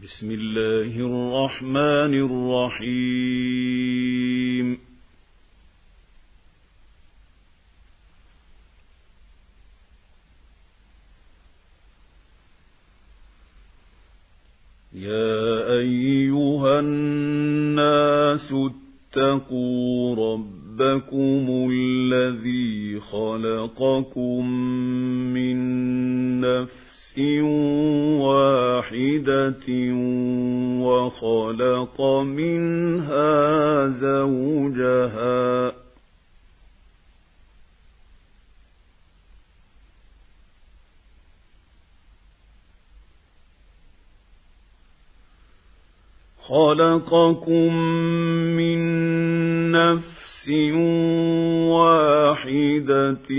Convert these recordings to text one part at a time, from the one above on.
بسم الله الرحمن الرحيم يا أيها الناس اتقوا ربكم الذي خلقكم من نفس واحدة وخلق منها زوجها خلقكم من نفس واحدة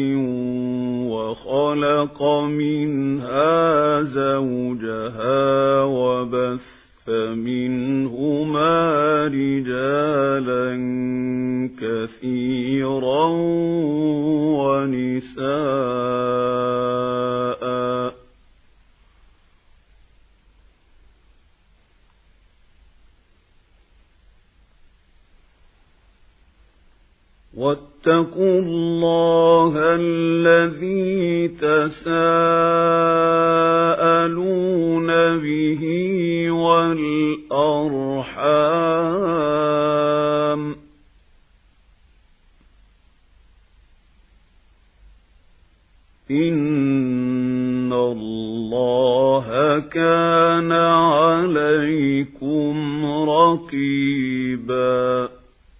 وخلق منها زوجها وبث منهما رجالا كثيرا ونساء واتقوا الله الذي تساءلون به والأرحام إن الله كان عليكم رقيبا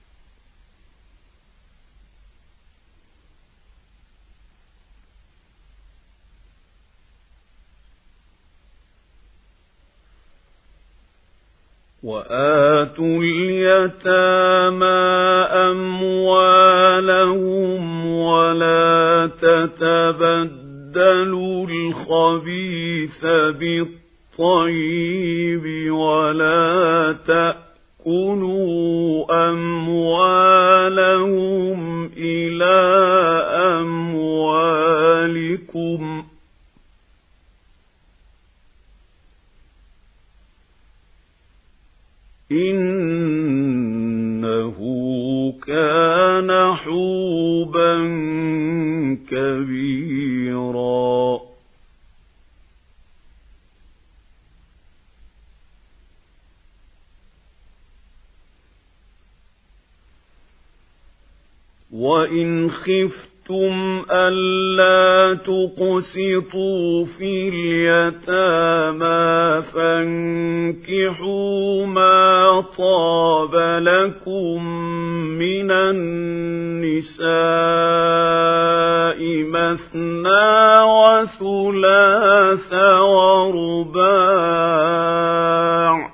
وآتوا اليتامى أموالهم ولا تتبدلوا الخبيث بالطيب ولا تأكلوا أموالهم إلى أموالكم إنه كان حوبا كبيرا وإن خفتم ألا تقسطوا في اليتامى فانكحوا ما طاب لكم من النساء مثنى وثلاث ورباع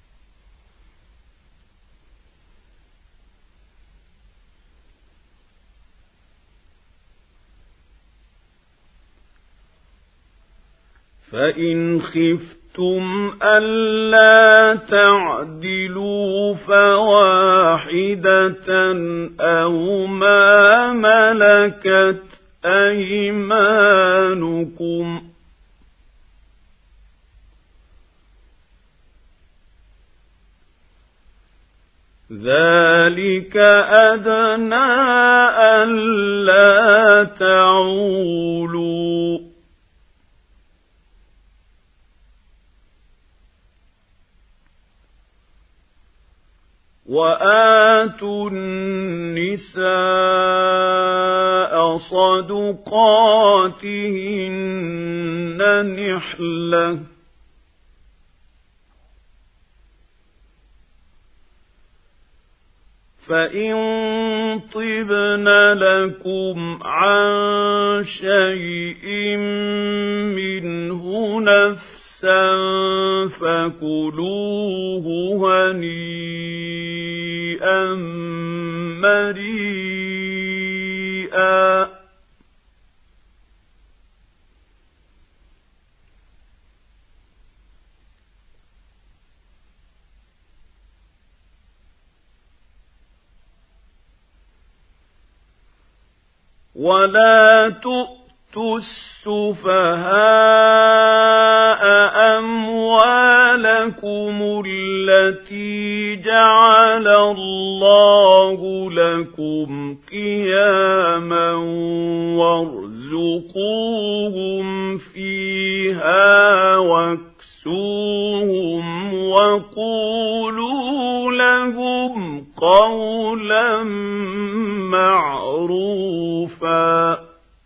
فإن خفتم ألا تعدلوا فواحدة أو ما ملكت أيمانكم ذلك أدنى ألا تعولوا وآتوا النساء صدقاتهن نحلة فإن طبن لكم عن شيء منه نفسا فكلوه هنيئا مريئا ولا تؤتوا السفهاء أموالكم التي جعل الله لكم قياما وارزقوهم فيها واكسوهم وقولوا لهم قولا معروفا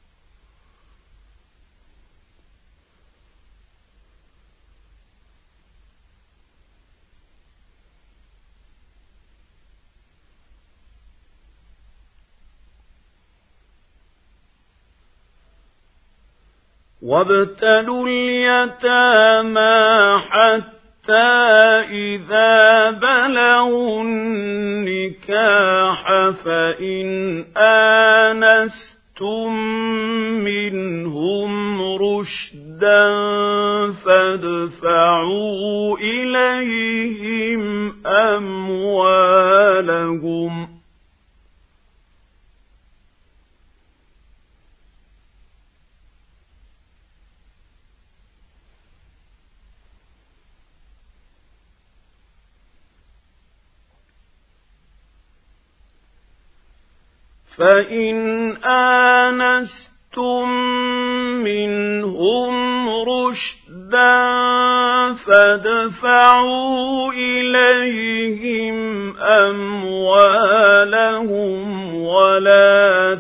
وابتلوا اليتامى حتى إذا بلغوا النكاح فإن آنستم منهم رشدا فادفعوا إليهم أموالهم فإن آنستم منهم رشدا فادفعوا إليهم أموالهم ولا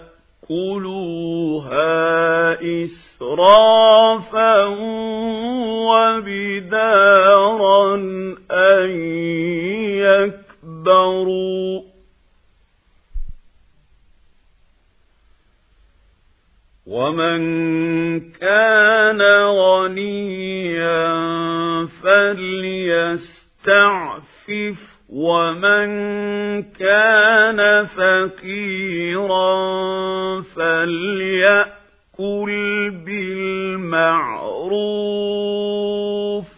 تأكلوها إسرافا وبدارا أن يكبروا ومن كان غنيا فليستعفف ومن كان فقيرا فليأكل بالمعروف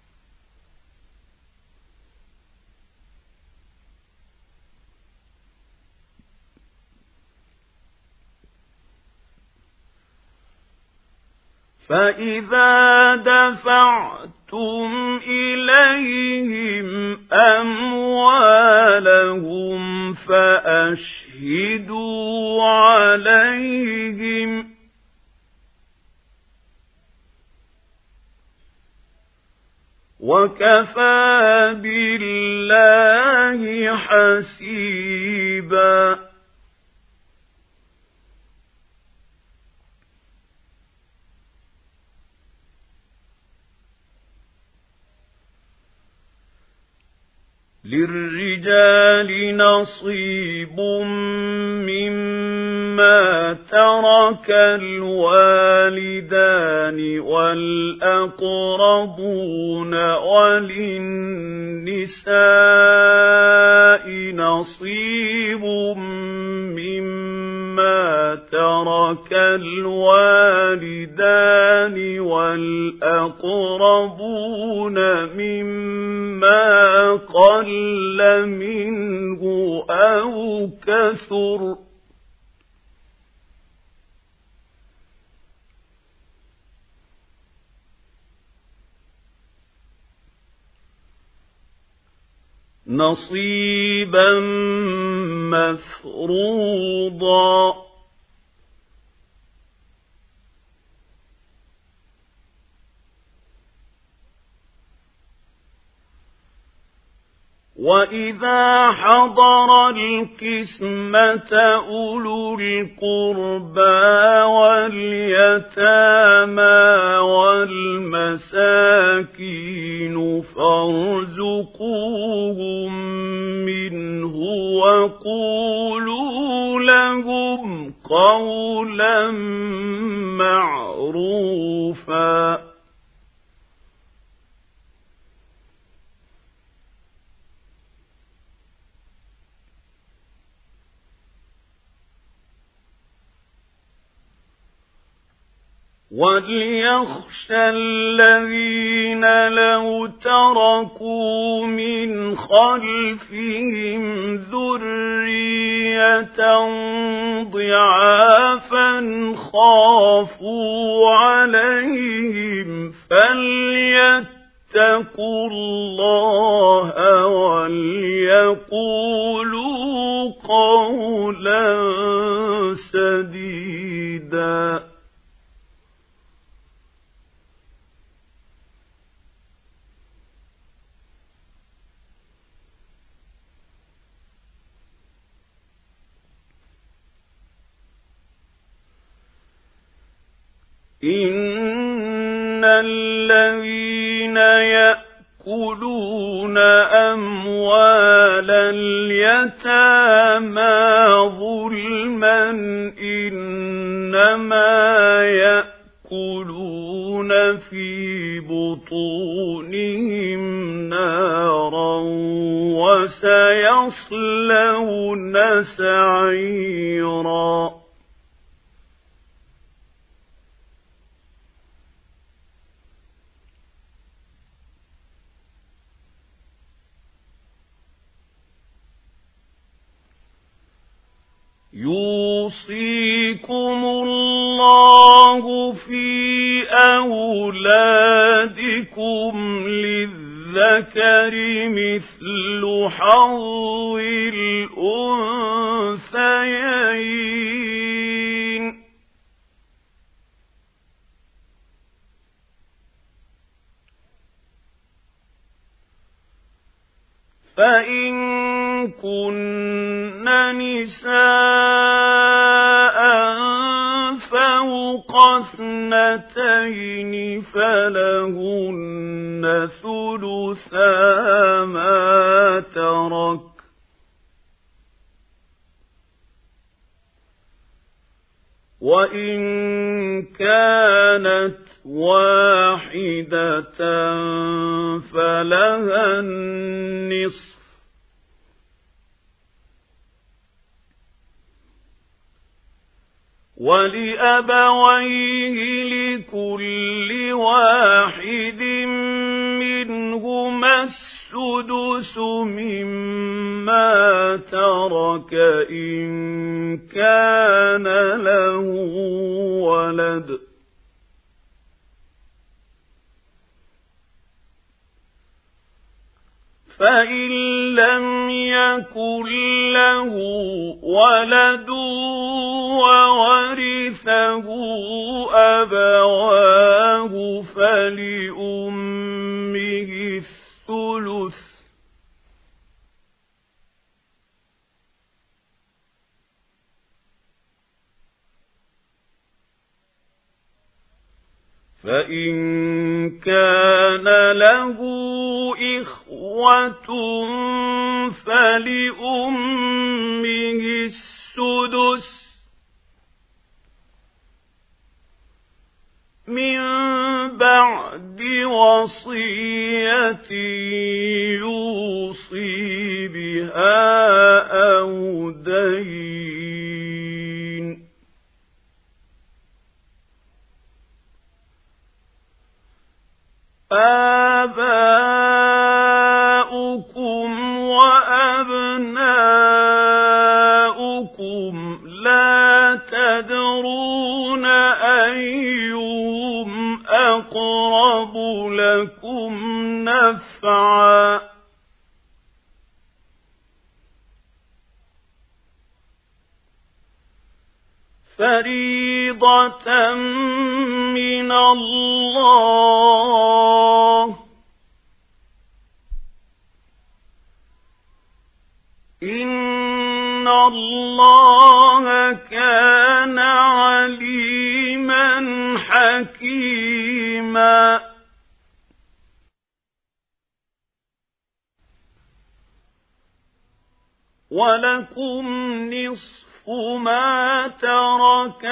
فإذا دفعتم إليهم أموالهم فأشهدوا عليهم وكفى بالله حسيبا للرجال نصيب مما ترك الوالدان والأقربون وللنساء نصيب مما ترك الوالدان والأقربون مما قل منه أو كثر نصيبا مفروضا وإذا حضر القسمة أولو القربى واليتامى والمساكين فارزقوهم منه وقولوا لهم قولا معروفا وليخشى الذين لو تركوا من خلفهم ذرية ضعافا خافوا عليهم فليتقوا فليتقوا الله وليقولوا قولا سديدا. إن الذين يأكلون أموال اليتامى ظلما إنما يأكلون في بطونهم نارا وسيصلون سعيرا. يوصيكم الله في أولادكم للذكر مثل حظ الأنثيين. فإن كن نساء فوق اثنتين فلهن ثلثا ما ترك، وإن كانت واحدة فلها النصف، ولأبويه لكل واحد منهما السدس مما ترك إن كان له ولد، فإن لم يكن له ولد وورثه أبواه فلأمه الثلث، فإن كان له إخوة فلأمه السدس من بعد وصية يوصي بها أو دين. آباؤكم وأبناؤكم لا تدرون أيهم أقرب لكم نفعا فريضة من الله، إن الله كان عليما حكيما. ولكم نصف ما ترك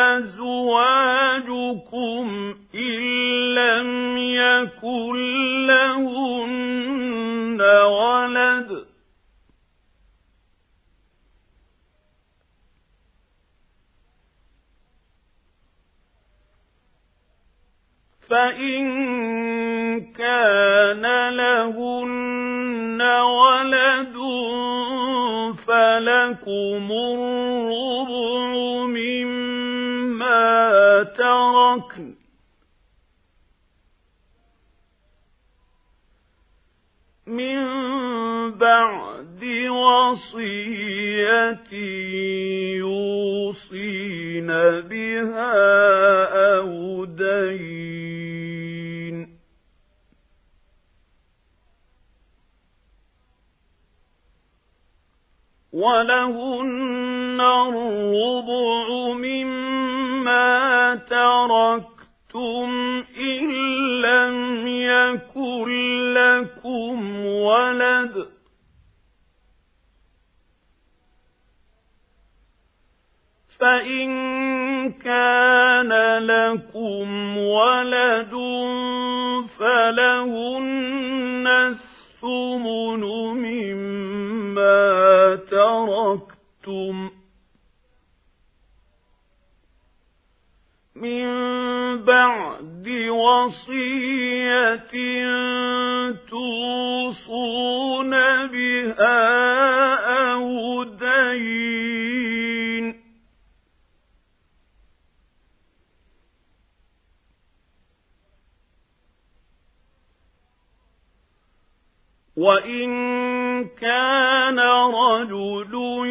أزواجكم إن لم يكن لهن ولد، فإن كان لهن ولد فلكم الربع مما تركن بعد وصية يوصين بها أو دين. ولهن الربع مما تركتم إن لم يكن لكم ولد، فإن كان لكم ولد فلهن الثمن مما تركتم من بعد وصية توصون بها أو دين. وإن كان رجل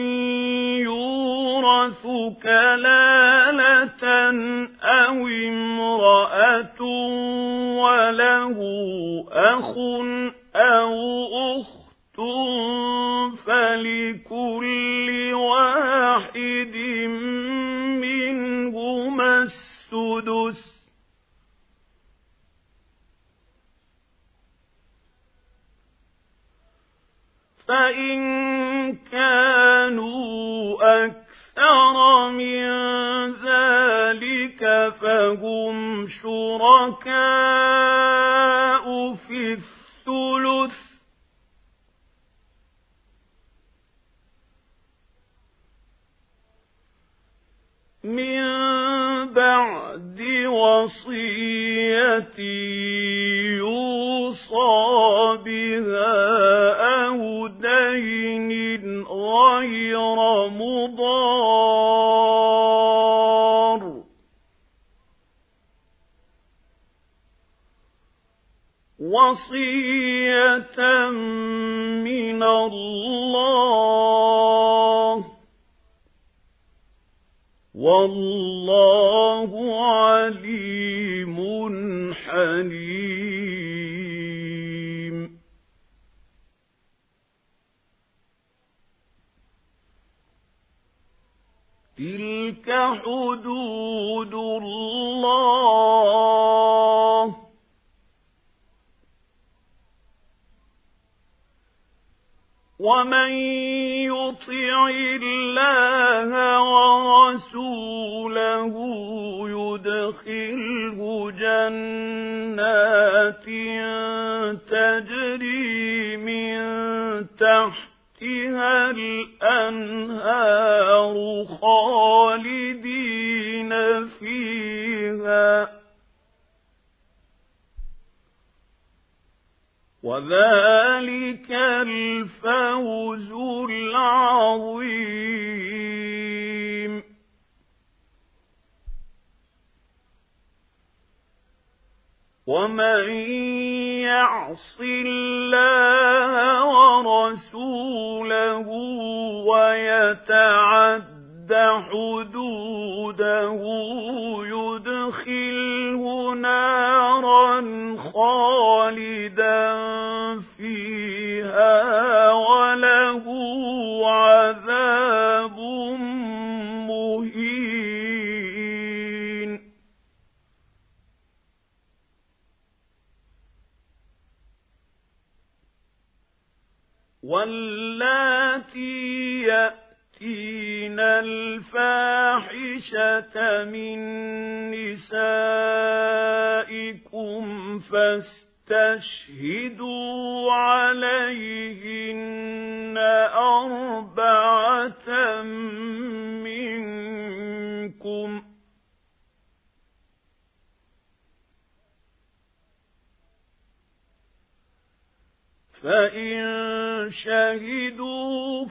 يورث كلالة أو امرأة وله أخ أو أخت فلكل واحد منهما السدس، فإن كانوا أكثر من ذلك فهم شركاء في الثلث، من بعد وصية يوصى بها أو دين غير مضار، وصية من الله، والله عليم حليم. تلك حدود الله ومن يطع الله ورسوله يدخله جنات تجري من تحتها الأنهار خالدين فيها، وذلك الفوز العظيم. ومن يعص الله ورسوله ويتعد حدوده يدخله نارا خالدا فيها وله عذاب مهين. واللاتي يأتين الفاحشة من نسائكم فاستشهدوا عليهن أربعة منكم، فإن شهدوا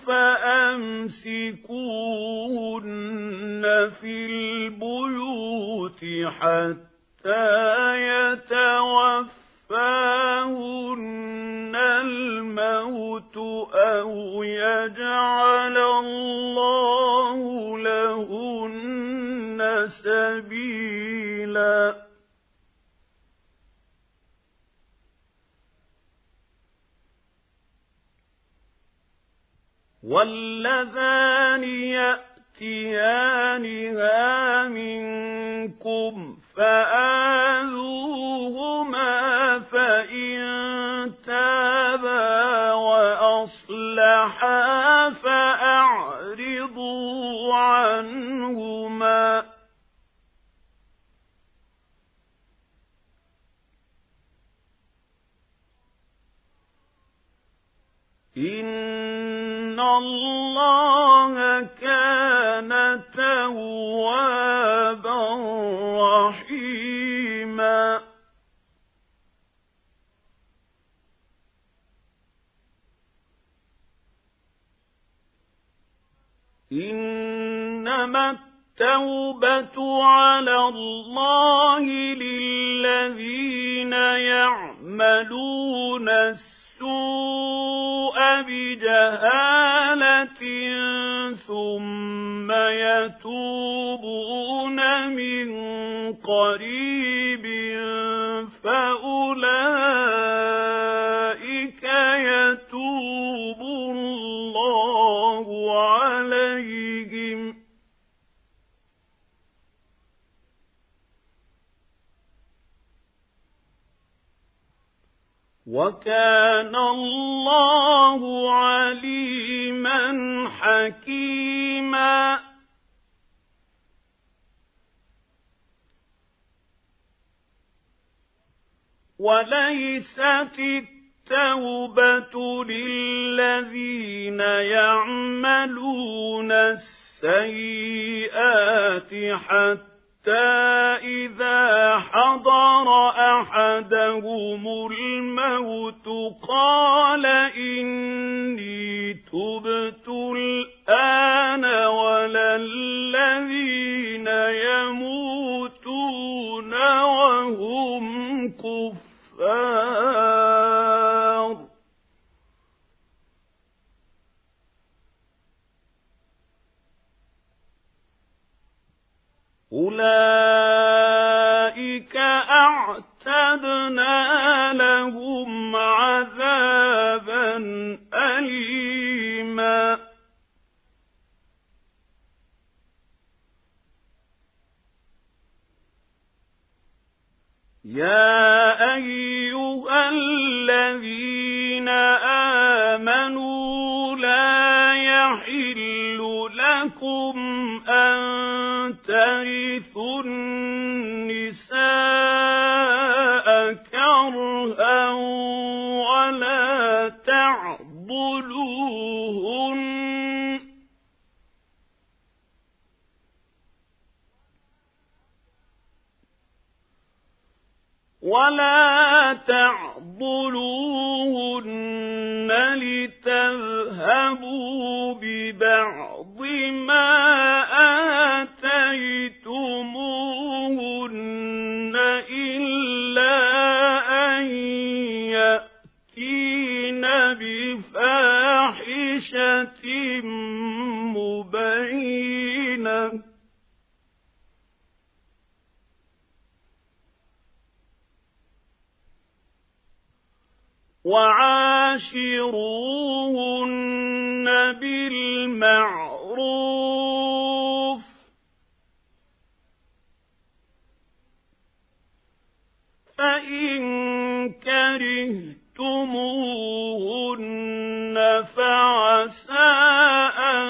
فأمسكوهن في البيوت حتى يتوفاهن الموت واللذان يأتيانها منكم فآذوهما فإن تابا وأصلحا فأعرضوا عنهما إن الله كان توابا رحيما إنما التوبة على الله للذين يعملون السوء بجهالة ثم يتوبون من قريب فأولئك يتوب الله عليهم وكان الله عليما حكيما وليست التوبة للذين يعملون السيئات حتى إذا حضر أحدهم الموت قال إني تبت الآن ولا الذين يموتون وهم كفار أولئك أعتدنا لهم عذابا أليما يا أيها الذين آمنوا لا يحل لكم أن ترثوا النساء كرها ولا تعضلوهن لتذهبوا ببعض ما آتيتموهن إلا أن يأتين بفاحشة مبينة وعاشروهن بالمعروف فإن كرهتموهن فعسى أن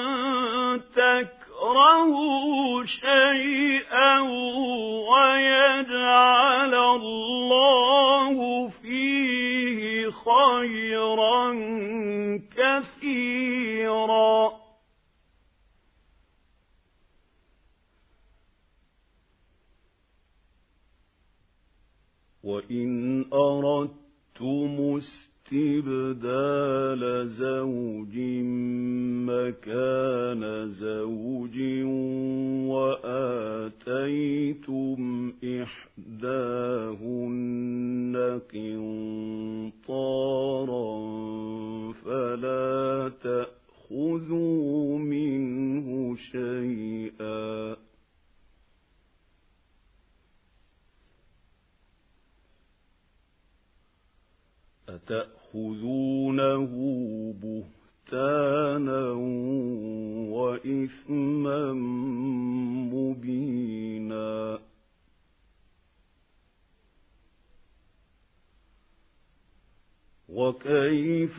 تكرهوا شيئا ويجعل الله فيه خيرا كثيرا وإن أردتم استبدال زوج مكان زوج وآتيتم إحداهن قنطارا فلا تأخذوا منه شيئا أتأخذونه بهتانا وبهتانا وإثما مبينا وكيف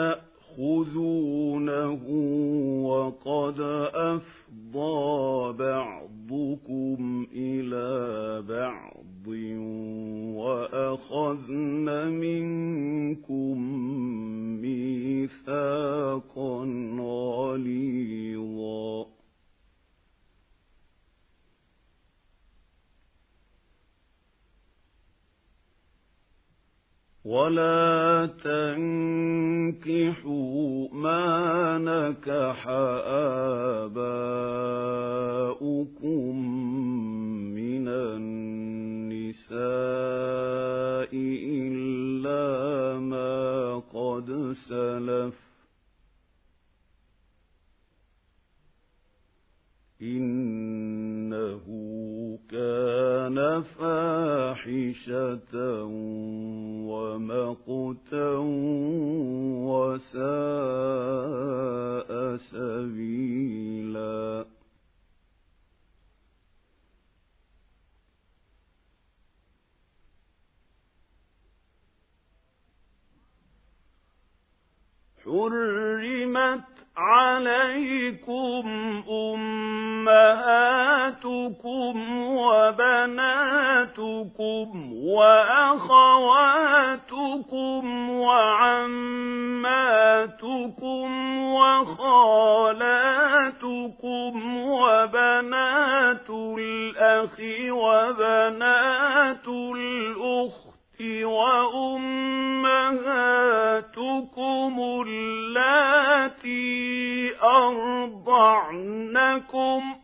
تأخذونه وقد أفضى بعضكم إلى بعض وأخذن منكم ميثاقا غليظا ولا تنكحوا ما نكح آباؤكم من النساء إلا ما قد سلف إنه كان فاحشة ومقتا وساء سبيلا حرمت عليكم أمهاتكم وبناتكم وأخواتكم وعماتكم وخالاتكم وبنات الأخ وبنات الأخت وأمهاتكم اللاتي أرضعنكم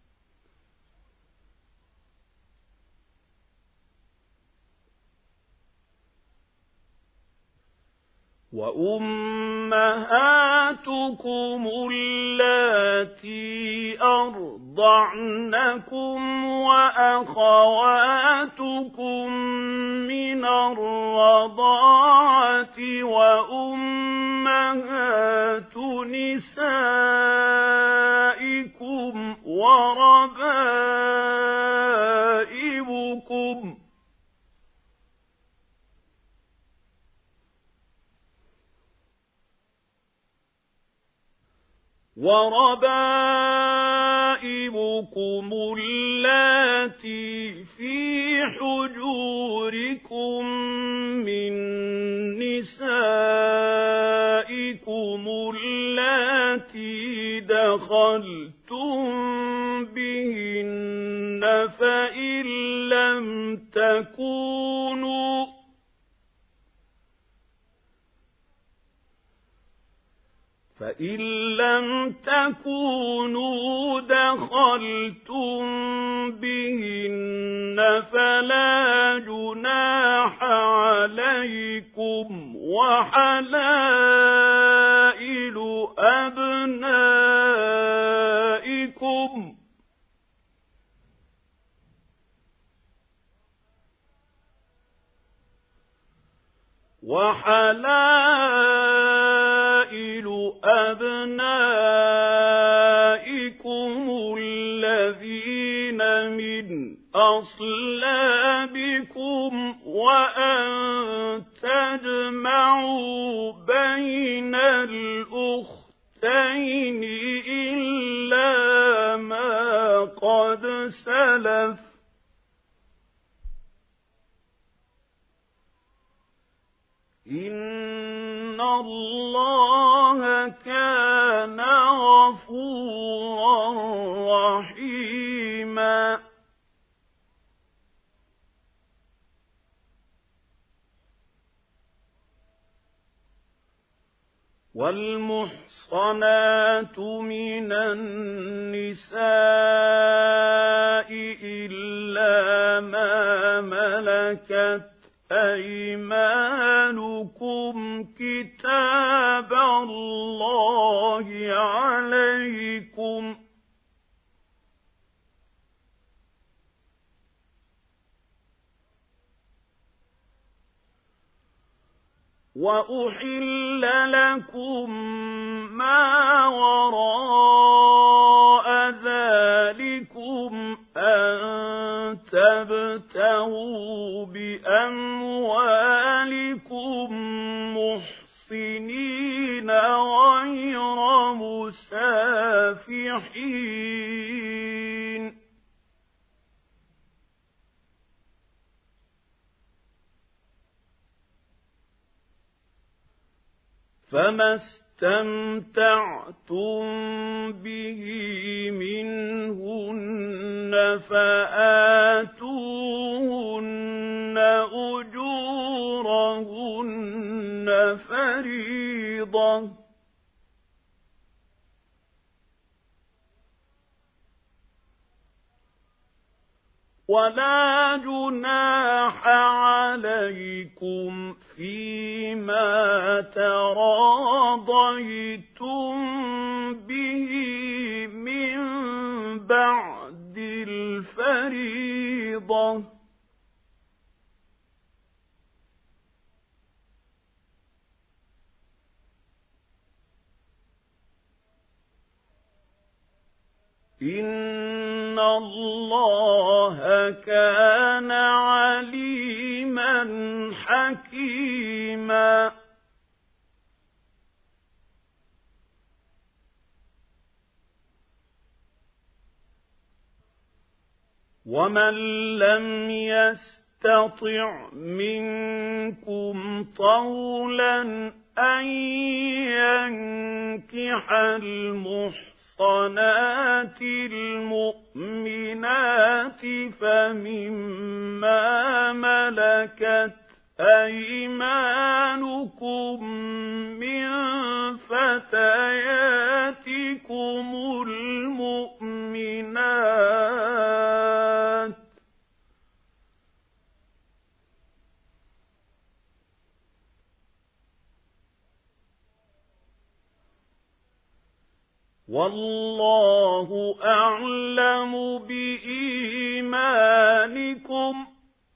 وأخواتكم من الرضاعة وأمهات نسائكم وربائبكم اللاتي في حجوركم من نسائكم اللاتي دخلتم بهن فإن لم تكونوا دخلتم بهن فلا جناح عليكم وحلائل أبنائكم الذين من أصلابكم وأن تجمعوا بين الأختين إلا ما قد سلف إن الله كان غفورا رحيما والمحصنات من النساء إلا ما ملكت أيمانكم كتاب الله عليكم وأحل لكم ما وراء ذلكم أن تبتغوا بأموالكم محصنين غير مسافحين فما استمتعتم به منهن فآتوهن أجورهن فريضة ولا جناح عليكم فيما تراضيتم به من بعد الفريضة إن الله كان عليما حكيما ومن لم يستطع منكم طولا أن ينكح المحصنات المؤمنات فمما ملكت أيمانكم من فتياتكم المؤمنات والله أعلم بإيمانكم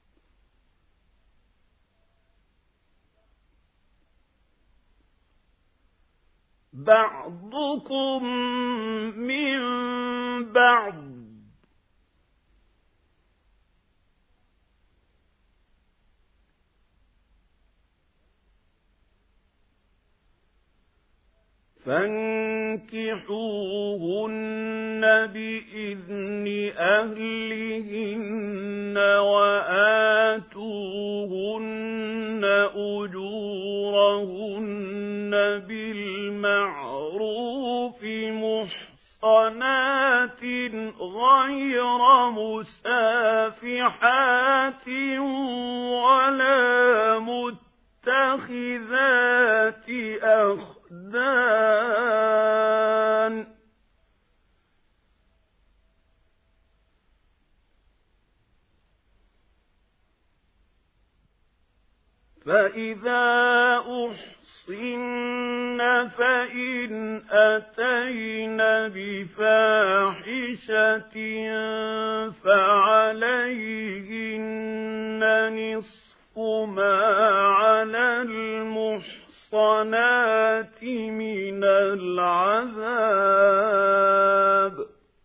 بعضكم من بعض فانكحوهن بإذن أهلهن وآتوهن أجورهن بالمعروف محصنات غير مسافحات ولا متخذات أخدان فإذا أحصن فإن أتين بفاحشة فعليهن نصف ما على المحصنات من العذاب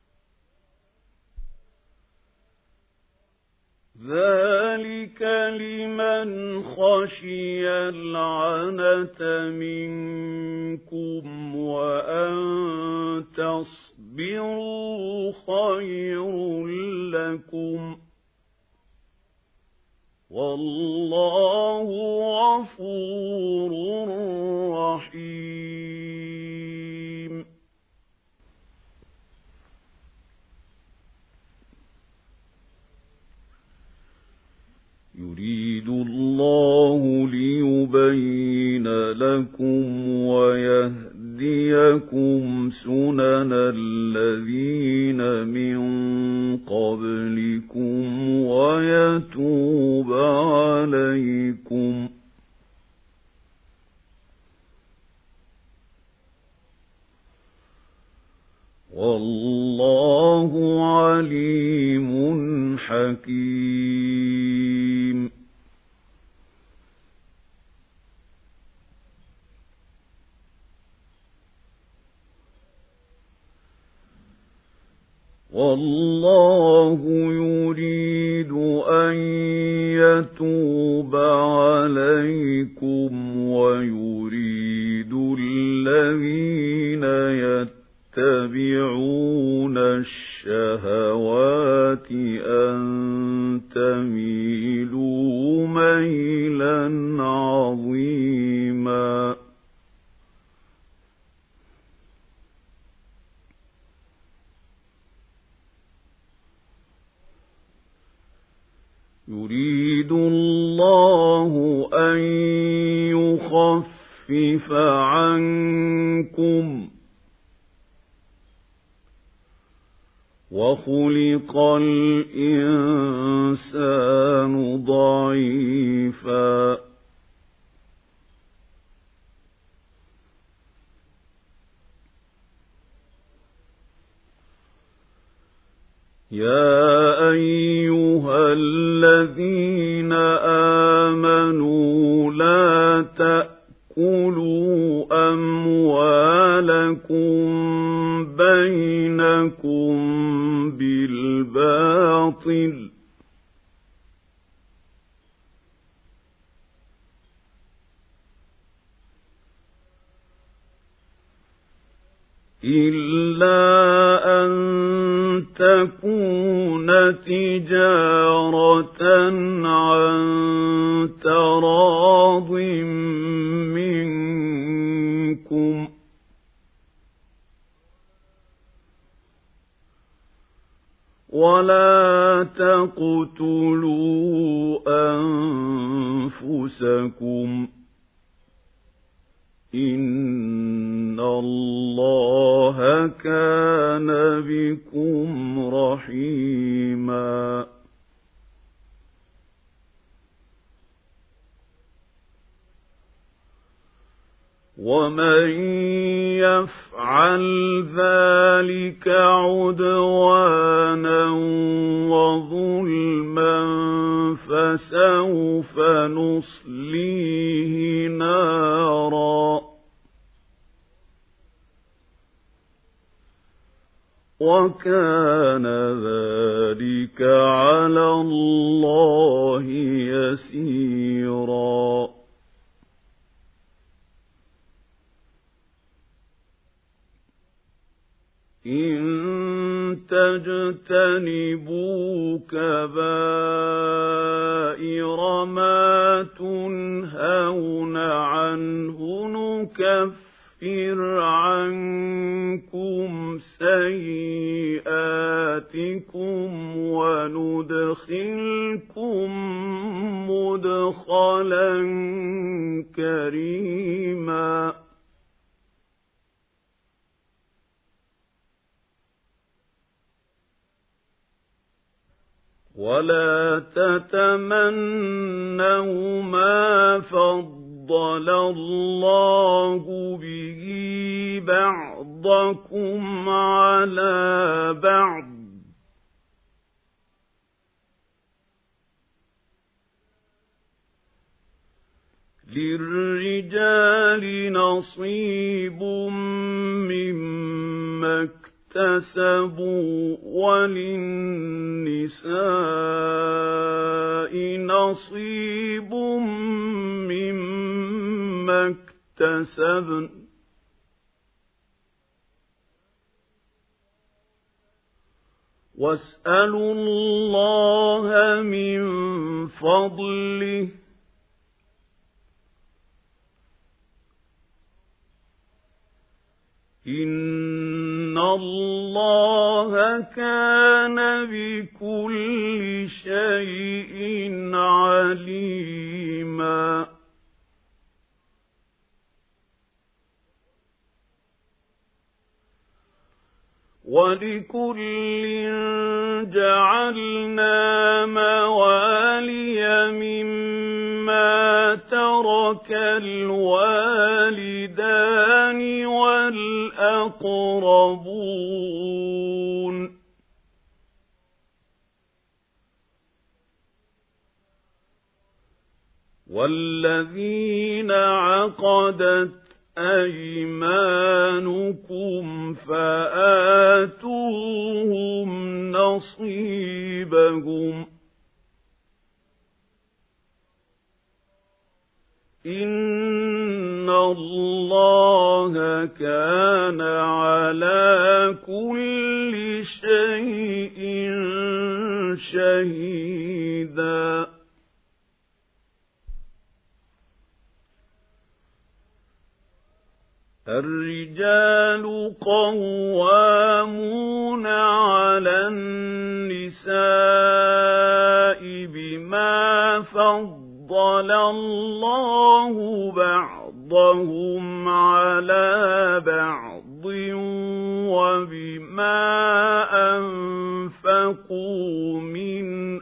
ذلك لمن خشي العنة منكم وأن تصبروا خير لكم والله غفور رحيم يريد الله ليبين لكم ويهديكم سنن الذين من قبلكم ويتوب عليكم والله عليم حكيم والله يريد أن يتوب عليكم ويريد الذين يتبعون الشهوات أن تميلوا ميلا عظيما يريد الله أن يخفف عنكم وخلق الإنسان ضعيفا يا أيها الذين آمنوا لا تأكلوا أموالكم بينكم بالباطل إلا أن تكون تجارة عن تراض منكم ولا تقتلوا أنفسكم إن الله كان بكم رحيما ومن يفعل ذلك عدوانا وظلما فسوف نصليه نارا وكان ذلك على الله يسيرا إن تجتنبوا كبائر ما تنهون عنه نكفر عنكم سيئاتكم وندخلكم مدخلا كريما ولا تتمنوا ما فضل الله به بعضكم على بعض للرجال نصيب مما اكتسبوا وللنساء نصيب مما اكتسبن واسألوا الله من فضله إن الله كان بكل شيء عليما ولكل جعلنا موالي مما ترك الوالدان والأقربون والذين عقدت أيمانكم فآتوهم نصيبهم إن الله كان على كل شيء شهيدا الرجال قوامون على النساء بما فضل الله بعضهم على بعض وبما أنفقوا من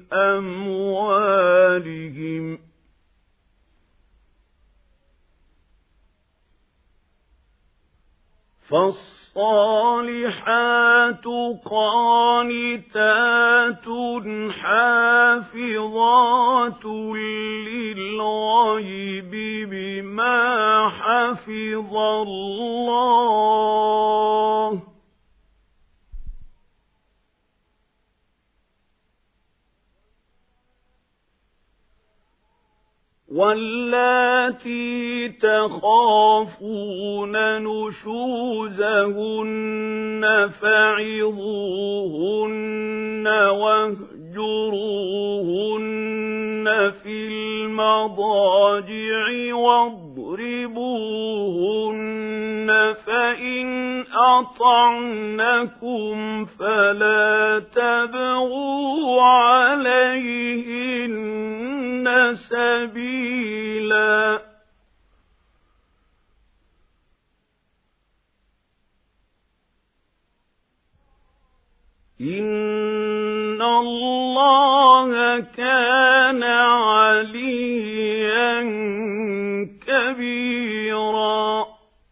أموالهم فالصالحات قانتات حافظات للغيب بما حفظ الله واللاتي تخافون نشوزهن فعظوهن واهجروهن في المضاجع واضربوهن فإن أطعنكم فلا تبغوا عليهن سبيلا إن الله كان عليا كبيرا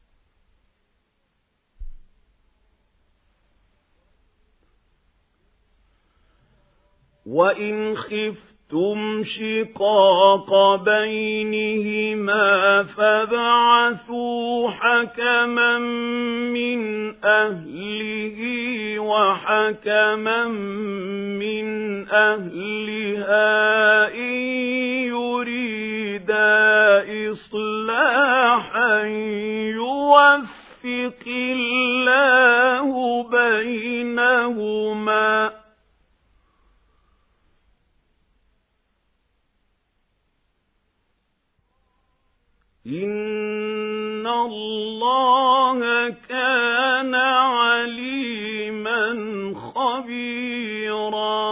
وإن خفتم شقاق بينهما فابعثوا حكما من أهله وحكما من أهلها إن يريدا إصلاحا يوفق الله بينهما إن الله كان عليما خبيرا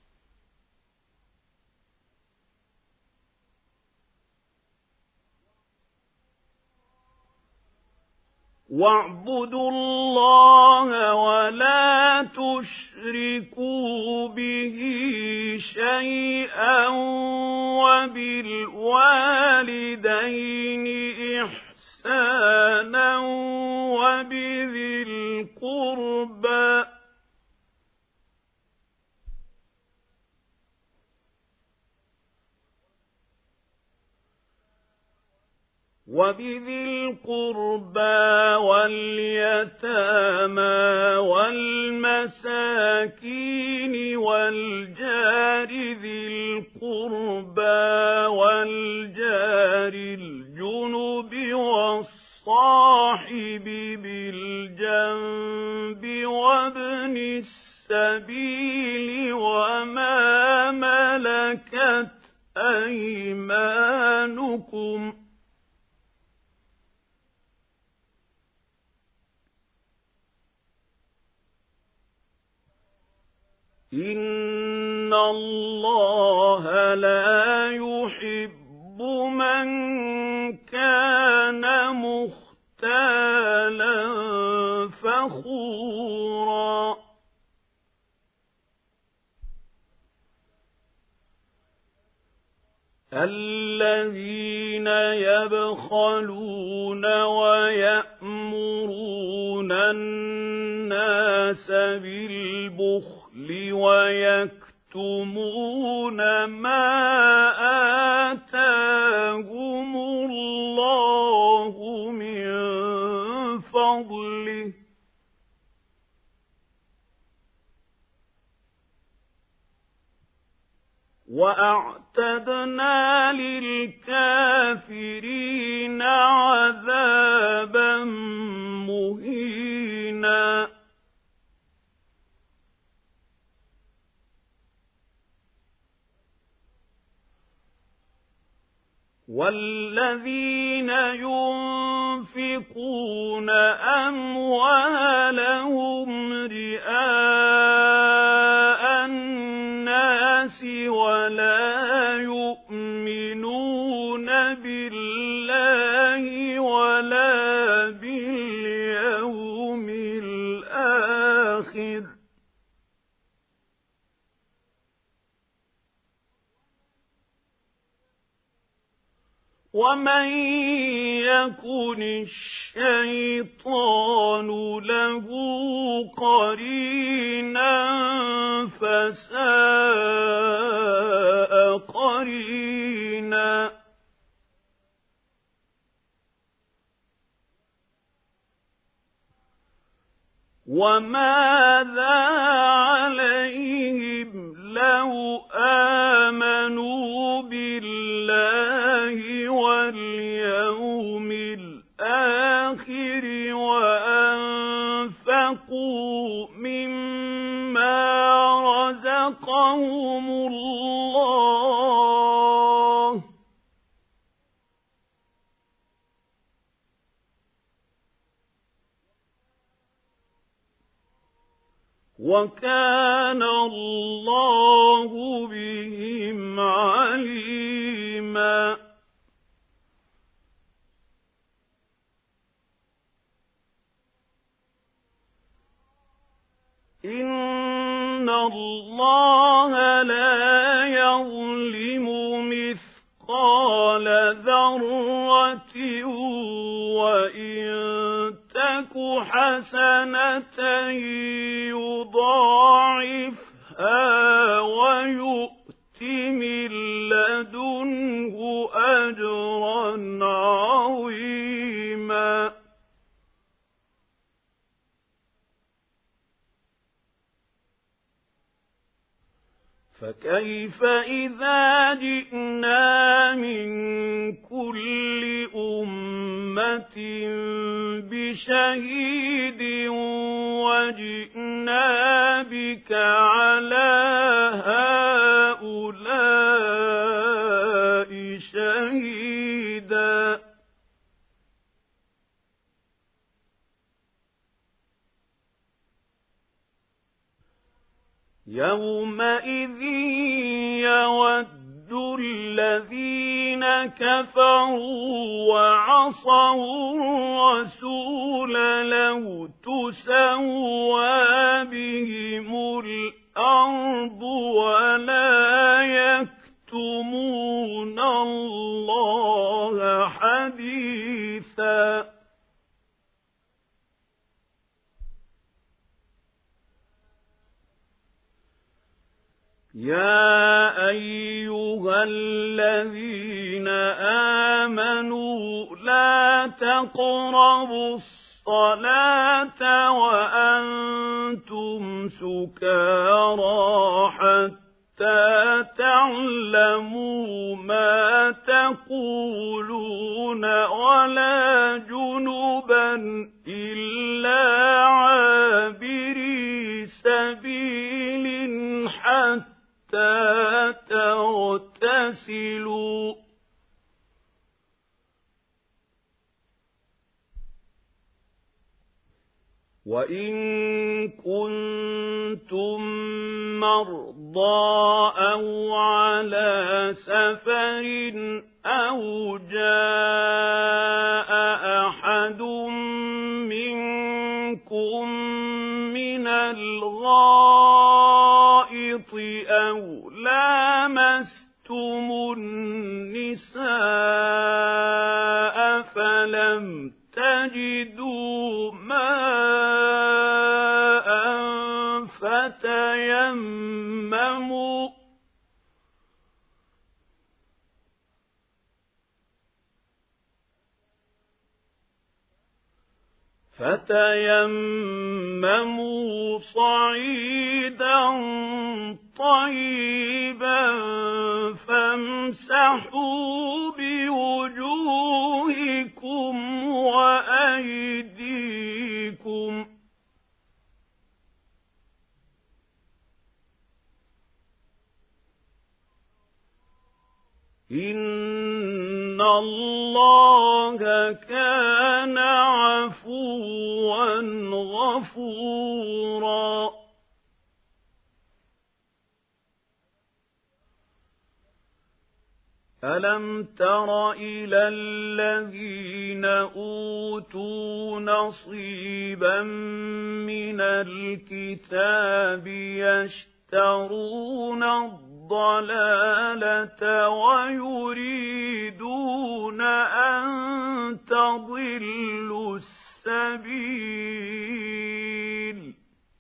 واعبدوا الله ولا تشركوا به شيئا وبالوالدين إحسانا وبذي القربى واليتامى والمساكين والجار ذي القربى والجار الجنب والصاحب بالجنب وابن السبيل وما ملكت أيمانكم إن الله لا يحب من كان مختالا فخورا الذين يبخلون ويأمرون الناس بالبخل ويكتمون ما آتاهم الله من فضله وأعتدنا للكافرين عذابا مهينا والذين ينفقون أموالهم رئاء الناس ولا يؤمنون بالله ولا باليوم الآخر ومن يكن الشيطان له قرينا فساء قرينا وماذا عليهم لو آمنوا بالله واليوم الآخر وأنفقوا مما رزقهم الله وكان الله بهم عليما إن الله لا يظلم مثقال ذرة وإن تك حسنة يضاعفها ويؤت من لدنه أجرا عظيما فكيف إذا جئنا من كل أمة بشهيد وجئنا بك على هؤلاء شهيدا يومئذ يود الذين كفروا وعصوا الرسول لو تسوى بهم الأرض ولا يكتمون الله حديثا يا أيها الذين آمنوا لا تقربوا الصلاة وأنتم سكارى حتى تعلموا ما تقولون ولا جنبا إلا عابري سبيل حتى تغتسلوا وإن كنتم مرضى أو على سفر أو جاء أحد منكم من الغائط أو لامستم النساء فلم تجدوا ماء فتيمموا صعيدا طيبا فامسحوا بوجوهكم وأيديكم إن الله كان عفوا غفورا ألم تر إلى الذين أوتوا نصيبا من الكتاب يشترون الضلالة ويريدون أن تضلوا السبيل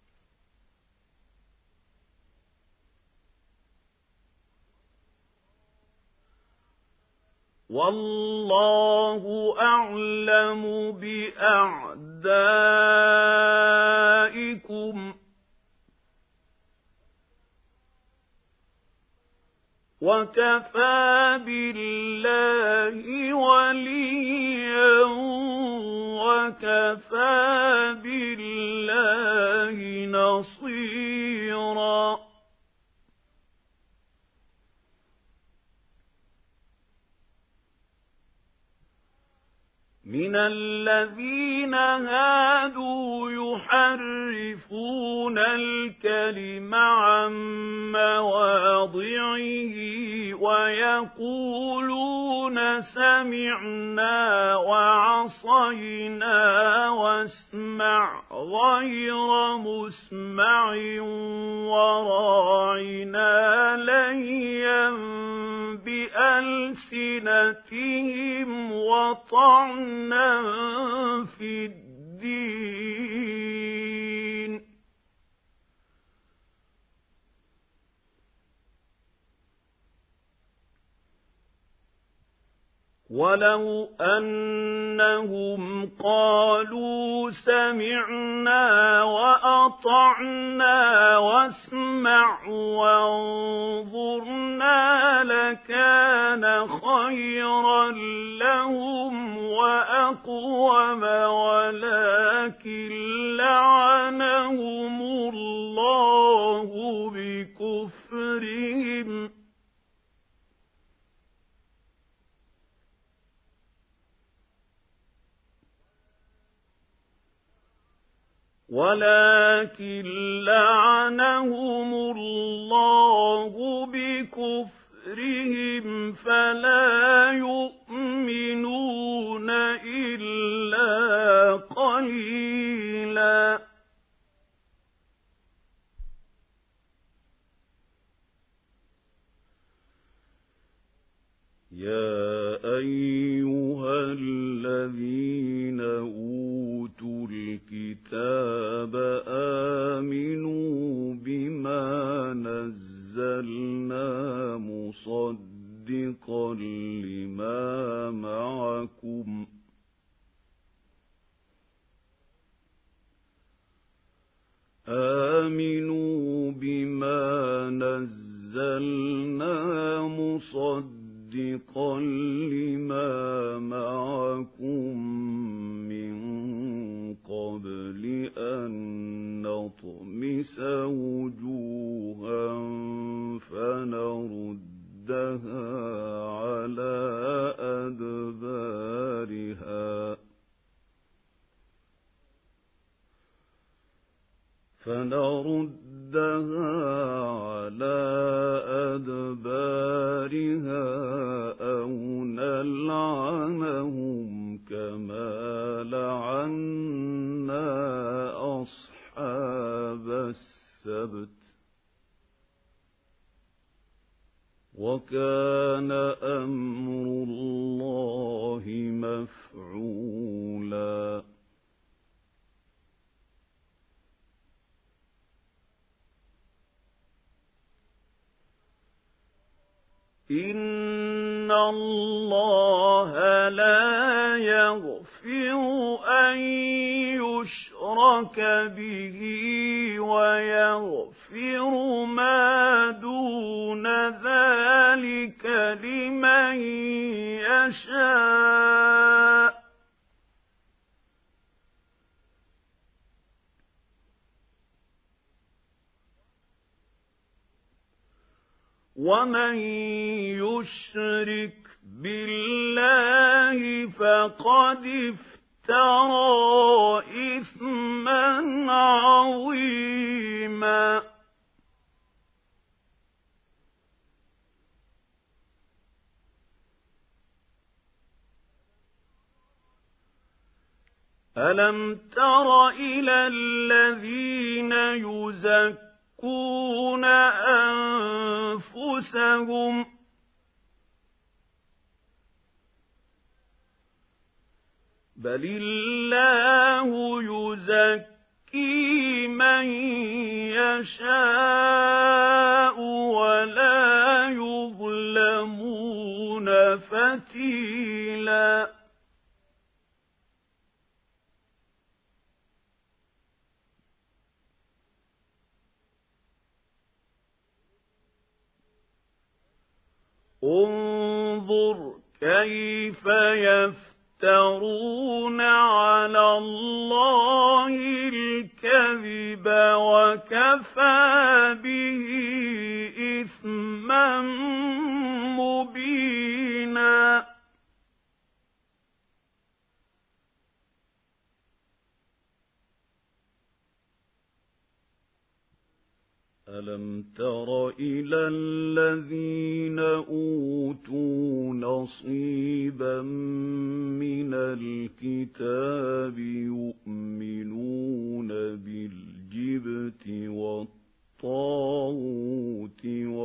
والله أعلم بأعدائكم وكفى بالله وليا وكفى بالله نصيرا من الذين هادوا يحرفون الكلم عن مواضعه ويقولون سمعنا وعصينا واسمع غير مسمع وراعنا ليا بألسنتهم وطعنا في الدين ولو أنهم قالوا سمعنا وأطعنا واسمع وانظرنا لكان خيرا لهم وأقوم ولكن لعنهم الله بكفرهم ولكن لعنهم الله بكفرهم فلا يؤمنون إلا قليلا يا أيها الذين أوتوا الكتاب آمنوا بما نزلنا مصدقا لما معكم آمنوا بما نزلنا مصدقا لما معكم من قبل أن نطمس وجوها فنردها على أدبارها أو نلعنهم كما لعنا أصحاب السبت وكان أمر الله مفعولا إن الله لا يغفر أن يَشَاءُ وَمَن يُشْرِكْ بِاللَّهِ فَقَدِ افْتَرَىٰ إِثْمًا عَظِيمًا أَلَمْ تَرَ إِلَى الَّذِينَ يُزَكُّونَ أَنفُسَهُم بَلِ اللَّهُ يُزَكِّي مَن يَشَاءُ وَلَا يُظْلَمُونَ فَتِيلًا انظُرْ كَيْفَ يَفْتَرُونَ عَلَى اللَّهِ الْكَذِبَ وَكَفَىٰ بِهِ إِثْمًا مُّبِينًا أَلَمْ تَرَ إِلَى الَّذِينَ أُوتُوا نَصِيبًا مِنَ الْكِتَابِ يُؤْمِنُونَ بِالْجِبْتِ وَالطَّاغُوتِ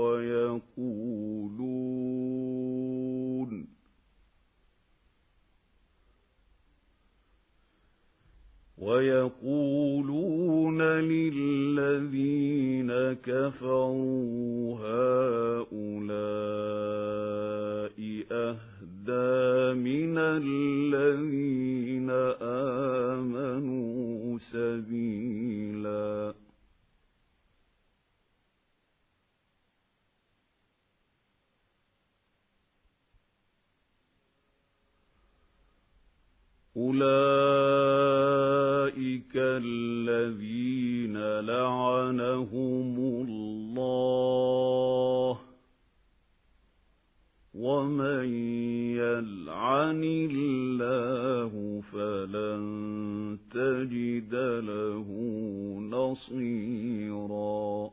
وَيَقُولُونَ لِلَّذِينَ كَفَرُوا هَٰؤُلَاءِ أَهْدَىٰ مِنَ الَّذِينَ آمَنُوا سَبِيلًا أُولَٰئِكَ الَّذِينَ لَعَنَهُمُ اللَّهُ ۖ وَمَن يَلْعَنِ اللَّهُ فَلَن تَجِدَ لَهُ نَصِيرًا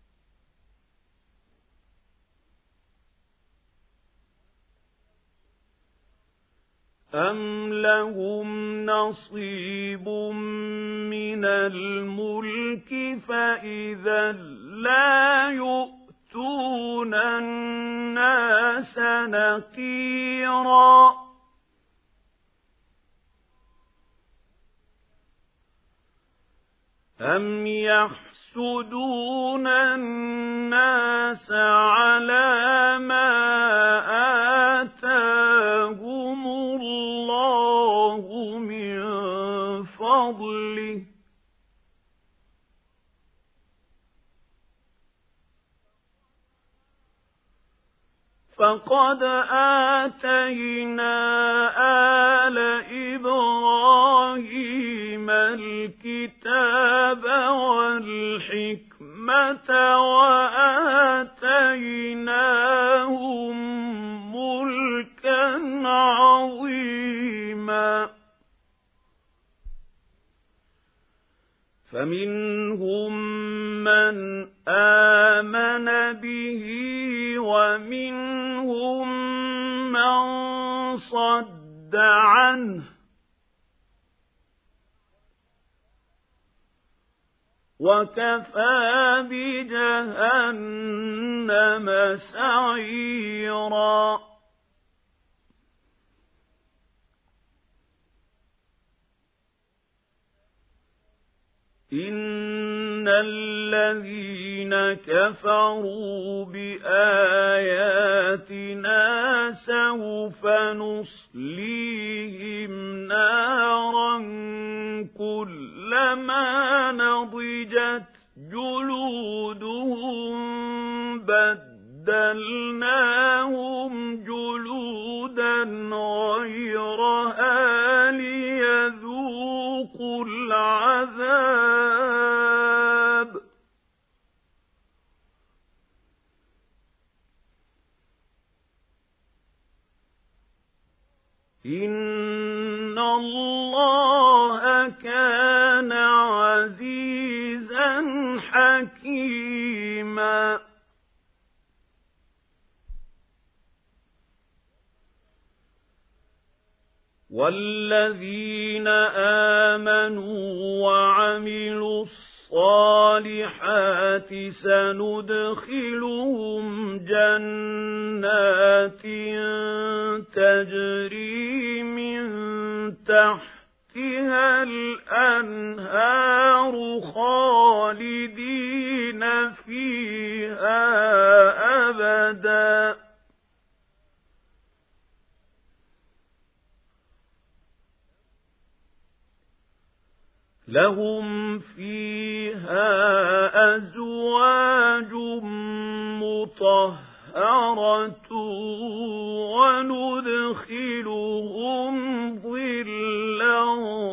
أَمْ لَهُمْ نَصِيبٌ مِّنَ الْمُلْكِ فَإِذًا لَّا يُؤْتُونَ النَّاسَ نَقِيرًا أَمْ يَحْسُدُونَ النَّاسَ عَلَىٰ مَا آتَاهُمُ اللَّهُ مِن فَضْلِهِ ۖ فَقَدْ آتَيْنَا آلَ إِبْرَاهِيمَ الْكِتَابَ وَالْحِكْمَةَ وَآتَيْنَاهُم مُّلْكًا عَظِيمًا فَمِنْهُم مَّنْ آمَنَ بِهِ وَمِنْهُم مَّن صَدَّ عَنْهُ ۚ وَكَفَىٰ بِجَهَنَّمَ سَعِيرًا إِنَّ الَّذِينَ كَفَرُوا بِآيَاتِنَا سَوْفَ نُصْلِيهِمْ نَارًا كُلَّمَا نَضِجَتْ جُلُودُهُم بَدَّلْنَاهُمْ جُلُودًا غيرها ليذوقوا العذاب إن الله كان عزيزا حكيما والذين آمنوا وعملوا الصالحات سندخلهم جنات تجري من تحتها الأنهار خالدين فيها أبدا لهم فيها أزواج مطهرة وندخلهم ظلا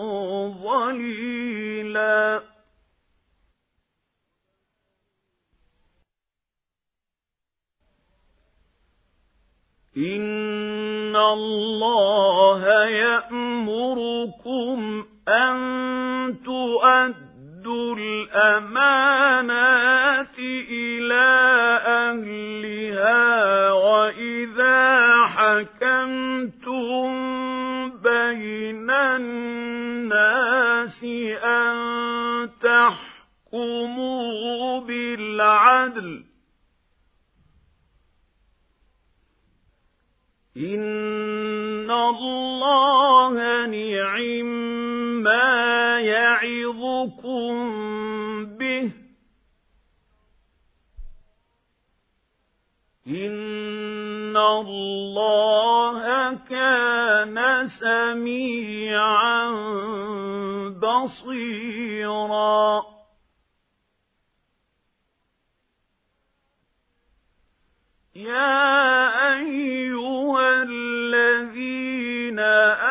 ظليلا إن الله يأمركم أن تؤدوا الأمانات إلى أهلها وإذا حكمتم بين الناس أن تحكموا بالعدل إن الله نعما يعظكم به إن الله كان سميعا بصيرا يا أيها الذين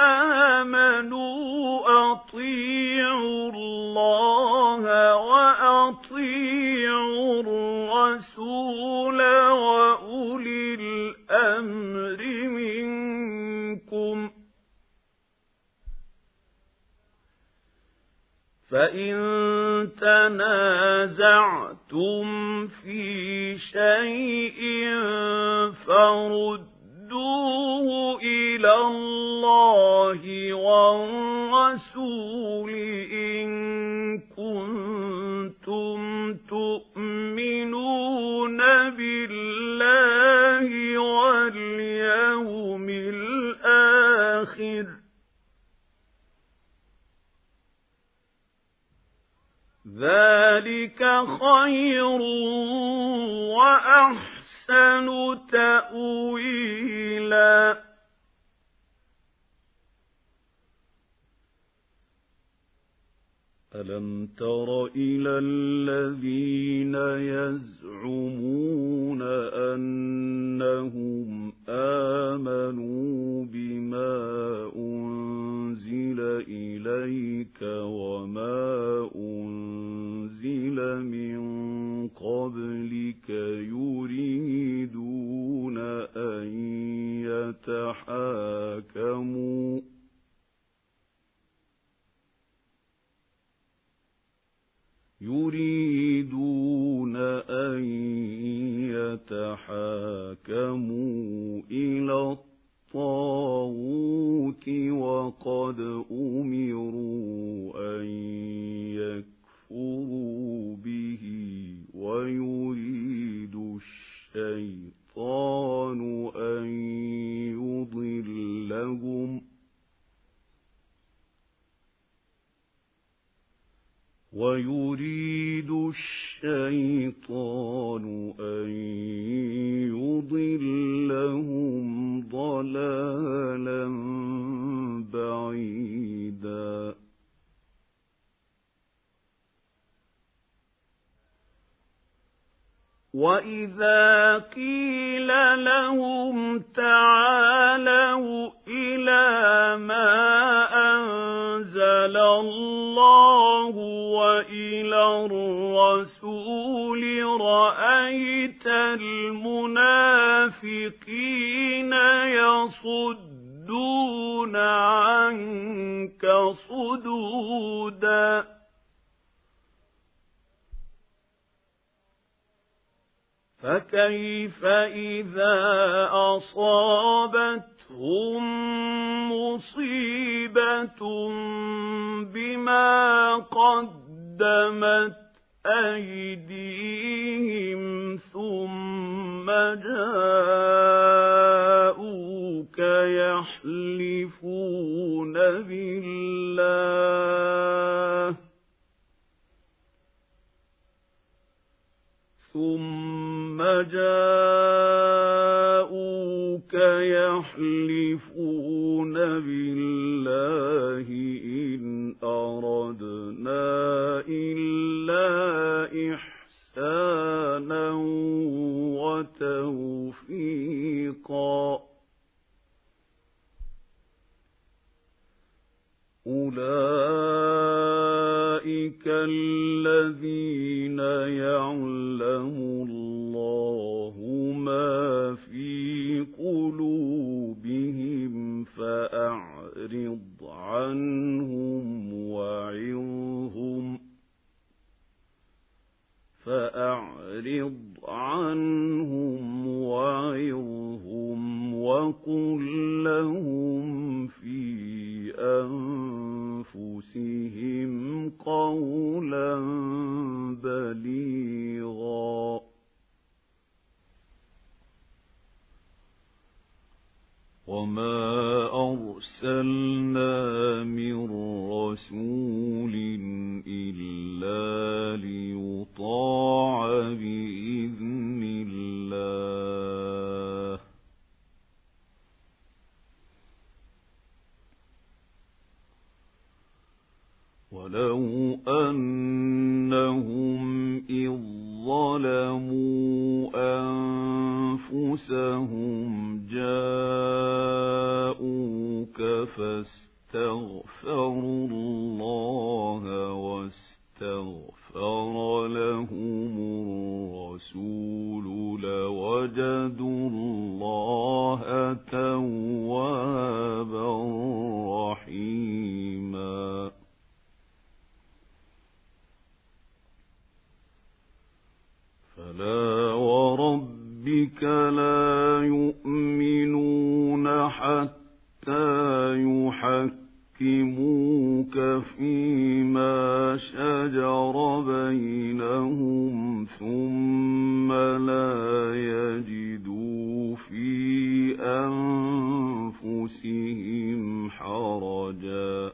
آمنوا أطيعوا الله وأطيعوا الرسول وأولي الأمر منكم فإن تنازعتم في شيء فردوه إلى الله والرسول إن كنتم تؤمنون بالله واليوم الآخر ذلك خير وأحسن تأويلا ألم تر إلى الذين يزعمون أنهم آمنوا بما أنزل إليك وما أنزل من قبلك يريدون أن يتحاكموا إلى الطاغوت وقد أمروا أن يكفروا به ويريد الشيطان أن يضلهم ضلالا بعيدا وَإِذَا قِيلَ لَهُمْ تَعَالَوْا إِلَىٰ مَا أَنزَلَ اللَّهُ وَإِلَى الرَّسُولِ رَأَيْتَ الْمُنَافِقِينَ يَصُدُّونَ عَنكَ صُدُودًا فَكَيْفَ إِذَا أَصَابَتْهُم مُّصِيبَةٌ بِمَا قَدَّمَتْ أَيْدِيهِمْ ثُمَّ جَاءُوكَ يَحْلِفُونَ بِاللَّهِ إِنْ أَرَدْنَا إِلَّا إِحْسَانًا وَتَوْفِيقًا أُولَئِكَ الَّذِينَ يَعْلَمُ اللَّهُ مَا فِي قُلُوبِهِمْ فَأَعْرِضْ عَنْهُمْ وَعِظْهُمْ وَقُل لَّهُمْ فِي أَنفُسِهِمْ قَوْلًا بَلِيغًا وَمَا أَرْسَلْنَا مِن رَّسُولٍ إِلَّا لِيُطَاعَ بِإِذْنِ اللَّهِ وَلَوْ أَنَّهُمْ إِذ ظَّلَمُوا أَنفُسَهُمْ جَاءُوكَ فَاسْتَغْفَرُوا اللَّهَ وَاسْتَغْفَرَ لَهُمُ الرَّسُولُ لَوَجَدُوا اللَّهَ تَوَّابًا رَّحِيمًا فَلَا وَرَبِّكَ لَا يُؤْمِنُونَ حَتَّىٰ يُحَكِّمُوكَ فِيمَا شَجَرَ بَيْنَهُمْ ثُمَّ لَا يَجِدُوا فِي أَنفُسِهِمْ حَرَجًا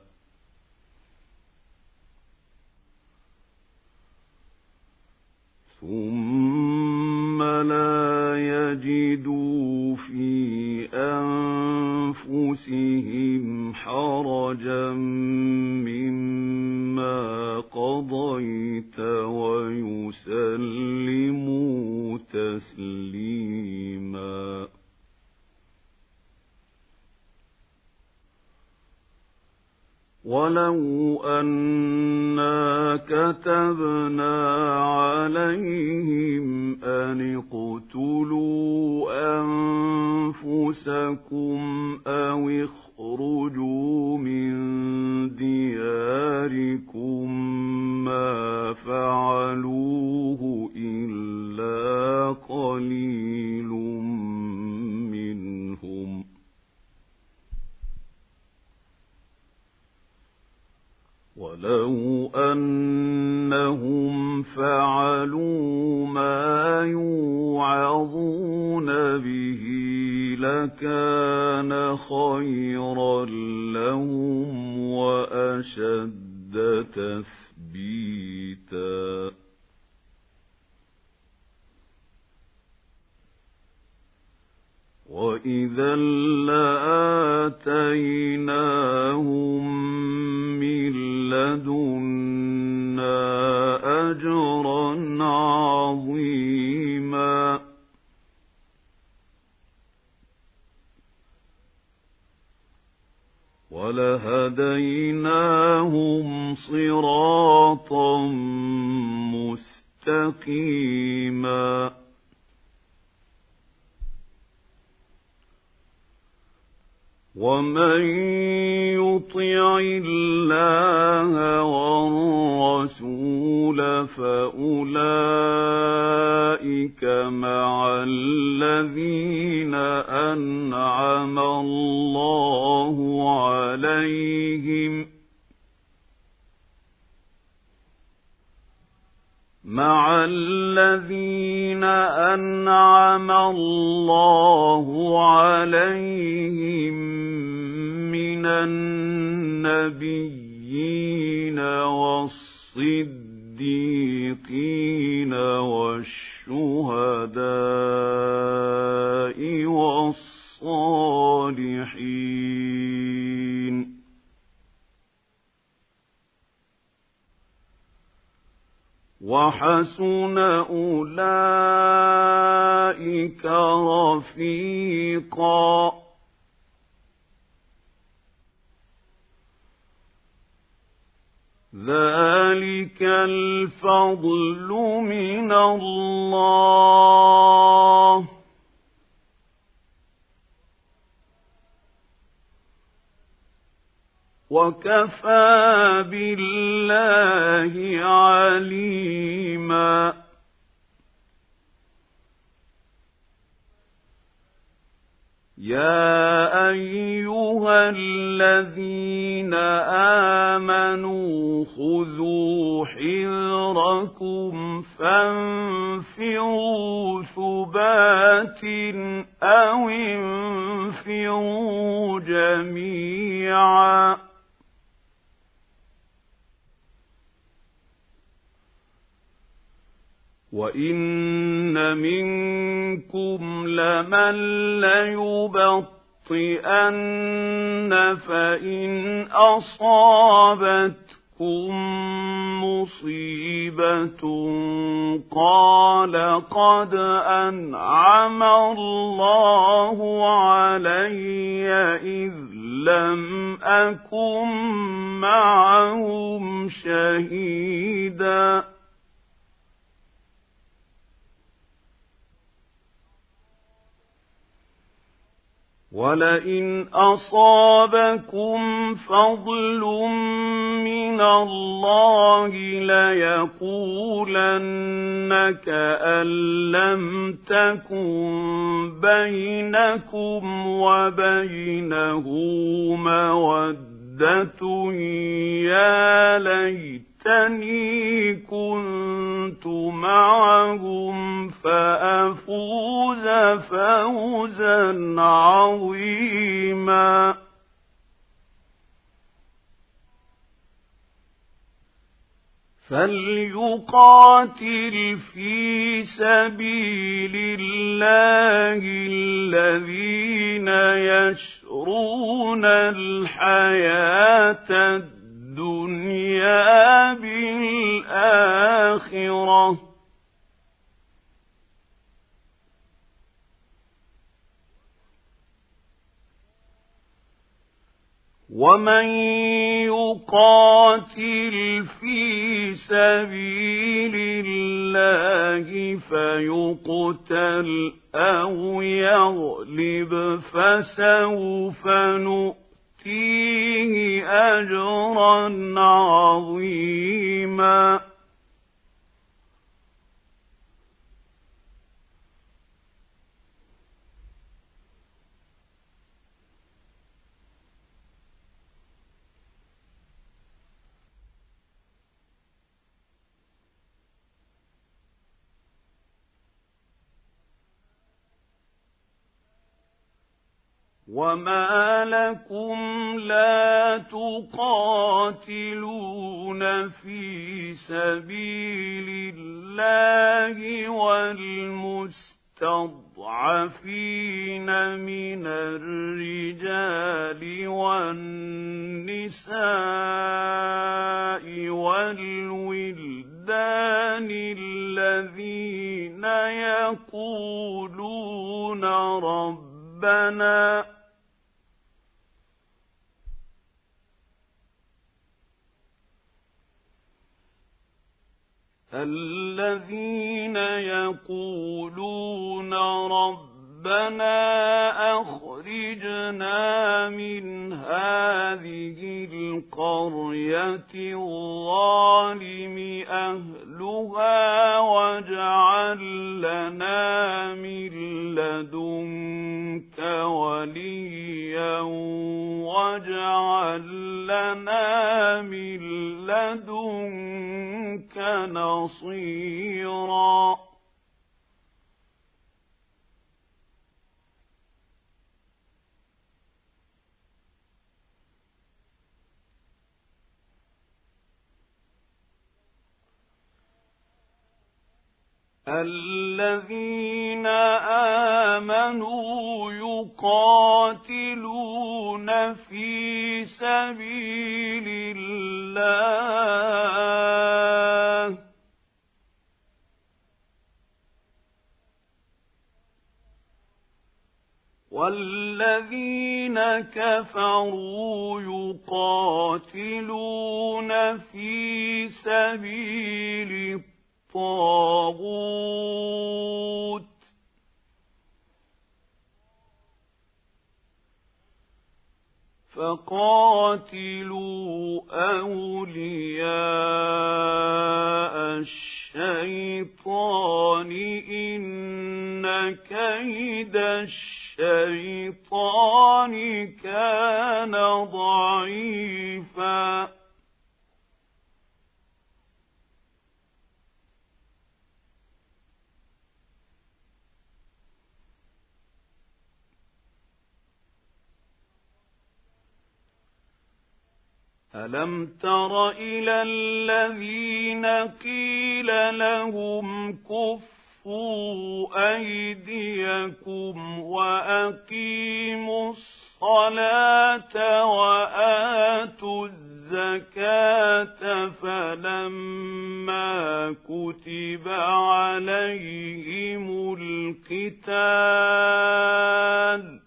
مِّمَّا قَضَيْتَ وَيُسَلِّمُوا تَسْلِيمًا وَلَوْ أَنَّا كَتَبْنَا عَلَيْهِمْ أَنِ اقْتُلُوا أَنفُسَكُمْ أَوِ اخْرُجُوا مِن دِيَارِكُم مَّا فَعَلُوهُ إِلَّا قَلِيلٌ مِّنْهُمْ وَلَوْ أَنَّهُمْ فَعَلُوا مَا يُوعَظُونَ بِهِ لَكَانَ خَيْرًا لَّهُمْ وَأَشَدَّ تَثْبِيتًا وَإِذًا لَّآتَيْنَاهُم مِّن لَّدُنَّا أَجْرًا عَظِيمًا وَلَهَدَيْنَاهُمْ صِرَاطًا مُّسْتَقِيمًا وَمَن يُطِعِ اللَّهَ وَالرَّسُولَ فَأُولَٰئِكَ مَعَ الَّذِينَ أَنْعَمَ اللَّهُ عليهم مِّنَ النَّبِيِّينَ وَالصِّدِّيقِينَ وَالشُّهَدَاءِ وَالصَّالِحِينَ ۚ وَحَسُنَ أُولَٰئِكَ رَفِيقًا. ذَلِكَ الْفَضْلُ مِنَ اللَّهِ ۚ وَكَفَىٰ بِاللَّهِ عَلِيمًا. يَا أَيُّهَا الَّذِينَ آمَنُوا خُذُوا حِذْرَكُمْ فَانفِرُوا ثُبَاتٍ أَوِ انفِرُوا جَمِيعًا. وَإِنَّ مِنكُمْ لَمَن لَّيُبَطِّئَنَّ فَإِنْ أَصَابَتْكُم مُّصِيبَةٌ قَالَ قَدْ أَنْعَمَ اللَّهُ عَلَيَّ إِذْ لَمْ أَكُن مَّعَهُمْ شَهِيدًا. وَلَئِنْ أَصَابَكُمْ فَضْلٌ مِّنَ اللَّهِ لَيَقُولَنَّ كَأَن لَّمْ تَكُن بَيْنَكُمْ وَبَيْنَهُ مَوَدَّةٌ يَا لَيْتَنِي كُنتُ مَعَهُمْ فَأَفُوزَ فَوْزًا عَظِيمًا. فَلْيُقَاتِلْ فِي سَبِيلِ اللَّهِ الَّذِينَ يَشْرُونَ الْحَيَاةَ الدُّنْيَا بِالْآخِرَةِ ۚ وَمَن يُقَاتِلْ فِي سَبِيلِ اللَّهِ فَيُقْتَلْ أَوْ يَغْلِبْ فَسَوْفَ نُؤْتِيهِ أَجْرًا عَظِيمًا. وَمَا لَكُمْ لَا تُقَاتِلُونَ فِي سَبِيلِ اللَّهِ وَالْمُسْتَضْعَفِينَ مِنَ الرِّجَالِ وَالنِّسَاءِ وَالْوِلْدَانِ الَّذِينَ يَقُولُونَ رَبَّنَا الذين يقولون ربنا أخرجنا من هذه القرية الظالم أهلها واجعل لنا من لدنك وليا واجعل لنا من لدنك نصيرا الذين آمنوا يقاتلون في سبيل الله والذين كفروا يقاتلون في سبيل الطاغوت فقاتلوا أولياء الشيطان إن كيد الشيطان كان ضعيفا ألم تر إلى الذين قيل لهم كفوا أيديكم وأقيموا الصلاة وآتوا الزكاة فلما كتب عليهم القتال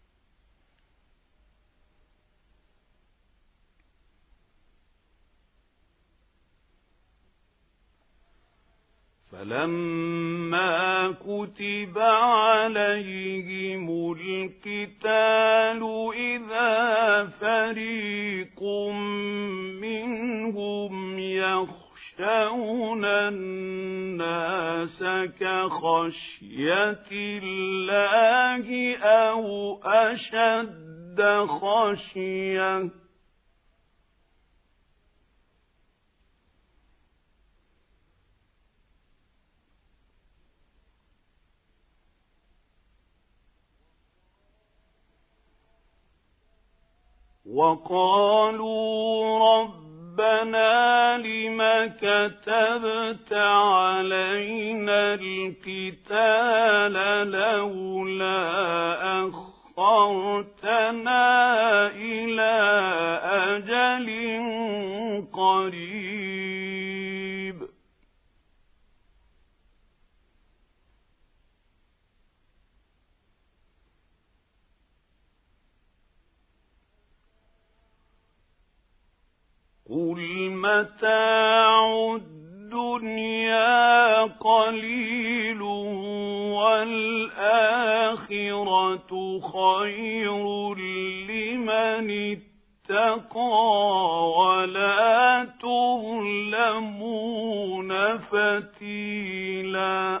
إذا فريق منهم يخشون الناس كخشية الله أو أشد خشية وقالوا ربنا لم كتبت علينا القتال لولا أخرتنا إلى أجل قريب قل متاع الدنيا قليل والآخرة خير لمن اتقى ولا تظلمون فتيلا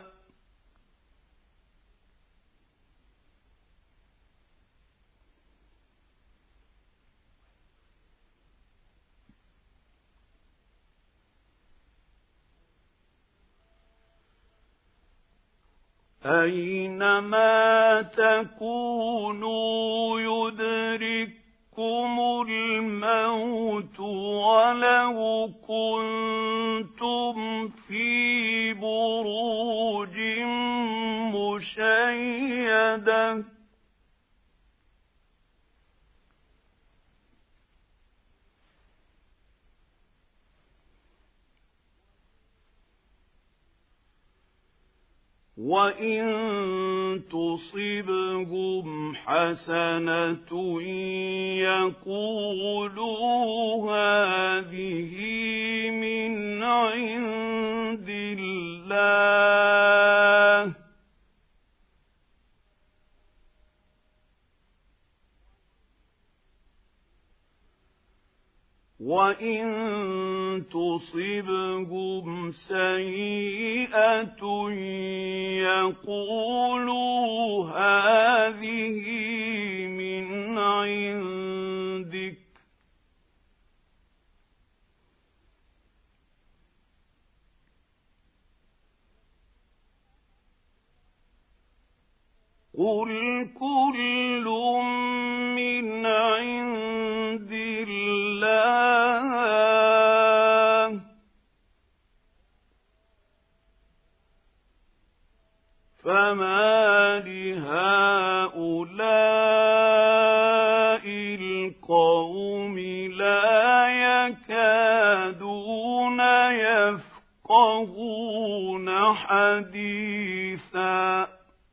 أينما تكونوا يدرككم الموت ولو كنتم في بروج مشيدة وإن تصبهم حسنة يقولوا هذه من عند وَإِن تُصِبْهُمْ سَيِّئَةٌ يَقُولُوا هَٰذِهِ مِنْ عِندِكَ قُلْ كُلٌّ مِّنْ عِندِ اللَّهِ فَمَالِ هَٰؤُلَاءِ الْقَوْمِ لَا يَكَادُونَ يَفْقَهُونَ حَدِيثًا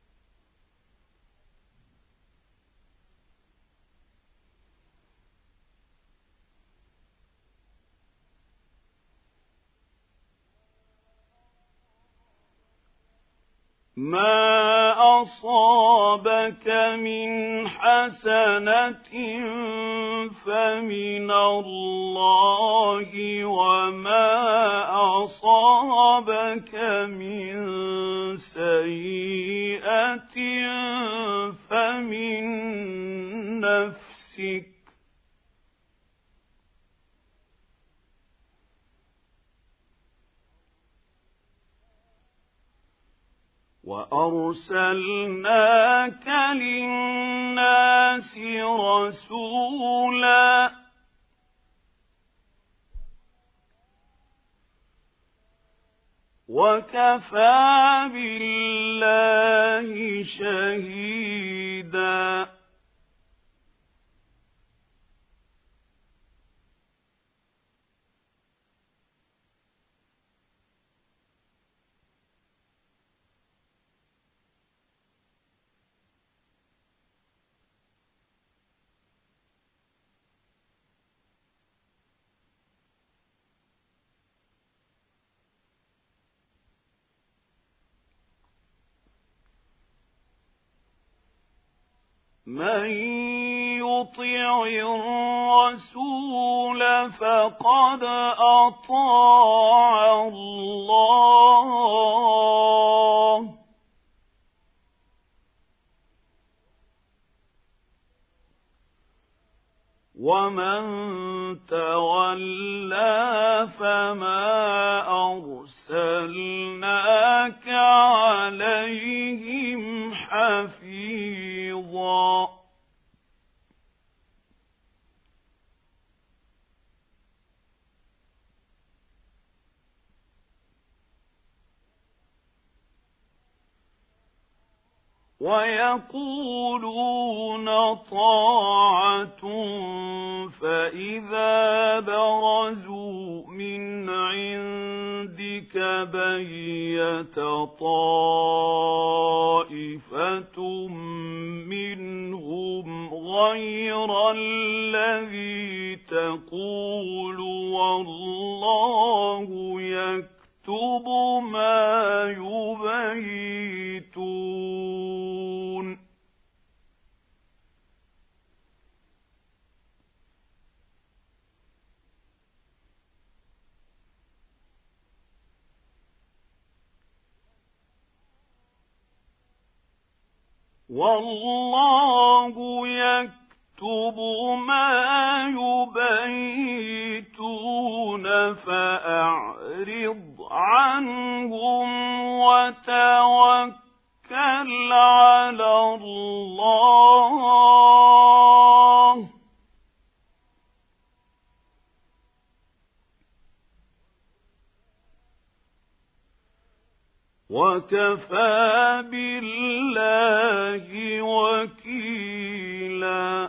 مَا أَصَابَكَ مِنْ حَسَنَةٍ فَمِنَ اللَّهِ وَمَا أَصَابَكَ مِنْ سَيِّئَةٍ فَمِنْ نَفْسِكَ وَأَرْسَلْنَاكَ لِلنَّاسِ رَسُولًا وَكَفَىٰ بِاللَّهِ شَهِيدًا مَن يُطِعِ الرَّسُولَ فَقَدْ أَطَاعَ اللَّهَ ۖ وَمَن تَوَلَّىٰ فَمَا أَرْسَلْنَاكَ عَلَيْهِمْ حَفِيظًا وَيَقُولُونَ طَاعَةٌ فَإِذَا بَرَزُوا مِنْ عِندِكَ بَيَّتَ طَائِفَةٌ مِّنْهُمْ غَيْرَ الَّذِي تَقُولُ وَاللَّهُ يَكْتُبُ مَا يُبَيِّتُونَ وَاللَّهُ يَكْتُبُ مَا يُبَيِّتُونَ فَأَعْرِضْ عَنْهُمْ وَتَوَكَّلْ عَلَى اللَّهِ ۚ وَكَفَىٰ بِاللَّهِ وَكِيلًا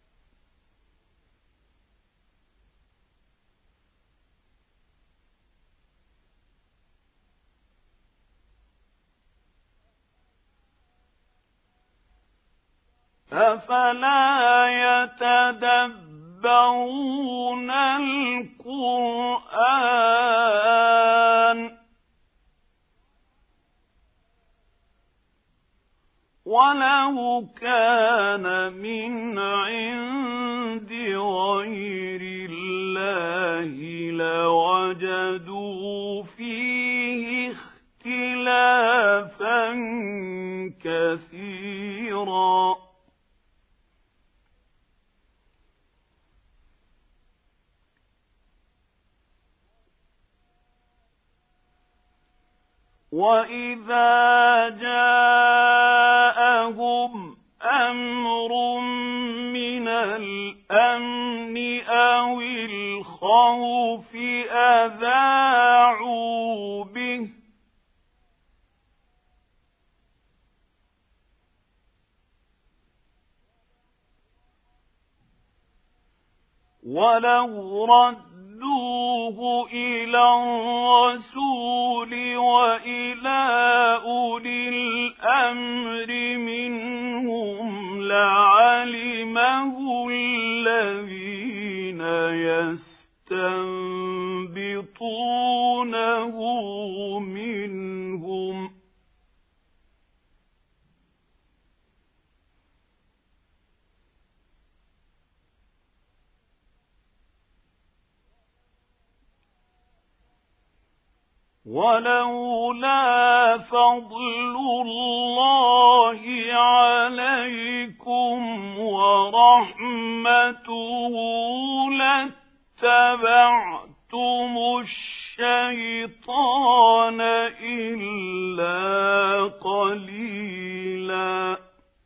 أَفَلَا يَتَدَبَّرُونَ الْقُرْآنَ وَلَوْ كَانَ مِنْ عِندِ غَيْرِ اللَّهِ وَإِذَا جَاءَهُمْ أَمْرٌ مِّنَ الْأَمْنِ أَوِ الْخَوْفِ أَذَاعُوا بِهِ وَلَوْ رَدُّوهُ إِلَى الرَّسُولِ وَإِلَى أُولِي الْأَمْرِ مِنْهُمْ لَعَلِمَهُ الَّذِينَ يَسْتَنبِطُونَهُ مِنْهُمْ ۗ وَلَوْلَا فَضْلُ اللَّهِ عَلَيْكُمْ وَرَحْمَتُهُ لَاتَّبَعْتُمُ الشَّيْطَانَ إِلَّا قَلِيلًا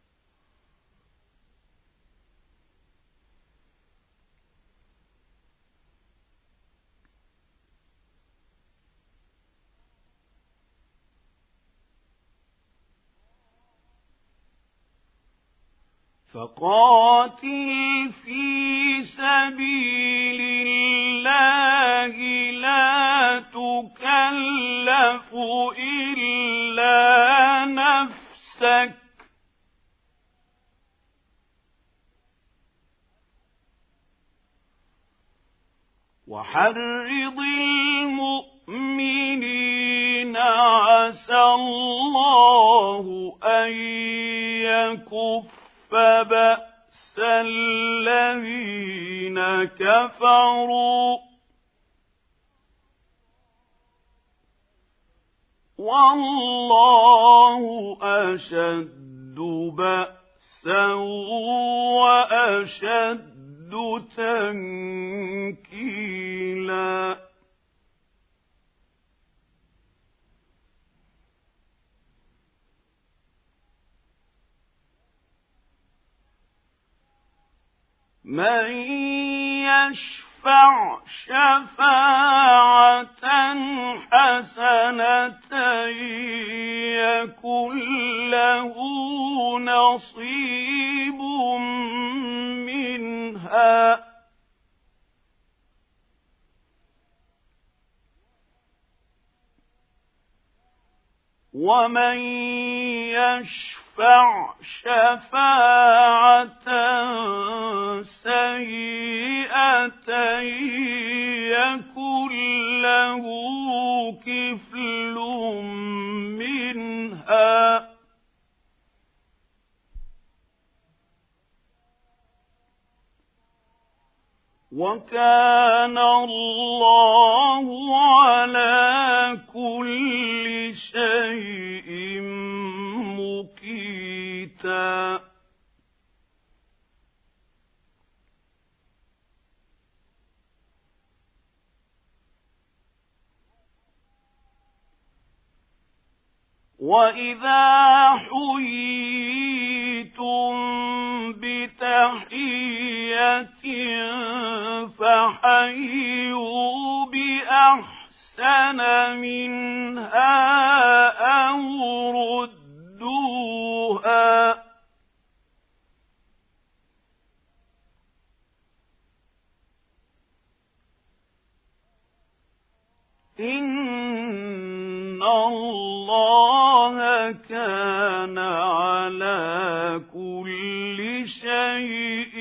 فَقَاتِلْ فِي سَبِيلِ اللَّهِ لَا تُكَلَّفُ إِلَّا نَفْسَكَ ۚ وَحَرِّضِ الْمُؤْمِنِينَ عَسَى اللَّهُ أَن يَكُفَّ بَأْسَ الَّذِينَ كَفَرُوا ۚ وَاللَّهُ أَشَدُّ بَأْسًا وَأَشَدُّ تَنكِيلًا. مَن يَشْفَعْ شَفَاعَةً حَسَنَةً يَكُن لَّهُ نَصِيبٌ مِّنْهَا ۖ وَمَن يَشْفَعْ شَفَاعَةً سَيِّئَةً يَكُن لَّهُ كِفْلٌ مِّنْهَا ۗ وَكَانَ اللَّهُ عَلَىٰ كُلِّ شَيْءٍ مُّقِيتًا. وَإِذَا حُيِّيتُم بِتَحِيَّةٍ فَحَيُّوا بِأَحْسَنَ مِنْهَا أَوْ رُدُّوهَا ۗ إِنَّ اللَّهَ كَانَ عَلَىٰ كُلِّ شَيْءٍ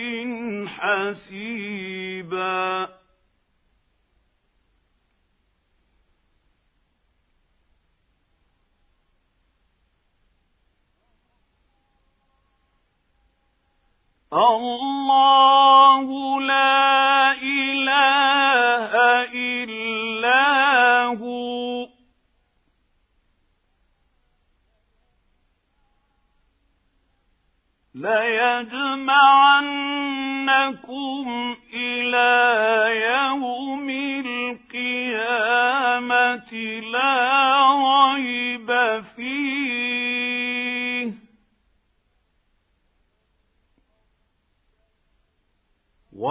حَسِيبًا. اللَّهُ لَا إِلَٰهَ إِلَّا هُوَ ۚ لَيَجْمَعَنَّكُمْ إِلَىٰ يَوْمِ الْقِيَامَةِ لَا رَيْبَ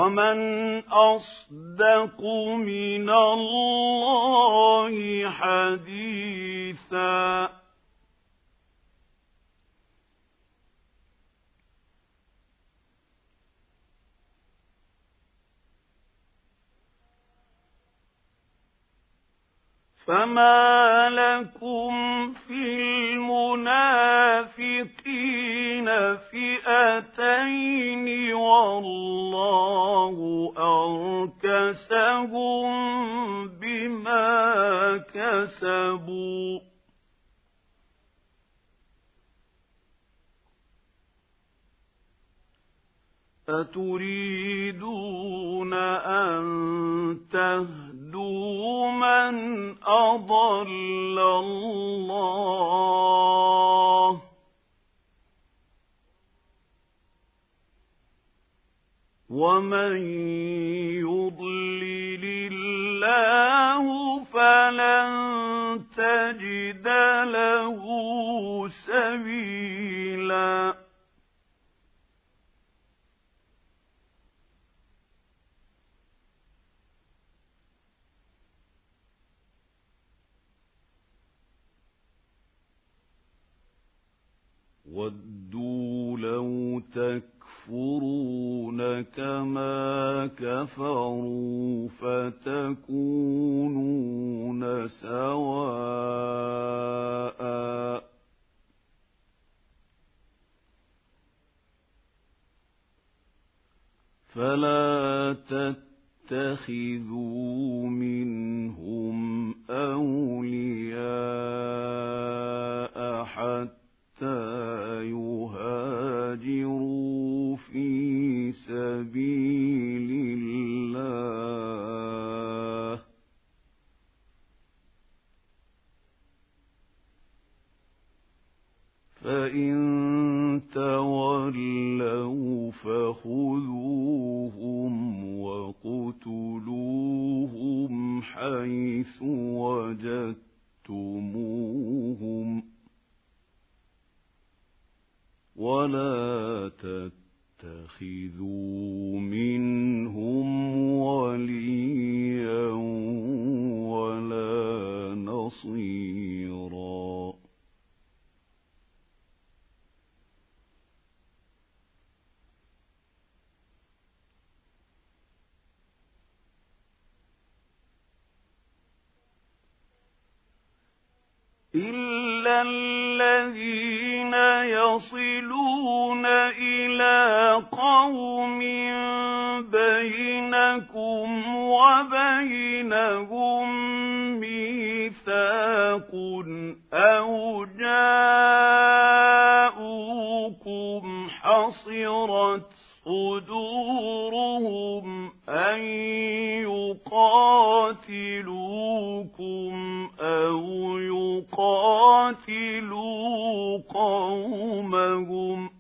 ومن أصدق من الله حديثا فما لكم في المنافقين فئتين والله أركسهم بما كسبوا أتريدون أن تهدوا من أضل الله ومن يضلل الله فلن تجد له سبيلا وَدُّوا لَوْ تَكْفُرُونَ كَمَا كَفَرُوا فَتَكُونُونَ سَوَاءً فَلَا تَتَّخِذُوا مِنْهُمْ أَوْلِيَاءَ حَتَّى يهاجروا في سبيل الله فإن تولوا فخذوهم وَاقْتُلُوهُمْ حيث وجدتموهم ولا تتخذوا منهم وليا ولا نصيرا إلا الذين يصلون إلى قوم بينكم وبينهم ميثاق أو جاءوكم حصرت صدورهم أن يقاتلوكم أو يقاتلوا قومهم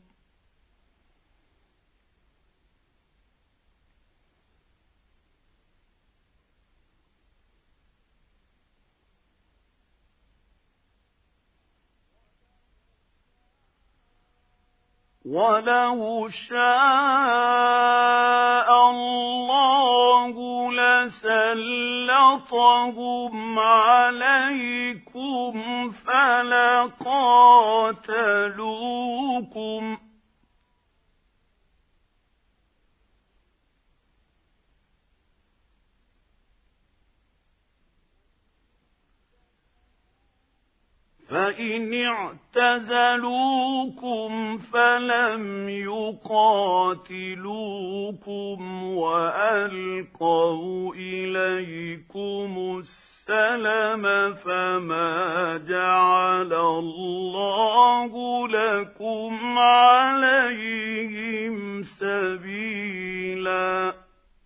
وَلَوْ شَاءَ اللَّهُ لَسَلَّطَهُمْ عَلَيْكُمْ فَلَقَاتَلُوكُمْ فَإِنِ اعْتَزَلُوكُمْ فَلَمْ يُقَاتِلُوكُمْ وَأَلْقَوْا إِلَيْكُمُ السَّلَمَ فَمَا جَعَلَ اللَّهُ لَكُمْ عَلَيْهِمْ سَبِيلًا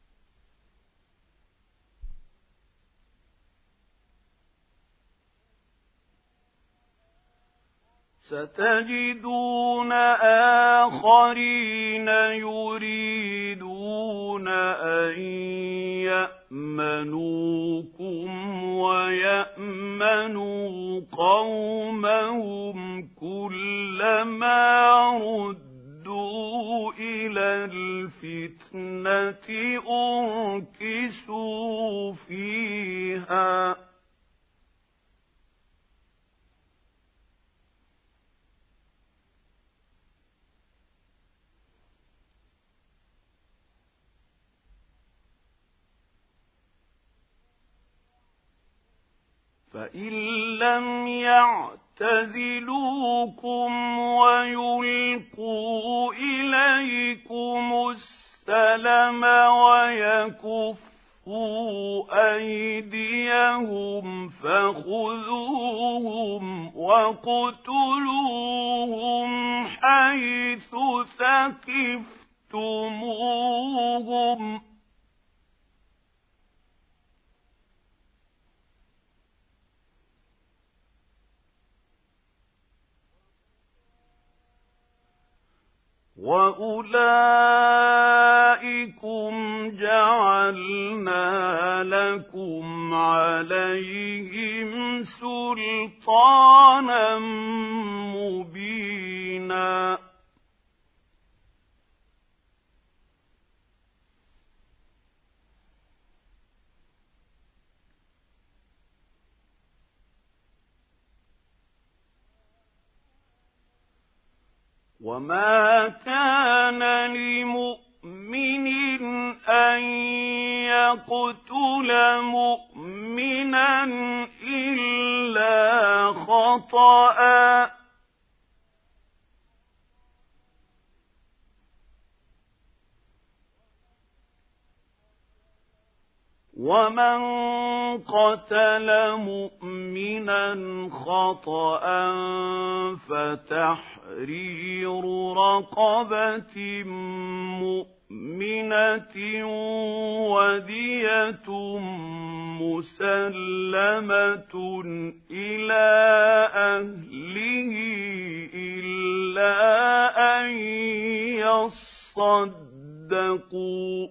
ستجدون آخرين يريدون أن يأمنوكم ويأمنوا قومهم كلما ردوا إلى الفتنة أركسوا فيها فإن لم يعتزلوكم ويلقوا إليكم السلم ويكفوا أيديهم فخذوهم واقتلوهم حيث ثقفتموهم وَأُولَئِكُمْ جَعَلْنَا لَكُمْ عَلَيْهِمْ سُلْطَانًا مُّبِينًا وَمَا كَانَ لِمُؤْمِنٍ أَن يَقْتُلَ مُؤْمِنًا إِلَّا خَطَأً ۚ وَمَن قَتَلَ مُؤْمِنًا خَطَأً فَتَحْرِيرُ رَقَبَةٍ مُّؤْمِنَةٍ وَدِيَةٌ مُّسَلَّمَةٌ إِلَىٰ أَهْلِهِ إِلَّا أَن يَصَّدَّقُوا ۚ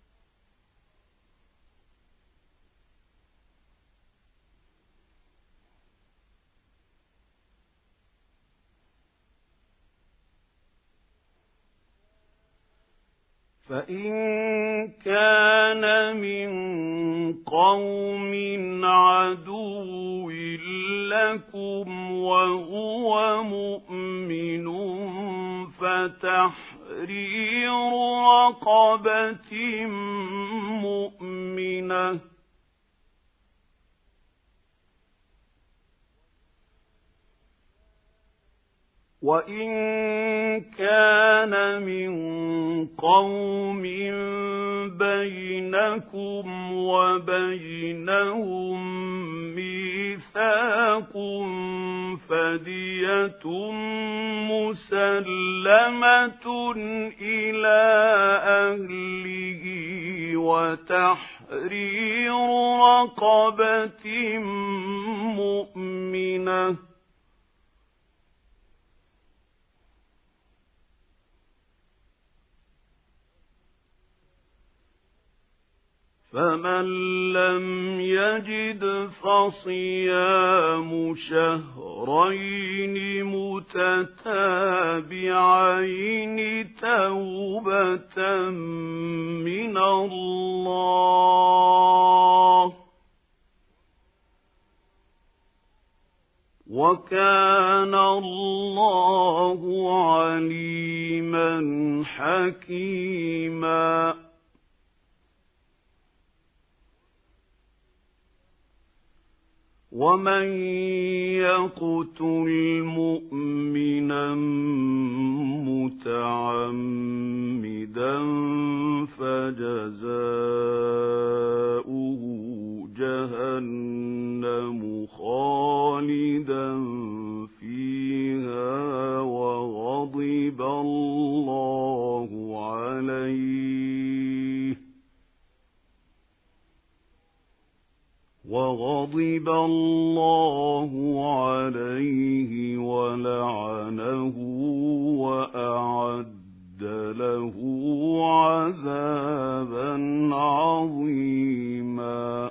فَإِن كَانَ مِن قَوْمٍ عَدُوٍّ لَّكُمْ وَهُوَ مُؤْمِنٌ فَتَحْرِيرُ رَقَبَةٍ مُّؤْمِنَةٍ ۖ وَإِن كَانَ مِن قَوْمٍ بَيْنَكُمْ وَبَيْنَهُم مِّيثَاقٌ فَدِيَةٌ مُّسَلَّمَةٌ إِلَىٰ أَهْلِهِ وَتَحْرِيرُ رَقَبَةٍ مُّؤْمِنَةٍ ۖ فَمَن لَّمْ يَجِدْ فَصِيَامُ شَهْرَيْنِ مُتَتَابِعَيْنِ تَوْبَةً مِّنَ اللَّهِ ۗ وَكَانَ اللَّهُ عَلِيمًا حَكِيمًا. وَمَن يَقْتُلْ مُؤْمِنًا مُّتَعَمِّدًا فَجَزَاؤُهُ جَهَنَّمُ خَالِدًا فِيهَا وَغَضِبَ اللَّهُ عَلَيْهِ وَلَعَنَهُ وَأَعَدَّ لَهُ عَذَابًا عَظِيمًا.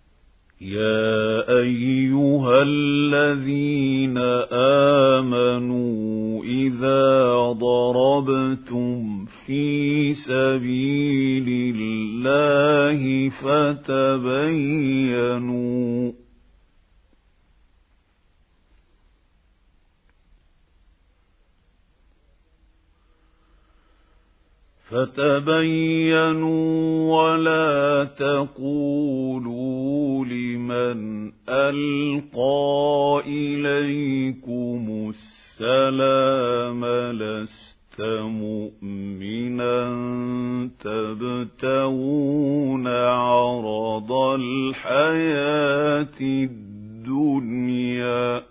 يَا أَيُّهَا الَّذِينَ آمَنُوا في سبيل الله فتبينوا ولا تقولوا لمن ألقى إليكم السلام لست مؤمنا تبتغون عرض الحياة الدنيا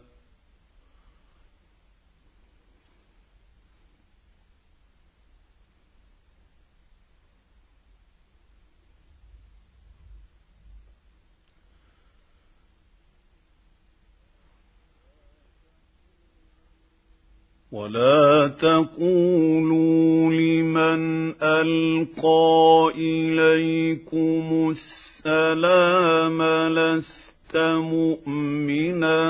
ولا تقولوا لمن ألقى إليكم السلام لست مؤمنا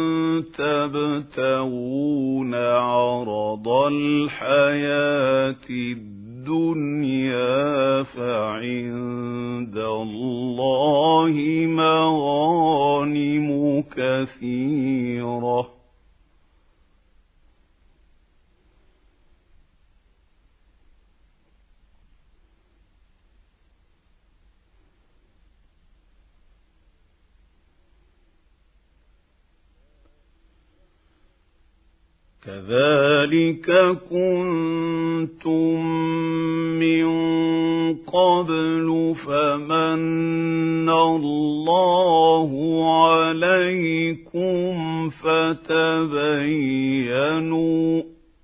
تبتغون عرض الحياة الدنيا فعند الله مغانم كثيرة كذلك كنتم من قبل فمن الله عليكم فتبينوا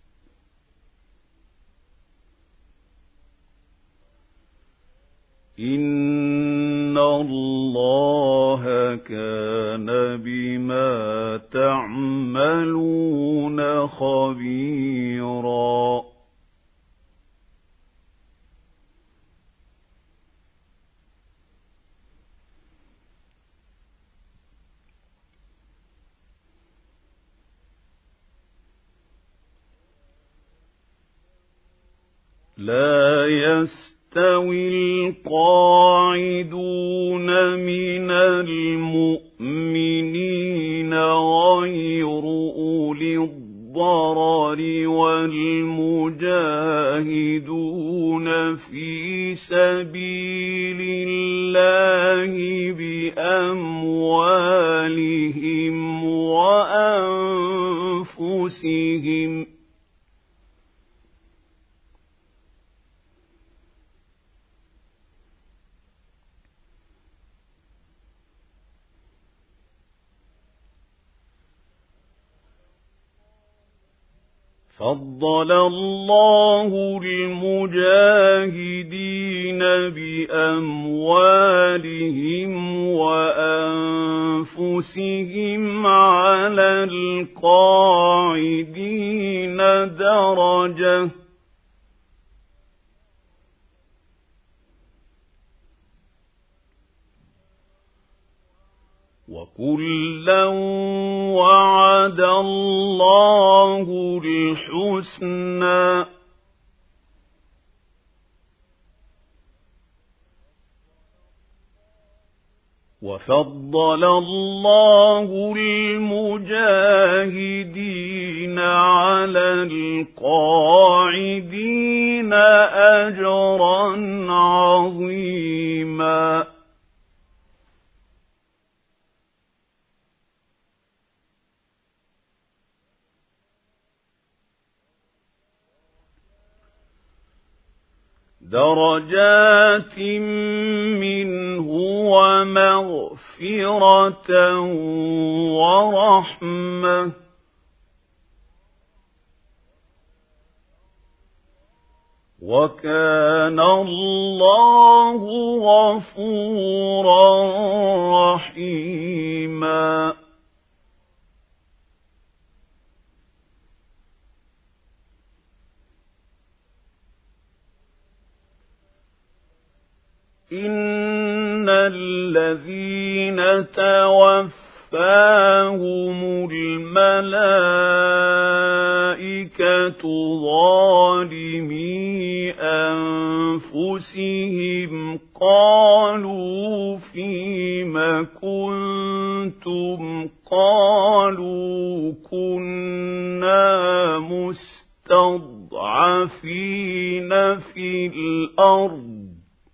إن الله كان بما تعملون خبيرا لا يستوي القاعدون من المؤمنين غير أولي الضرر والمجاهدون في سبيل الله بأموالهم وأنفسهم فضل الله المجاهدين بأموالهم وأنفسهم على القاعدين درجة وكلا وعد الله الحسنى وفضل الله المجاهدين على القاعدين أجرا عظيما درجات منه ومغفرة ورحمة وكان الله غفورا رحيما إن الذين توفاهم الملائكة الْمُؤْتَفِكَةُ ظَالِمِي أَنفُسِهِمْ قَالُوا فِيمَ كُنتُمْ قَالُوا كُنَّا مُسْتَضْعَفِينَ فِي الْأَرْضِ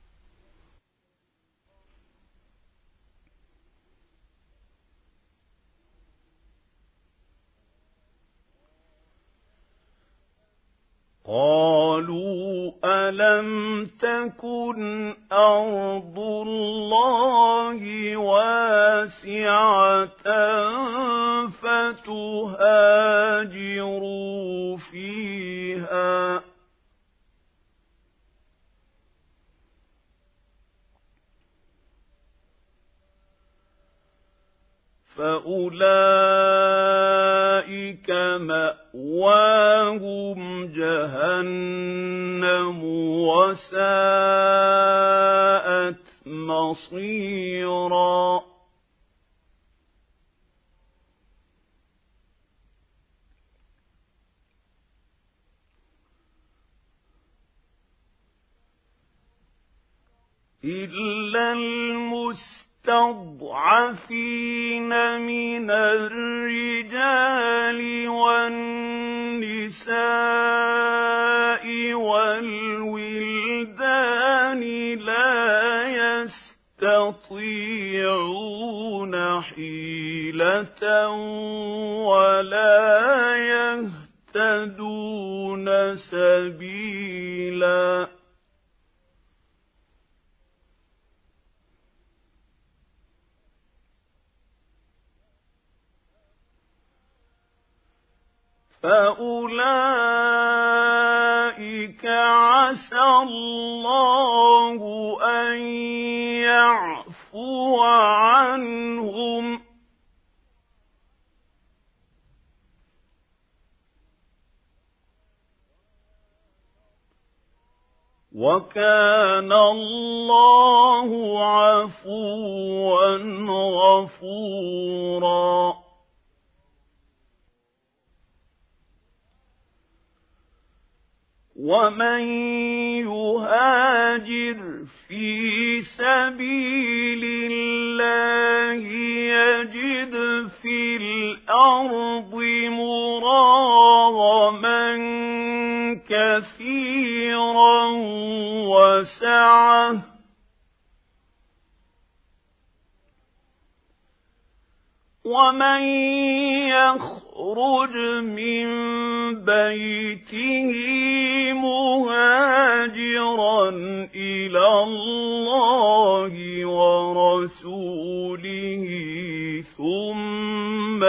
قالوا ألم تكن أرض الله واسعة فتهاجروا فيها فأولئك مأواهم جهنم وساءت مصيرا إلا المستضعفين من الرجال والنساء والولدان لا يستطيعون حيلة ولا يهتدون سبيلا فأولئك عسى الله أن يعفو عنهم وكان الله عفوا غفورا ومن يهاجر في سبيل الله يجد في الأرض مراغما كثيرا وسعة ومن يخرج من بيته مهاجرا إلى الله ورسوله ثم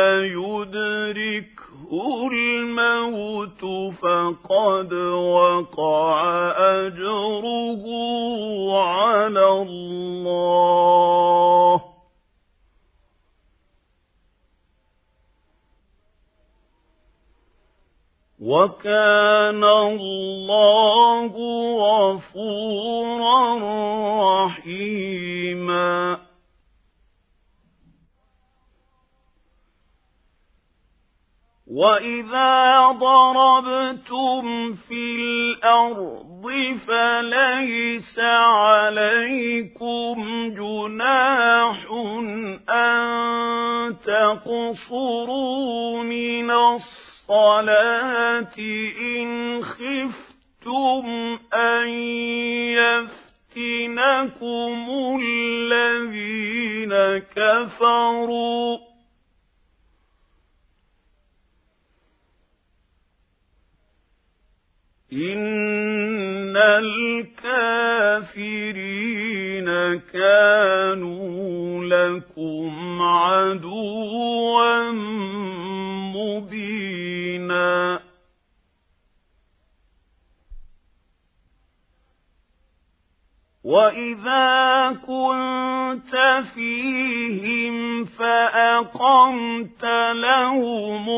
يدركه الموت فقد وقع أجره على الله وكان الله غفورا رحيما وإذا ضربتم في الأرض فليس عليكم جناح أن تقصروا من الصلاة إن خفتم أن يفتنكم الذين كفروا إن الكافرين كانوا لكم عدوا مبينا وإذا كنت فيهم فأقمت لهم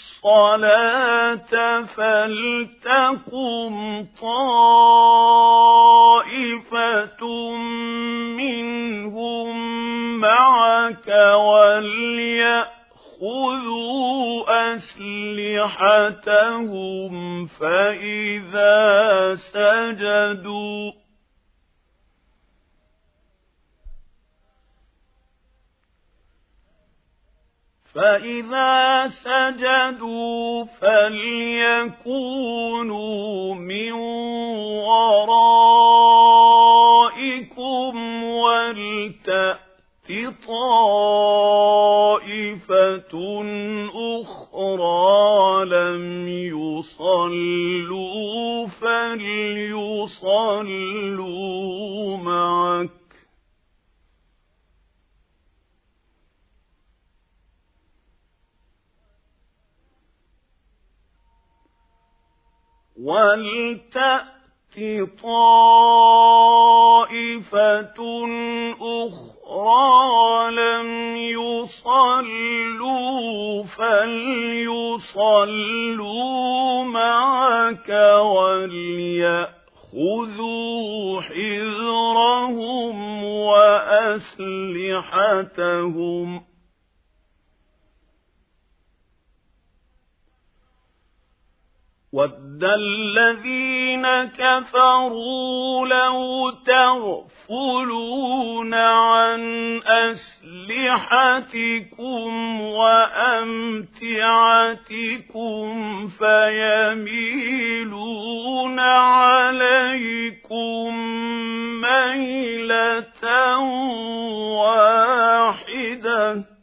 الصلاة فلتقم طائفة منهم معك وليأخذوا أسلحتهم أسلحتهم فإذا سجدوا فليكونوا من ورائكم ولتأت طائفة أخرى لم يصلوا فليصلوا معك ولتأت طائفة أخرى لم يصلوا فليصلوا معك وليأخذوا حذرهم وأسلحتهم وَدَّ الَّذِينَ كَفَرُوا لَوْ تَغْفُلُونَ عَنْ أَسْلِحَتِكُمْ وَأَمْتِعَتِكُمْ فَيَمِيلُونَ عَلَيْكُمْ مَيْلَةً وَاحِدَةً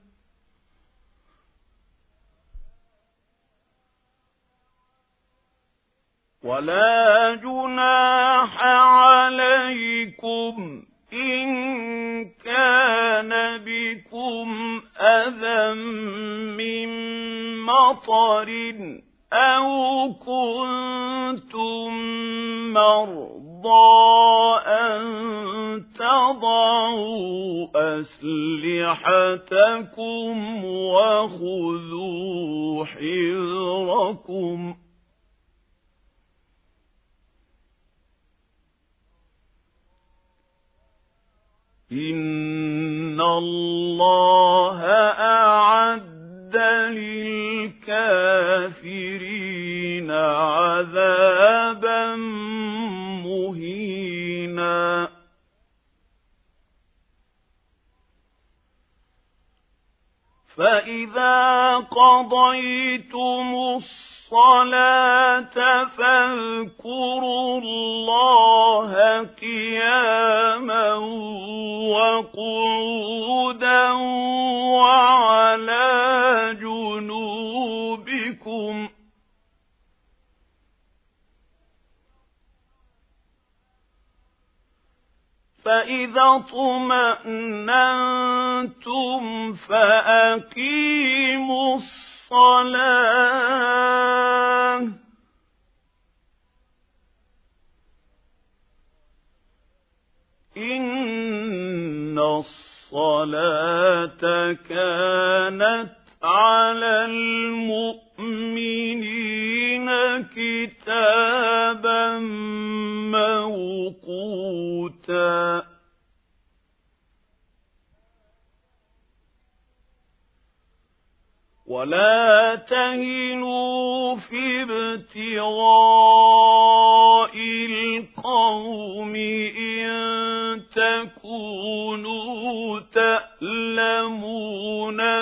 وَلَا جُنَاحَ عَلَيْكُمْ إِن كَانَ بِكُمْ أَذًى مِّن مَّطَرٍ أَوْ كُنتُم مَّرْضَىٰ أَن تَضَعُوا أَسْلِحَتَكُمْ وَخُذُوا حِذْرَكُمْ إِنَّ اللَّهَ أَعَدَّ لِلْكَافِرِينَ عَذَابًا مُّهِينًا فَإِذَا قَضَيْتُمُ الصَّلَاةَ فاذكروا الله قياما وقعودا وعلى جنوبكم فإذا اطمأننتم فأقيموا الصلاة إن الصلاة كانت على المؤمنين كتابا موقوتا ولا تهنوا في ابتغاء القوم إن تكونوا تألمون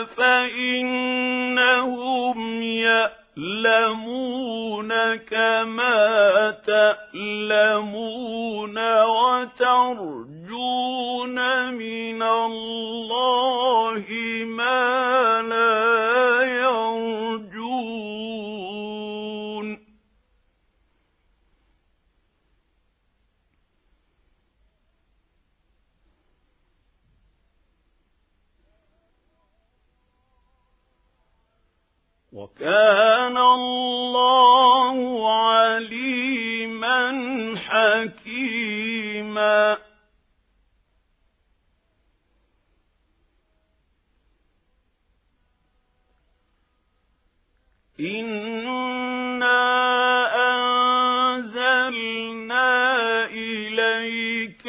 فإنهم يألمون كما تألمون وترجون من الله ما لا يرجون وكان الله عليما حكيما إنا أنزلنا إليك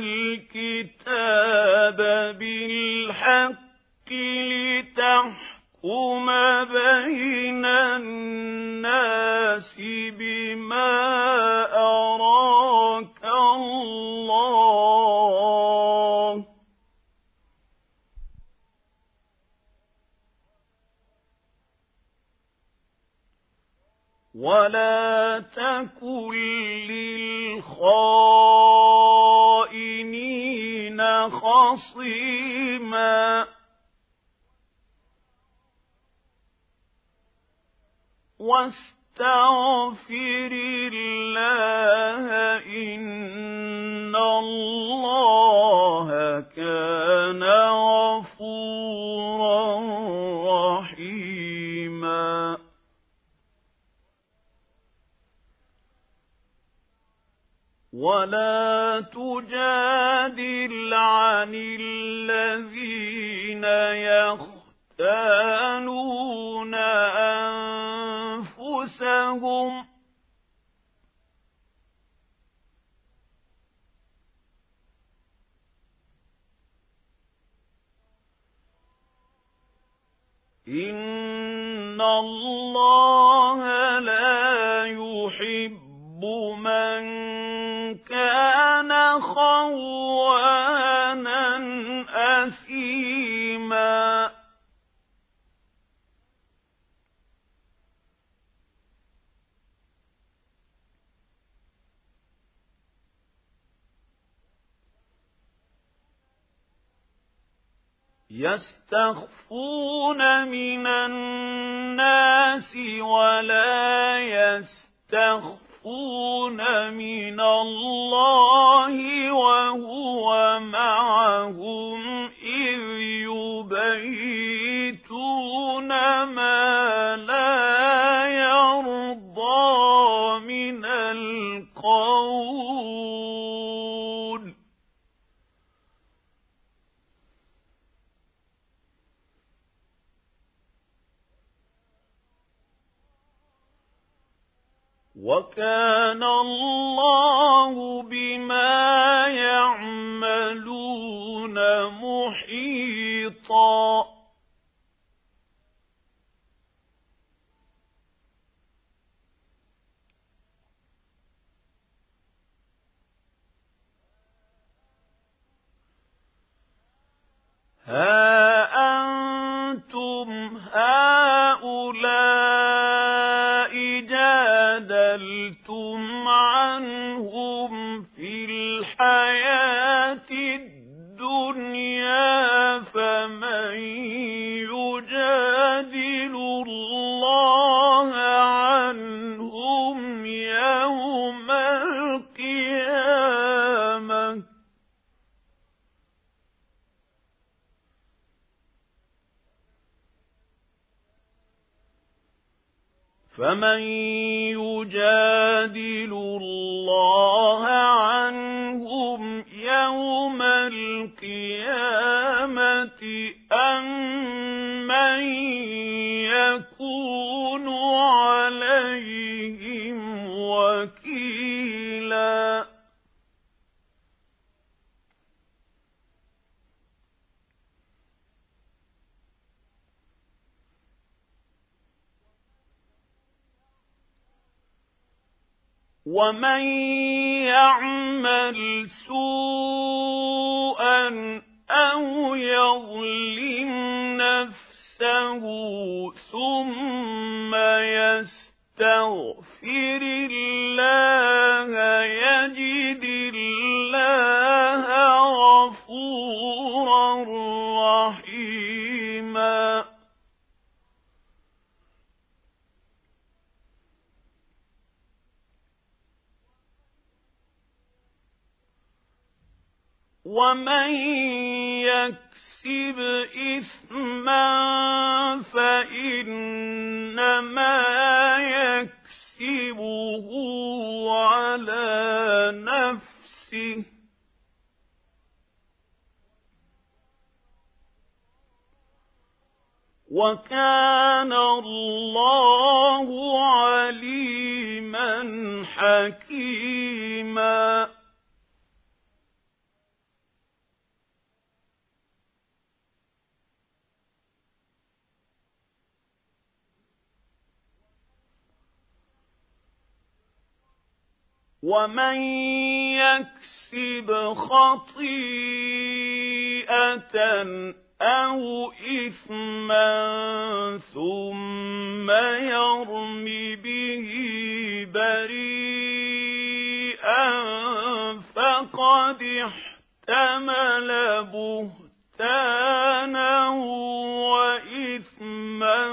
الكتاب بالحق لتحكم بين الناس ولا تكن للخائنين خصيما واستغفر الله إن الله كان غفورا رحيما ولا تجادل عن الذين يختانون أنفسهم إن الله لا يحب من كان خوانا أثيما يستخفون من الناس ولا يستخفون من الله وهو معهم إذ يبيتون ما لا يرضى من القول وكان الله بما يعملون محيطا ها أنتم هؤلاء جادلتم عنهم في الحياة الدنيا فمن يجادل الله عنهم يوم القيامة فمن يجادل الله عنهم يوم القيامة أم من يكون عليهم وكيلا ومن يعمل سوءا أو يظلم نفسه ثم يستغفر الله يجد الله غفورا رحيما ومن يكسب إثما فإنما يكسبه على نفسه وكان الله عليما حكيما ومن يكسب خطيئة أو إثما ثم يرم به بريئا فقد احتمل بهتانا وإثما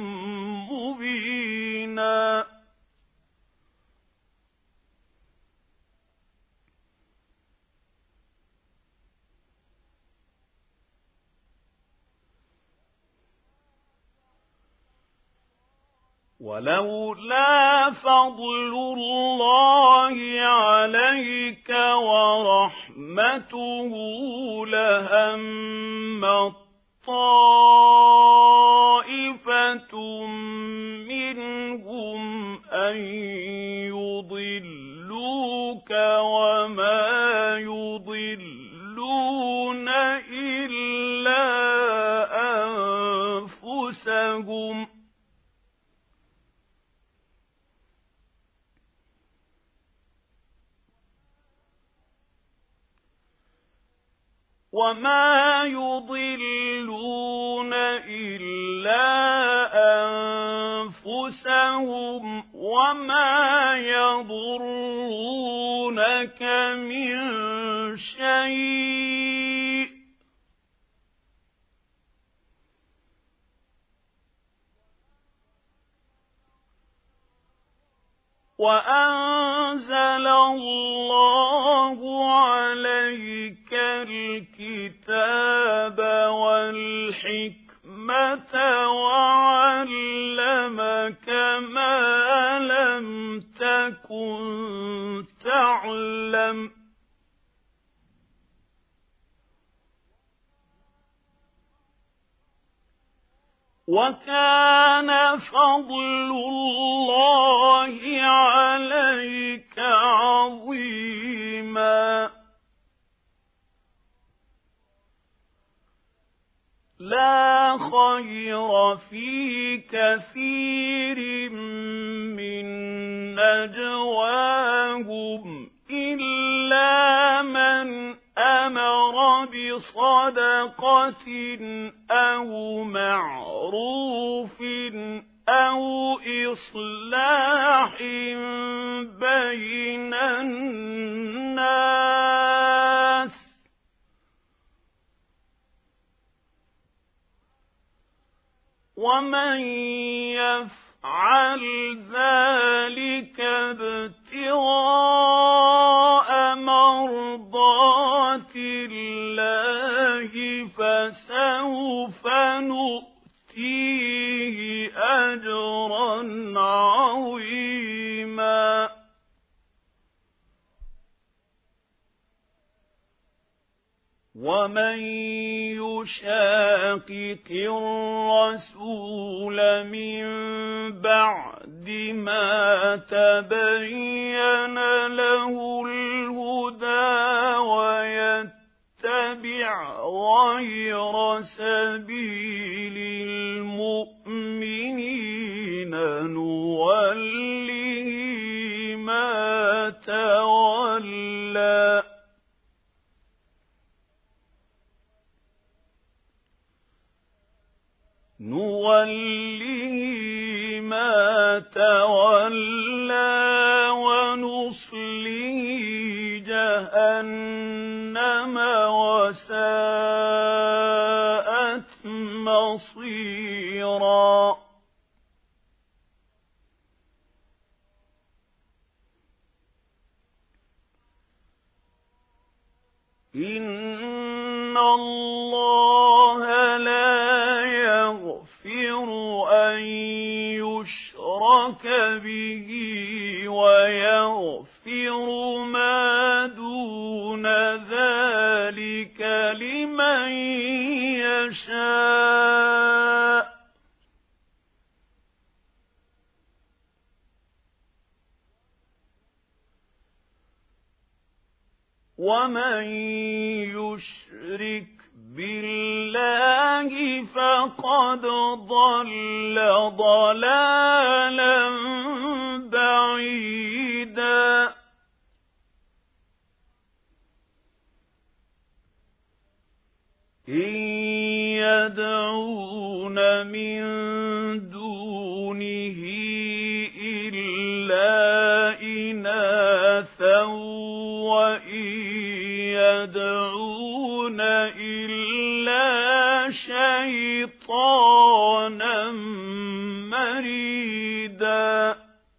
مبينا. ولولا فضل الله عليك ورحمته لهم طائفة منهم أن يضلوك وما يضلون إلا أنفسهم وما يضلون إلا أنفسهم وما يضرونك من شيء وأنزل الله عليك الكتاب والحكمة وعلمك ما لم تكن تعلم وكان فضل الله عليك عظيما. لا خير في كثير من نجواهم إلا من أمر بصدقة أو معروف أو إصلاح بين الناس ومن يفعل ذلك ابتغاء مرضات الله فسوف نؤتيه أجرا عظيما. ومن يشاقق الرسول من بعد ما تبين له الهدى ويتبع غير سبيل المؤمنين نوله ما تولى ونصله جهنم وساءت مصيرا. إن الله لا يغفر أن يشرك به ويغفر ما دون ذلك لمن يشاء ومن يشرك بالله فقد ضل ضلالا بعيدا. إن يدعون من دونه إلا إناثا وإن يدعون إلا شيطانا مريدا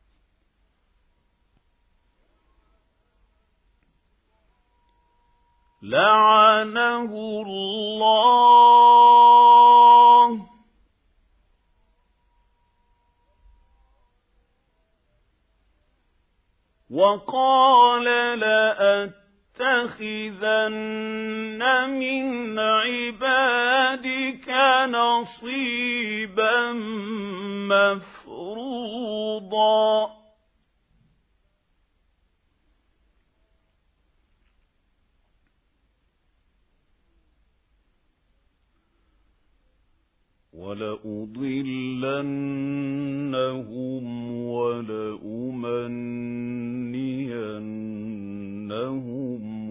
لعنه الله وقال لأتخذن من عبادك نصيبا مفروضا ولأضلنهم ولأمنينهم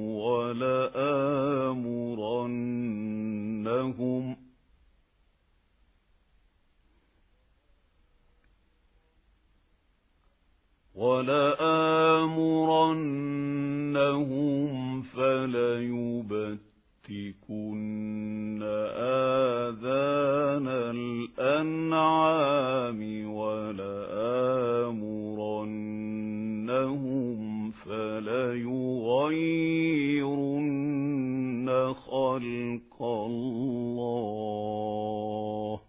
ولآمرنهم فليبتكن آذان الأنعام ولآمرنهم فليغيرن خلق الله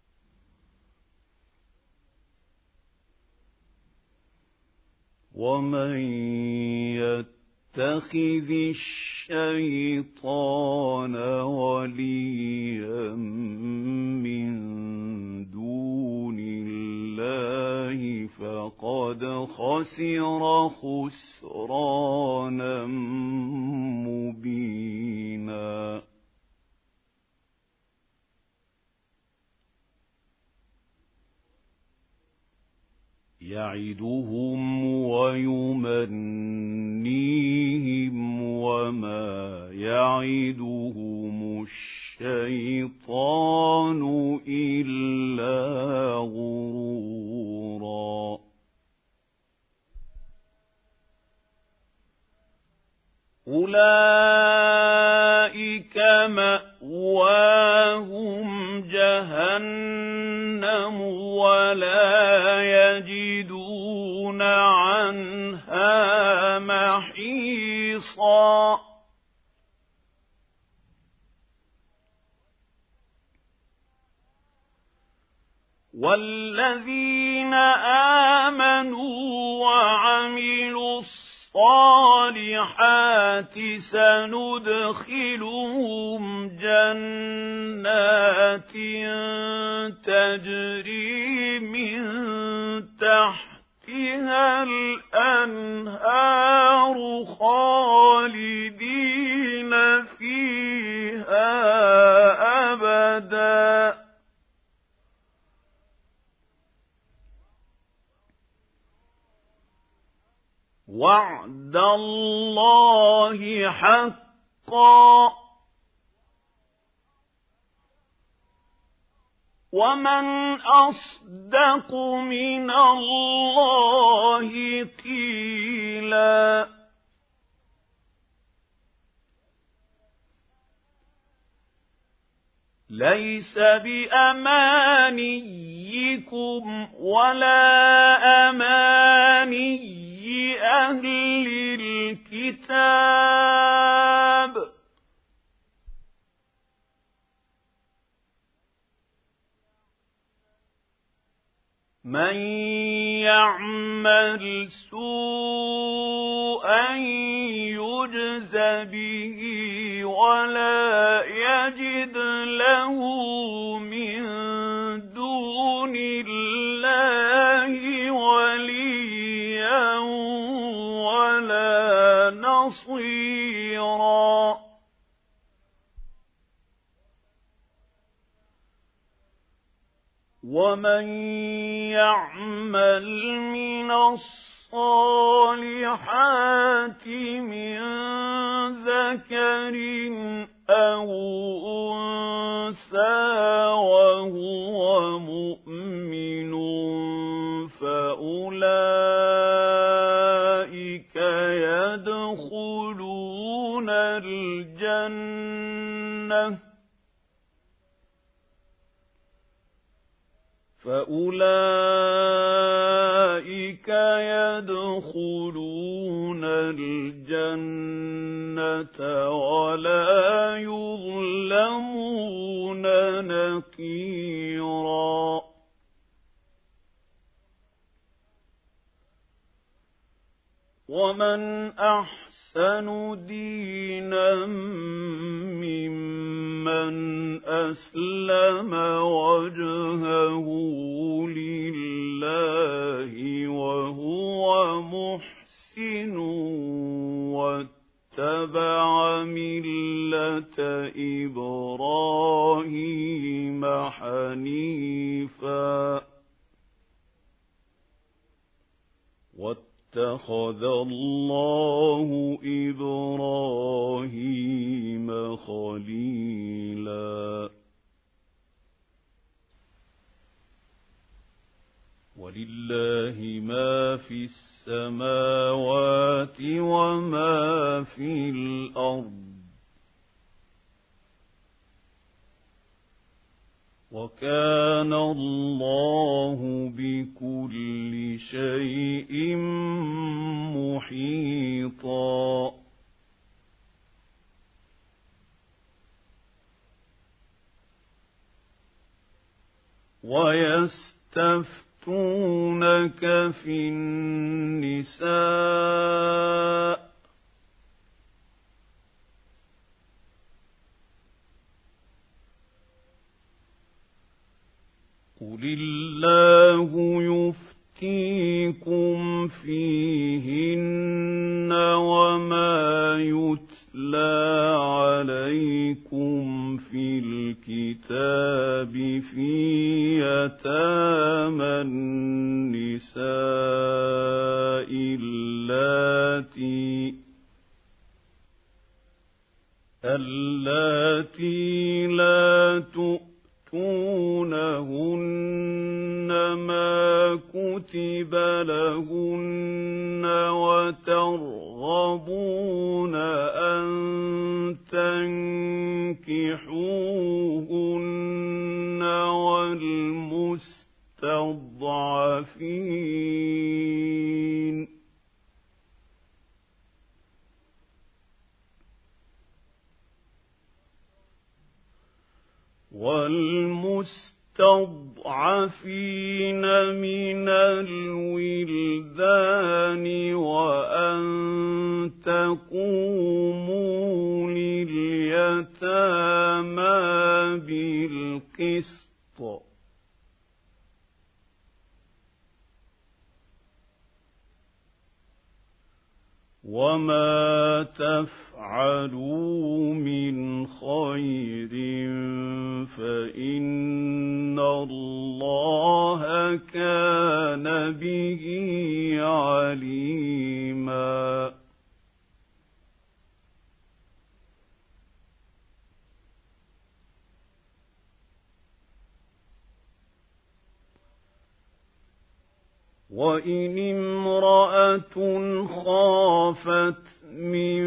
ومن يتخذ الشيطان وليا من دون الله فقد خسر خسرانا مبينا يعدهم ويمنيهم وما يعدهم الشيطان إلا غرورا أولئك مأواهم جهنم ولا يجدون عنها محيصا والذين آمنوا وعملوا الصالحات سندخلهم جنات تجري من تحتها الأنهار خالدين فيها أبدا وعد الله حقا ومن أصدق من الله قيلا ليس بأمانيكم ولا أماني أهل الكتاب من يعمل سوءا يجز به ولا يجد له من دون الله وليا ولا نصيرا ومن يعمل من الصالحات من ذكر أو أنثى يدخلون الجنة فأولئك يدخلون الجنة ولا يظلمون نقيرا ومن أحسن دينا ممن أسلم وجهه لله وهو محسن واتبع ملة إبراهيم حنيفا واتخذ الله إبراهيم خليلا ولله ما في السماوات وما في الأرض وكان الله بكل شيء محيطا ويستفتونك في النساء قل الله يفتيكم فيهن وما يتلى عليكم في الكتاب في يتامى النساء اللاتي لا تؤتونهن ما كتب لهن وترغبون أن تنكحوهن والمستضعفين من الولدان وأن تقوموا لليتامى بالقسط وما تفعلوا من خير فإن الله كان به عليما وإن امرأة خافت من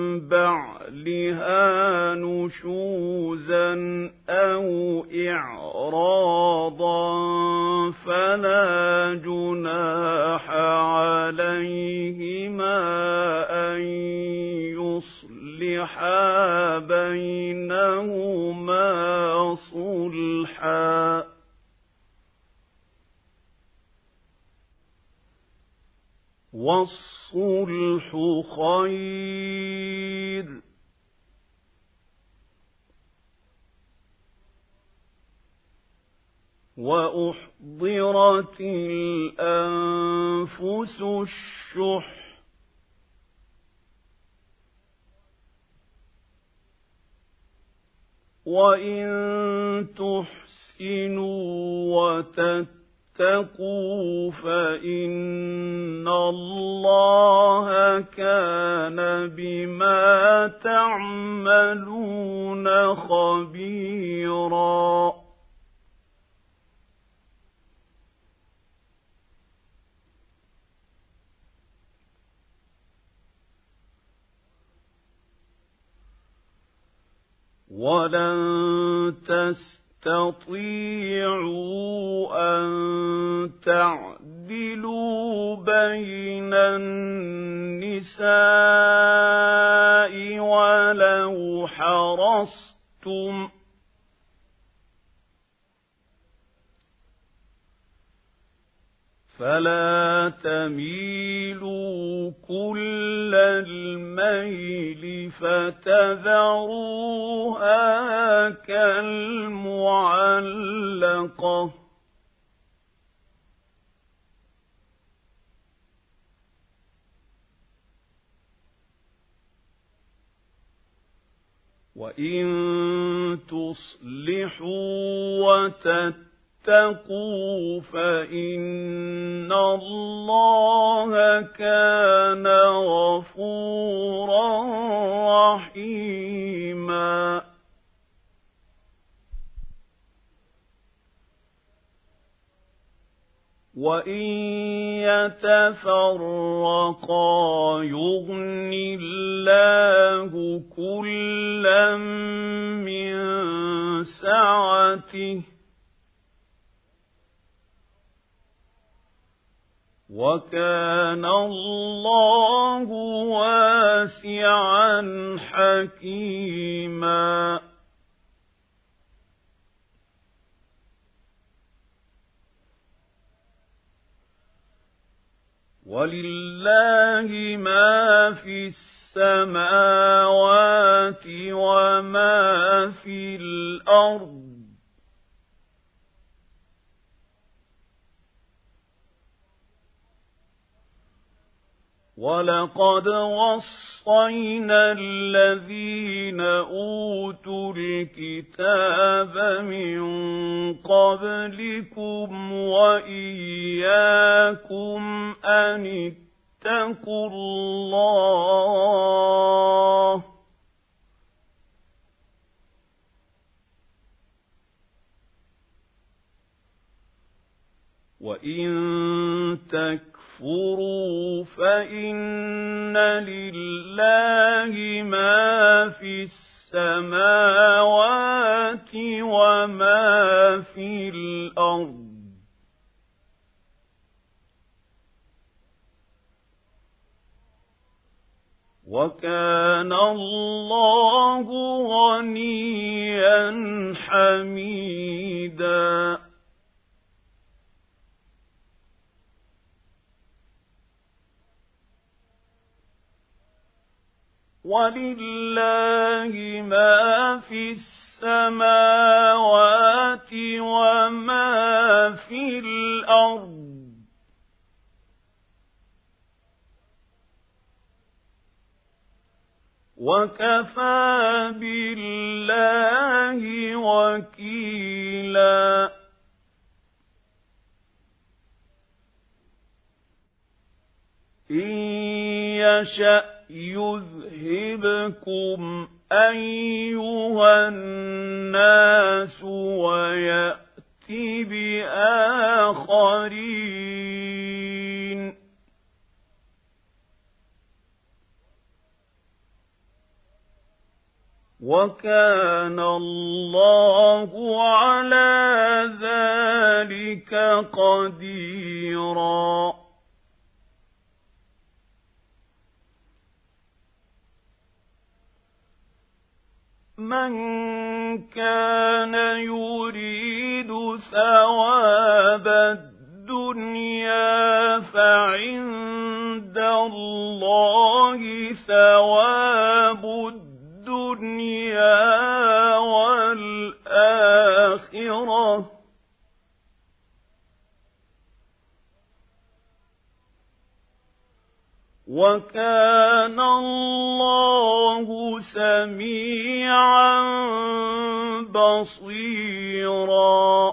بعلها نشوزا أو إعراضا فلا جناح عليهما أن يصلحا بينهما صلحا والصلح خير وأحضرت الأنفس الشح وإن تحسنوا وتتقوا فإن الله كان بما تعملون خبيرا ولن تستطيعوا أن تعدلوا بين النساء ولو حرصتم فلا تميلوا كل الميل فتذروها كالمعلقة وإن تصلحوا وتتقوا فإن الله كان غفورا رحيما وإن يتفرقا يغن الله كلا من سعته وكان الله واسعا حكيما ولله ما في السماوات وما في الأرض ولقد وصينا الذين أوتوا الكتاب من قبلكم وإياكم أن اتقوا الله وإن تكفروا فإن لله ما في السماوات وما في الأرض وكان الله غنيا حميدا ولله ما في السماوات وما في الأرض وكفى بالله وكيلا إن يشأ يذهبكم أيها الناس ويأتي بآخرين وكان الله على ذلك قديرا من كان يريد ثواب الدنيا فعند الله ثواب الدنيا والآخرة وكان الله سميعا بصيرا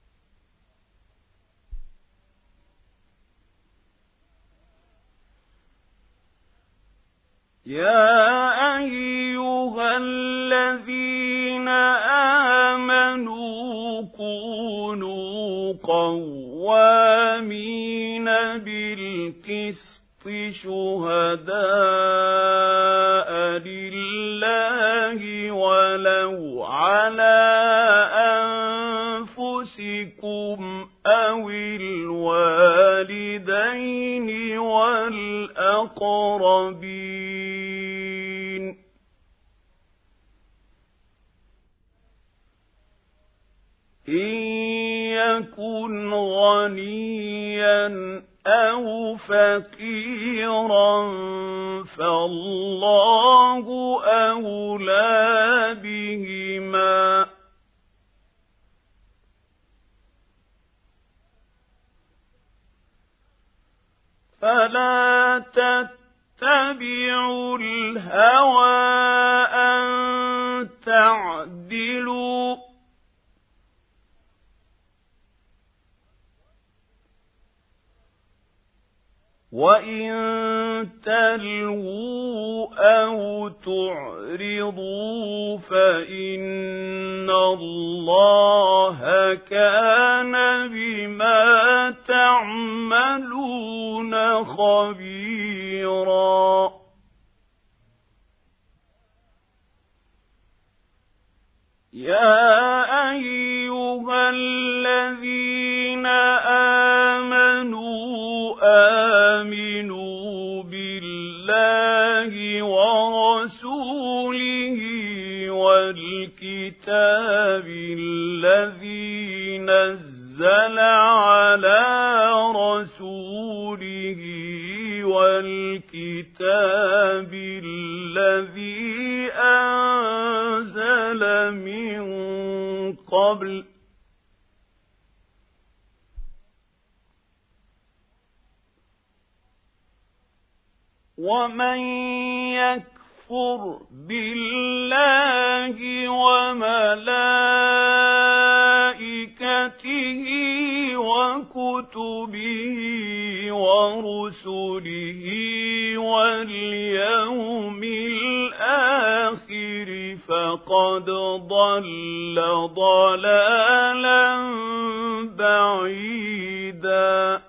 يا أيها الذين آمنوا كونوا قوامين بالقسط شهداء لله الله ولو على أنفسكم أو الوالدين والأقربين إن يكن غنيا أو فقيرا فالله أولى بهما فلا تتبعوا الهوى أن تعدلوا وإن تلووا أو تعرضوا فإن الله كان بما تعملون خبيرا يا أيها الذين آمنوا آمنوا بالله ورسوله والكتاب الذي نزل على رسوله والكتاب الذي أنزل من قبل ومن يكفر بالله وملائكته وكتبه ورسله واليوم الآخر فقد ضل ضلالا بعيدا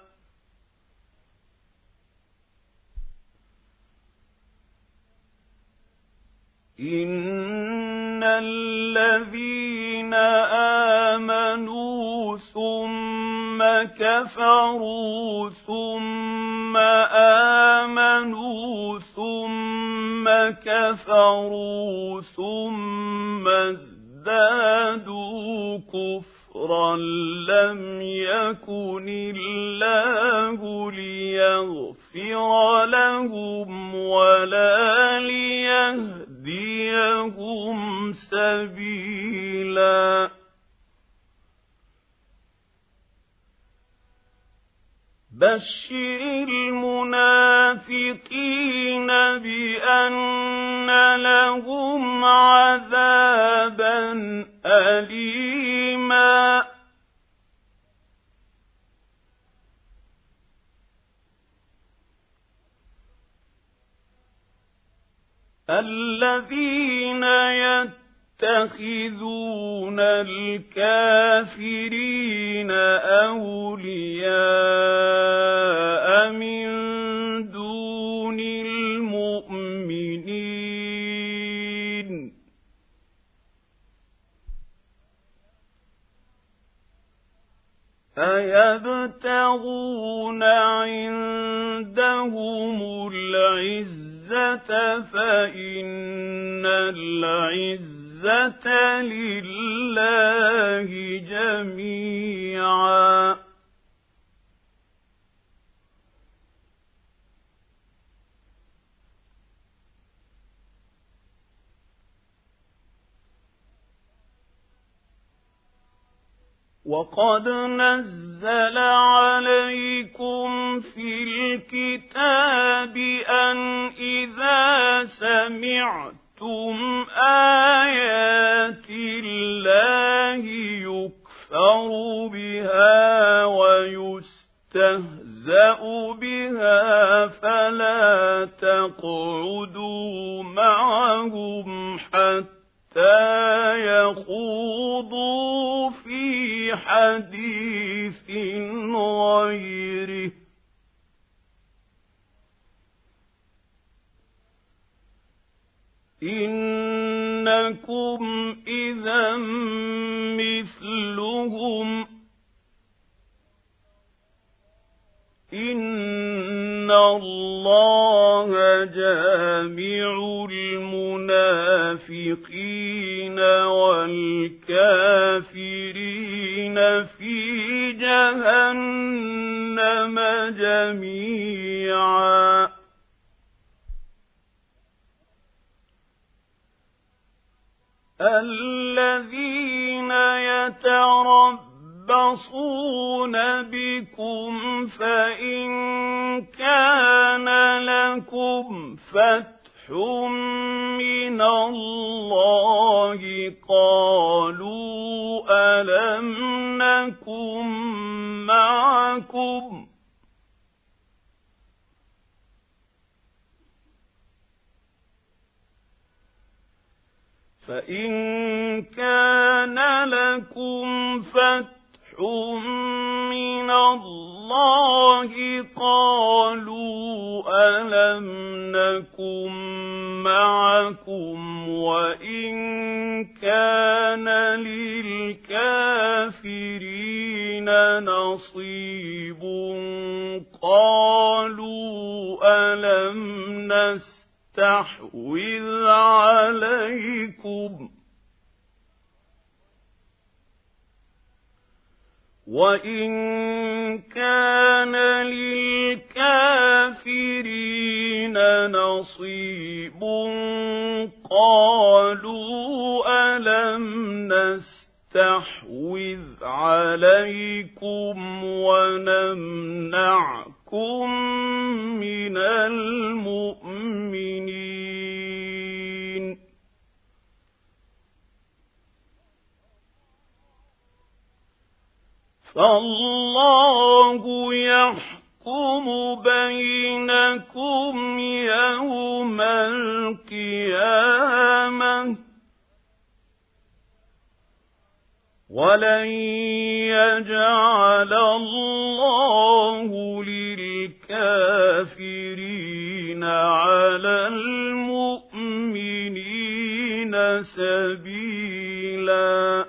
إن الذين آمنوا ثم كفروا ثم آمنوا ثم كفروا ثم ازدادوا كفرا لم يكن الله ليغفر لهم ولا ليهديهم سبيلا بشر المنافقين بأن لهم عذابا أليما الذين يتخذون الكافرين أولياء من دون المؤمنين أيبتغون عندهم العزة فإن العزة لله جميعا وقد نزل عليكم في الكتاب أن إذا سمعتم آيات الله يكفر بها ويستهزأ بها فلا تقعدوا معهم حتى يخوضوا في حديث غيره إنكم إذا مثلهم إن الله جامع المنافقين والكافرين في جهنم جميعا الذين يتربصون بكم فإن كان لكم فتح من الله قالوا ألم نكن معكم فإن كان لكم فتح من الله قالوا ألم نكن معكم وإن كان للكافرين نصيب قالوا ألم نستحوذ عليكم وإن كان للكافرين نصيب قالوا ألم نستحوذ عليكم ونمنعكم من المؤمنين فالله يحكم بينكم يوم القيامة ولن يجعل الله للكافرين على المؤمنين سبيلا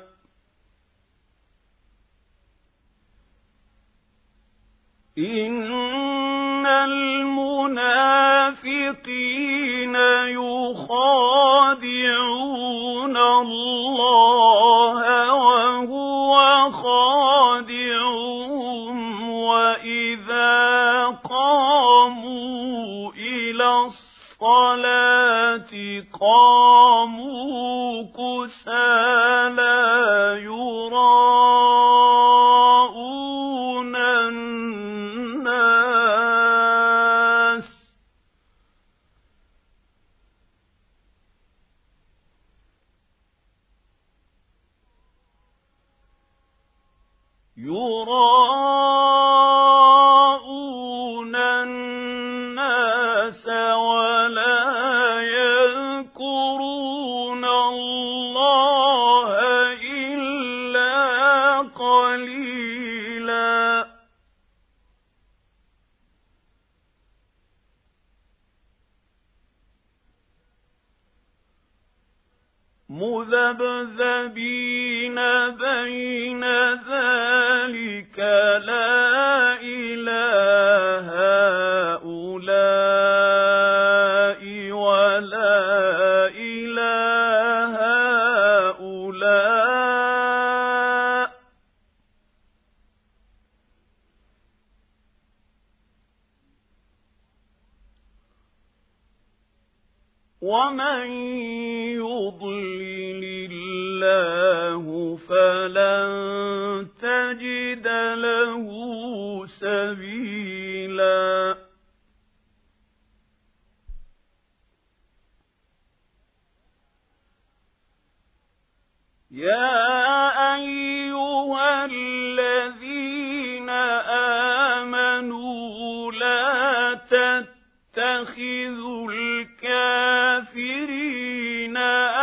إن المنافقين يخادعون الله وهو خادعهم وإذا قاموا إلى الصلاة قاموا كسالى يراءون الناس ولا يذكرون الله إلا قليلا مذبذبين بين ذلك لا إله هؤلاء ولا إله هؤلاء ومن يضلل الله فلن تجد له سبيلا يا أيها الذين آمنوا لا تتخذوا الكافرين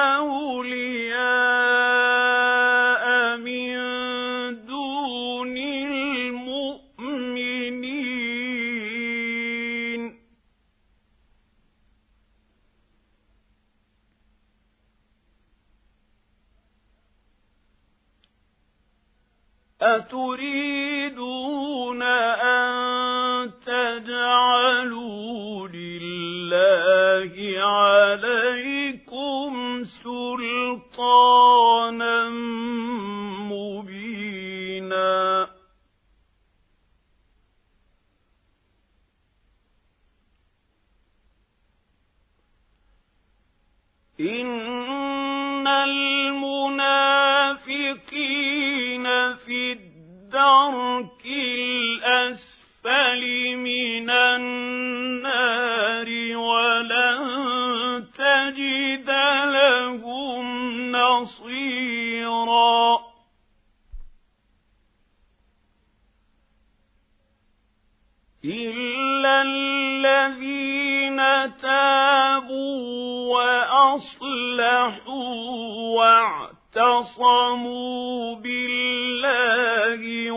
أولياء من دون المؤمنين أتريدون أن تجعلوا لله عليكم سلطانا مبينا إن المنافقين في الدرك الأسفل من النار ولن تجد لهم نصيرا إلا الذين تابوا وأصلحوا واعتصموا بالله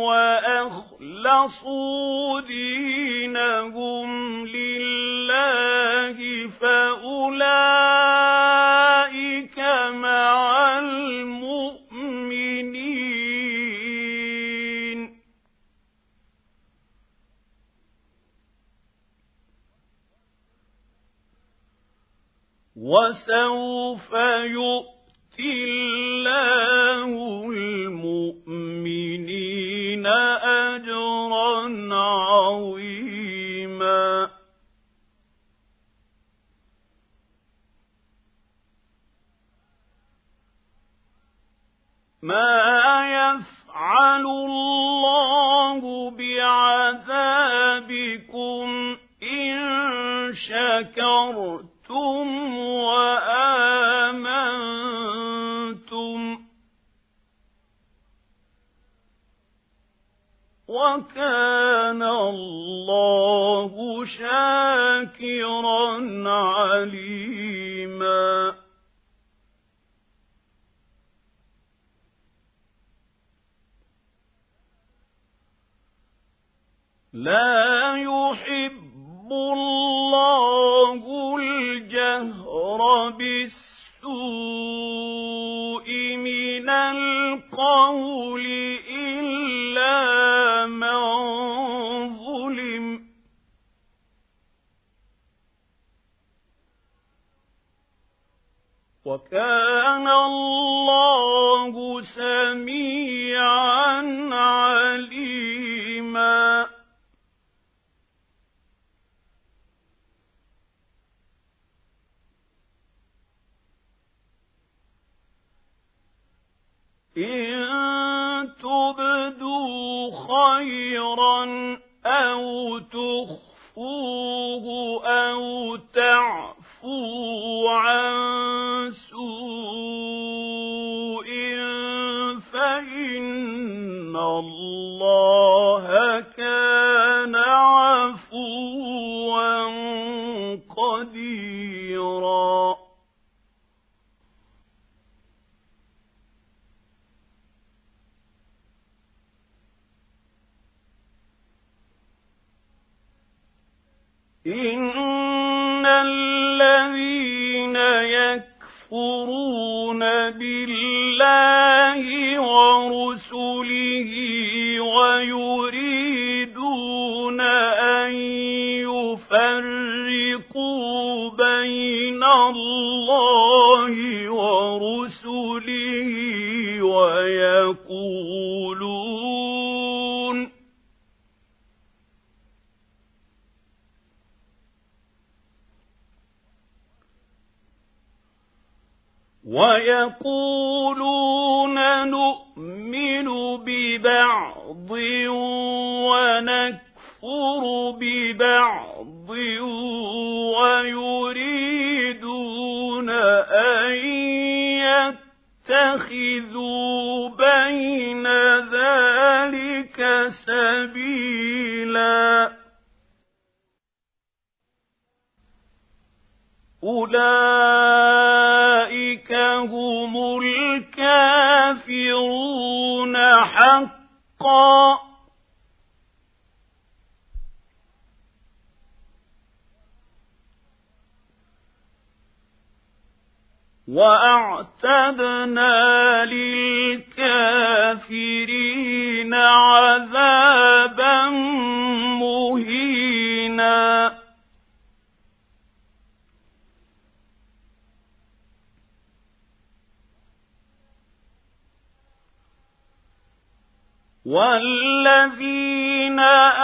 وأخلصوا دينهم لله فأولئك مع المؤمنين وسوف يؤتي الله المؤمنين أجرا عظيما ما يفعل الله بعذابكم إن شكرتم وآمنتم وكان الله شاكرا عليما لا يحب الله الجهر بالسوء من القول إلا من ظلم وكان الله سميعا عليما إن تبدوا خيرا أو تخفوه أو تعفوا عن سوء فإن الله كان عفوا قديرا إن الذين يكفرون بالله ورسله ويريدون أن يفرقوا بين الله ورسله ويقولون نؤمن ببعض ونكفر ببعض ويريدون أن يتخذوا بين ذلك سبيلا أولئك هم الكافرون حقا وأعتدنا للكافرين عذابا مهينا والذين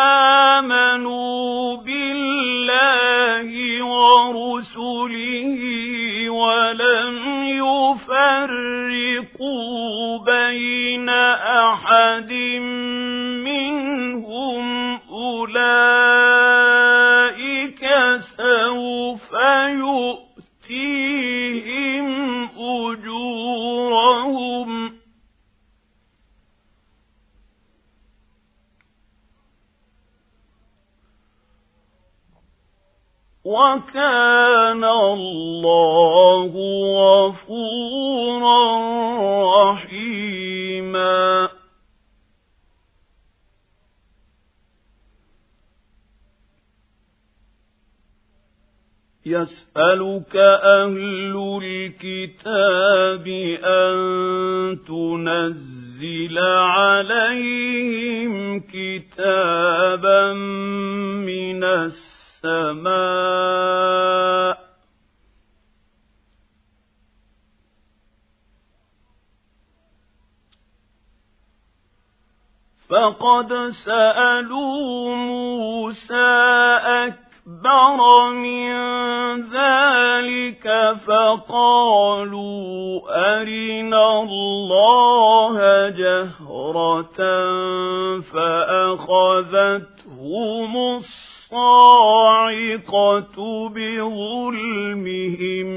آمنوا بالله ورسله ولم يفرقوا بين أحد منهم أولئك سوف يؤتيهم أجورهم وكان الله غفورا رحيما يسألك أهل الكتاب أن تنزل عليهم كتابا من السماء فقد سألوا موسى أكبر من ذلك فقالوا أرنا الله جهرة فأخذتهم الصاعقة بظلمهم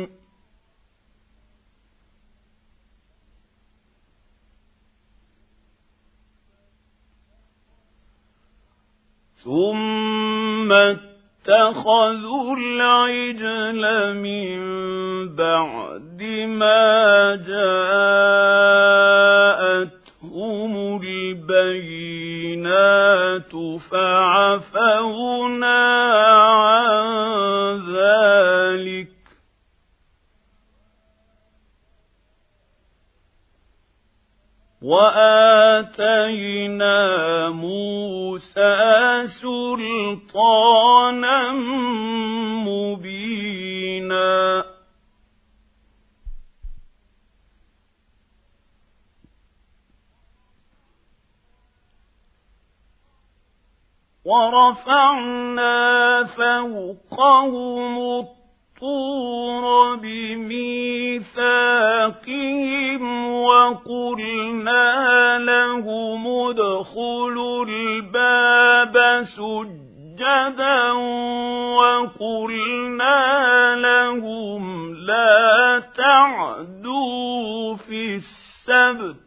ثم اتخذوا العجل من بعد ما جاءتهم البينات فعفونا عن ذلك وآتينا موسى سلطانا مبينا ورفعنا فوقهم الطور بميثاقهم وقلنا لهم ادخلوا الباب سجدا وقلنا لهم لا تعدوا في السبت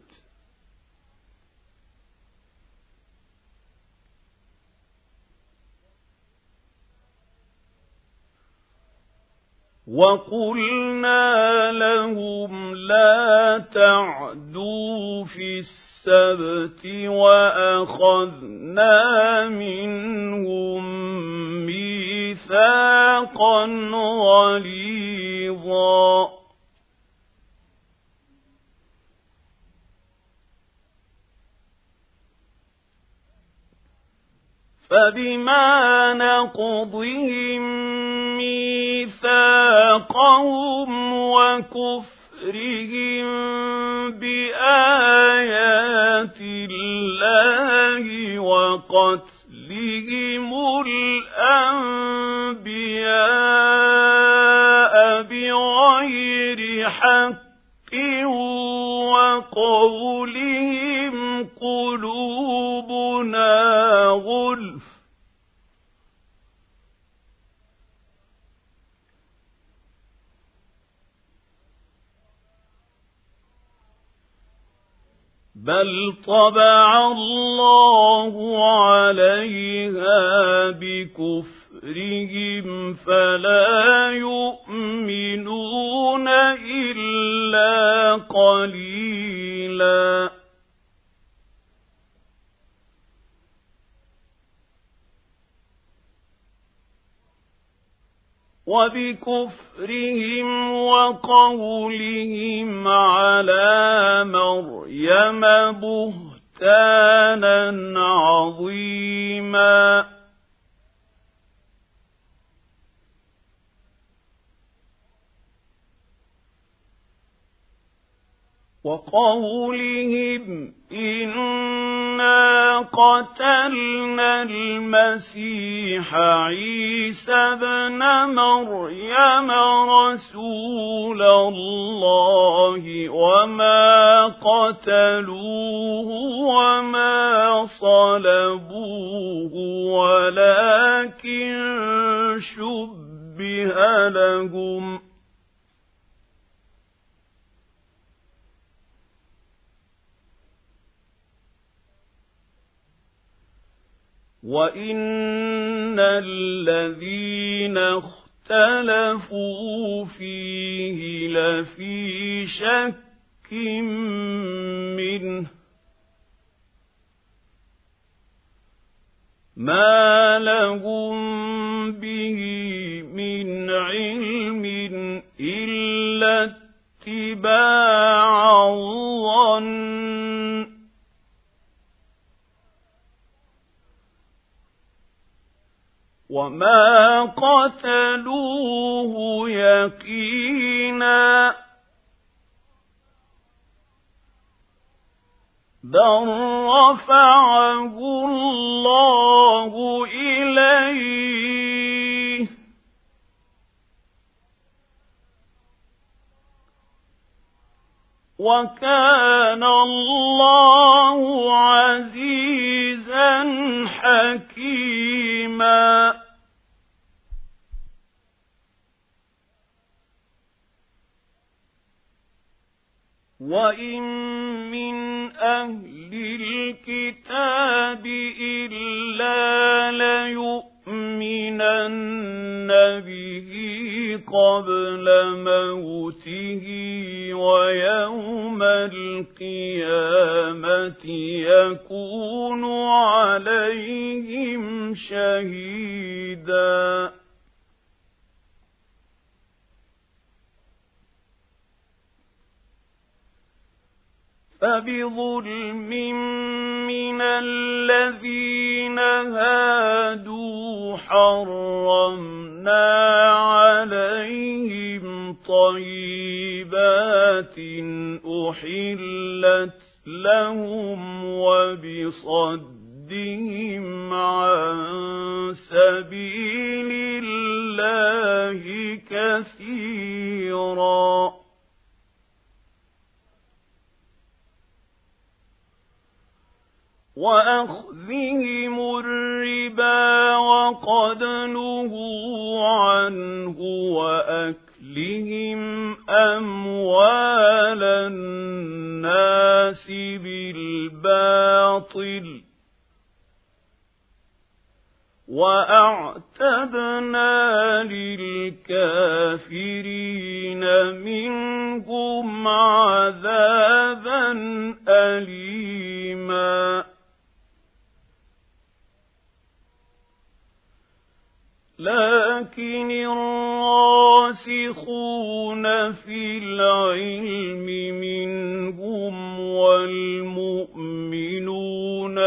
وقلنا لهم لا تعدوا في السبت وأخذنا منهم ميثاقا غليظا فبما نقضهم ميثاقهم وكفرهم بآيات الله وقتلهم الأنبياء بغير حق وقولهم قلوبنا غلف بل طبع الله عليها بكفرهم فلا يؤمنون إلا قليلا وبكفرهم وقولهم على مريم بهتانا بُهْتَانًا عَظِيمًا وقولهم إنا قتلنا المسيح عيسى ابن مريم رسول الله وما قتلوه وما صلبوه ولكن شبه لهم وَإِنَّ الَّذِينَ اخْتَلَفُوا فِيهِ لَفِي شَكٍّ مِّنْهُ مَا لَهُم بِهِ مِنْ عِلْمٍ إِلَّا اتِّبَاعَ الظَّنِّ وَمَا قَتَلُوهُ يَقِينًا بَلْ رَفَعَهُ اللَّهُ إِلَيْهِ وَكَانَ اللَّهُ عَزِيزًا حَكِيمًا وَإِن مِّنْ أَهْلِ الْكِتَابِ إِلَّا لَيُؤْمِنَنَّ بِهِ قَبْلَ مَوْتِهِ وَيَوْمَ الْقِيَامَةِ يَكُونُ عَلَيْهِمْ شَهِيدًا فَبِظُلْمٍ مِّنَ الَّذِينَ هَادُوا حَرَّمْنَا عَلَيْهِمْ طَيِّبَاتٍ أُحِلَّتْ لَهُمْ وَبِصَدِّهِمْ عَن سَبِيلِ اللَّهِ كَثِيرًا وَأَخْذِهِمُ الرِّبَا وَقَدْ نُهُوا عَنْهُ وَأَكْلِهِمْ أَمْوَالَ النَّاسِ بِالْبَاطِلِ وَأَعْتَدْنَا لِلْكَافِرِينَ مِنْهُمْ عَذَابًا أَلِيمًا لكن الراسخون في العلم منهم والمؤمنون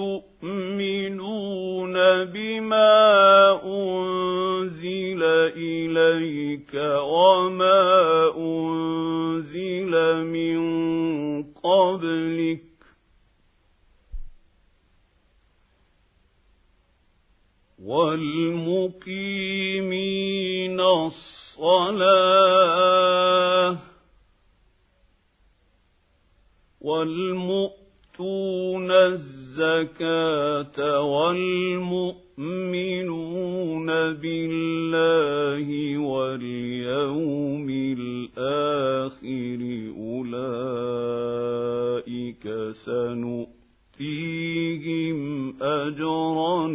يؤمنون بما أنزل إليك وما أنزل من قبلك والمقيمين الصلاة والمؤتون الزكاة والمؤمنون بالله واليوم الآخر أولئك سنؤتيهم أجرا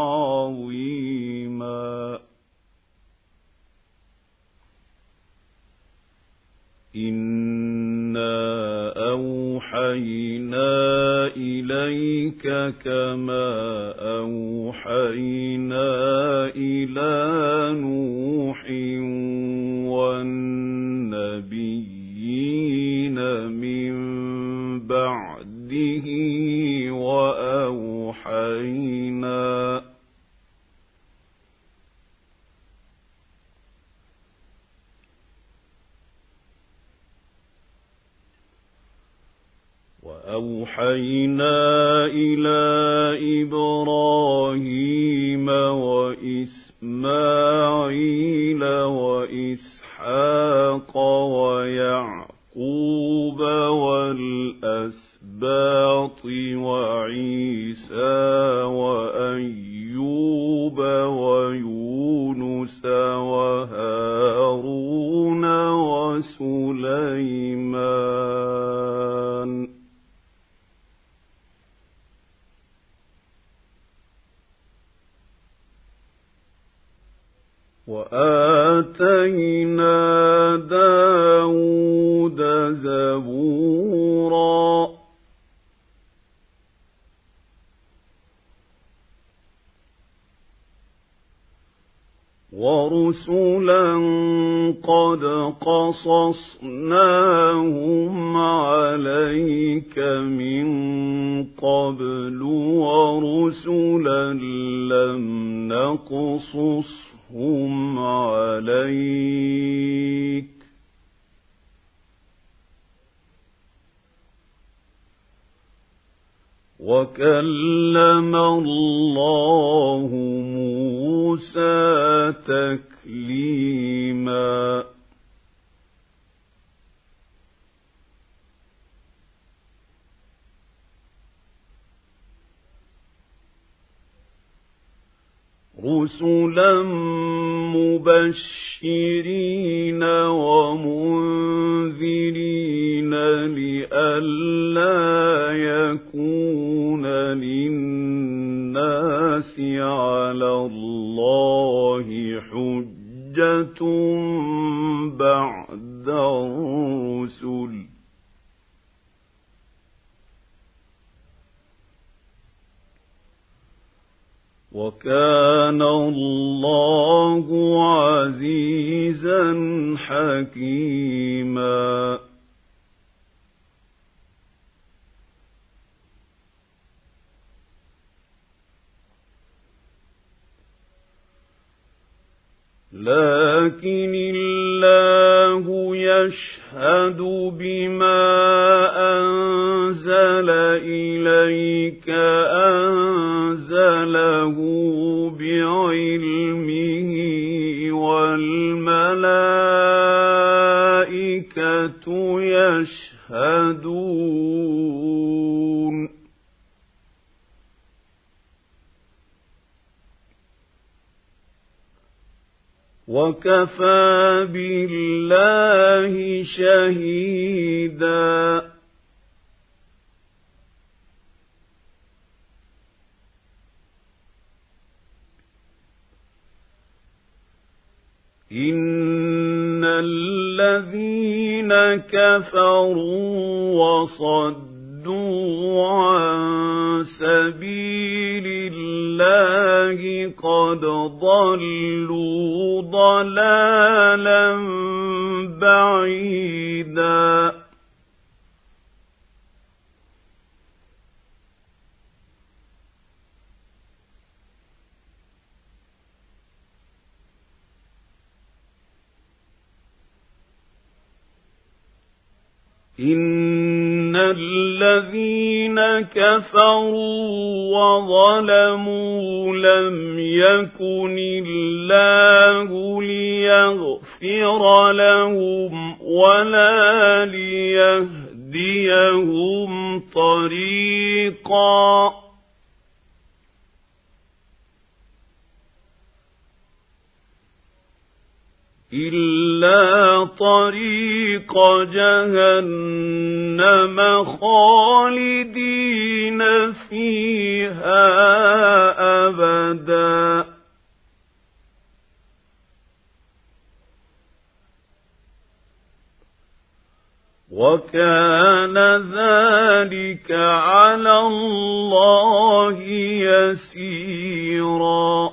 عظيما إنا أوحينا إليك كما أوحينا إلى نوح والنبيين من بعده وأوحينا إلى إبراهيم وإسماعيل وإسحاق ويعقوب والأسباط وعيسى وأيوب ويونس وهارون وسليمان وآتينا داود زبورا ورسلا قد قصصناهم عليك من قبل ورسلا لم نقصصهم عليك وكلم الله موسى تكليما رسلا مبشرين ومنذرين لئلا يكون للناس على الله حجة بعد الرسل وكان الله عزيزا حكيما لكن الله يشهد بما أنزل إليك أنزله بعلمه والملائكة يشهدون وكفى بالله شهيدا إن الذين كفروا وصدوا عن سبيل الله قد ضلوا ضلالا بعيدا إن الذين كفروا وظلموا لم يكن الله ليغفر لهم ولا ليهديهم طريقا إلا طريق جهنم خالدين فيها أبدا وكان ذلك على الله يسيرا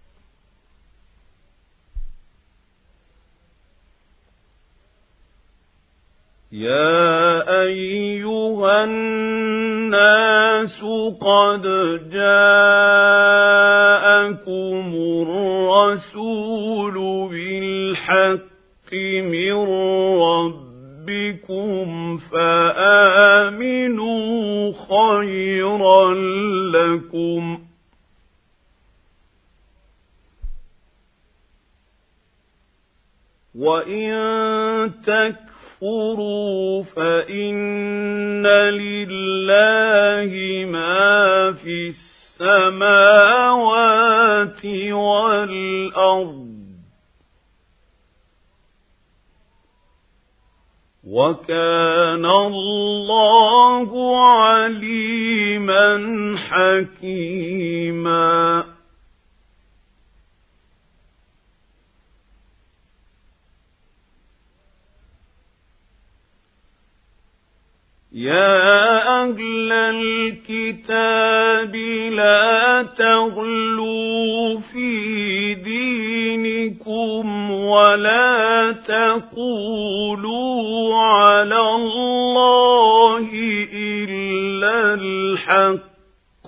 يا أيها الناس قد جاءكم الرسول بالحق من ربكم فآمنوا وإن تكفروا فإن لله ما في السماوات والأرض وكان الله عليما حكيما. يا أهل الكتاب لا تغلوا في دينكم ولا تقولوا على الله إلا الحق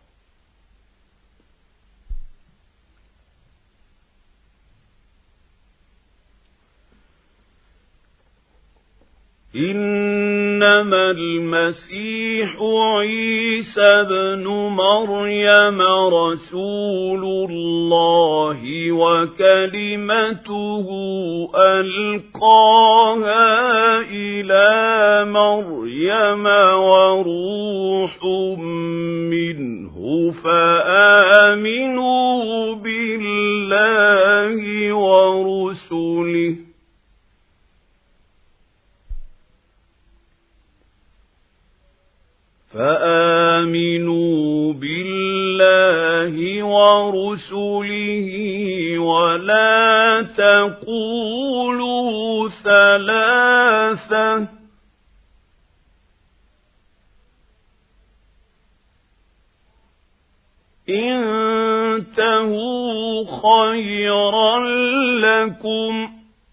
إنما المسيح عيسى بن مريم رسول الله وكلمته ألقاها إلى مريم وروح منه فآمنوا بالله ورسله ولا تقولوا ثلاثة انتهوا خيرا لكم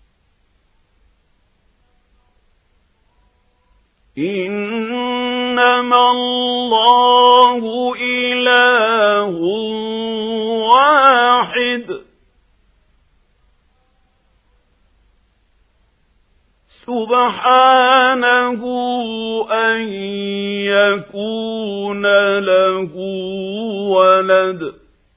إنما الله إله واحد سبحانه أن يكون له ولد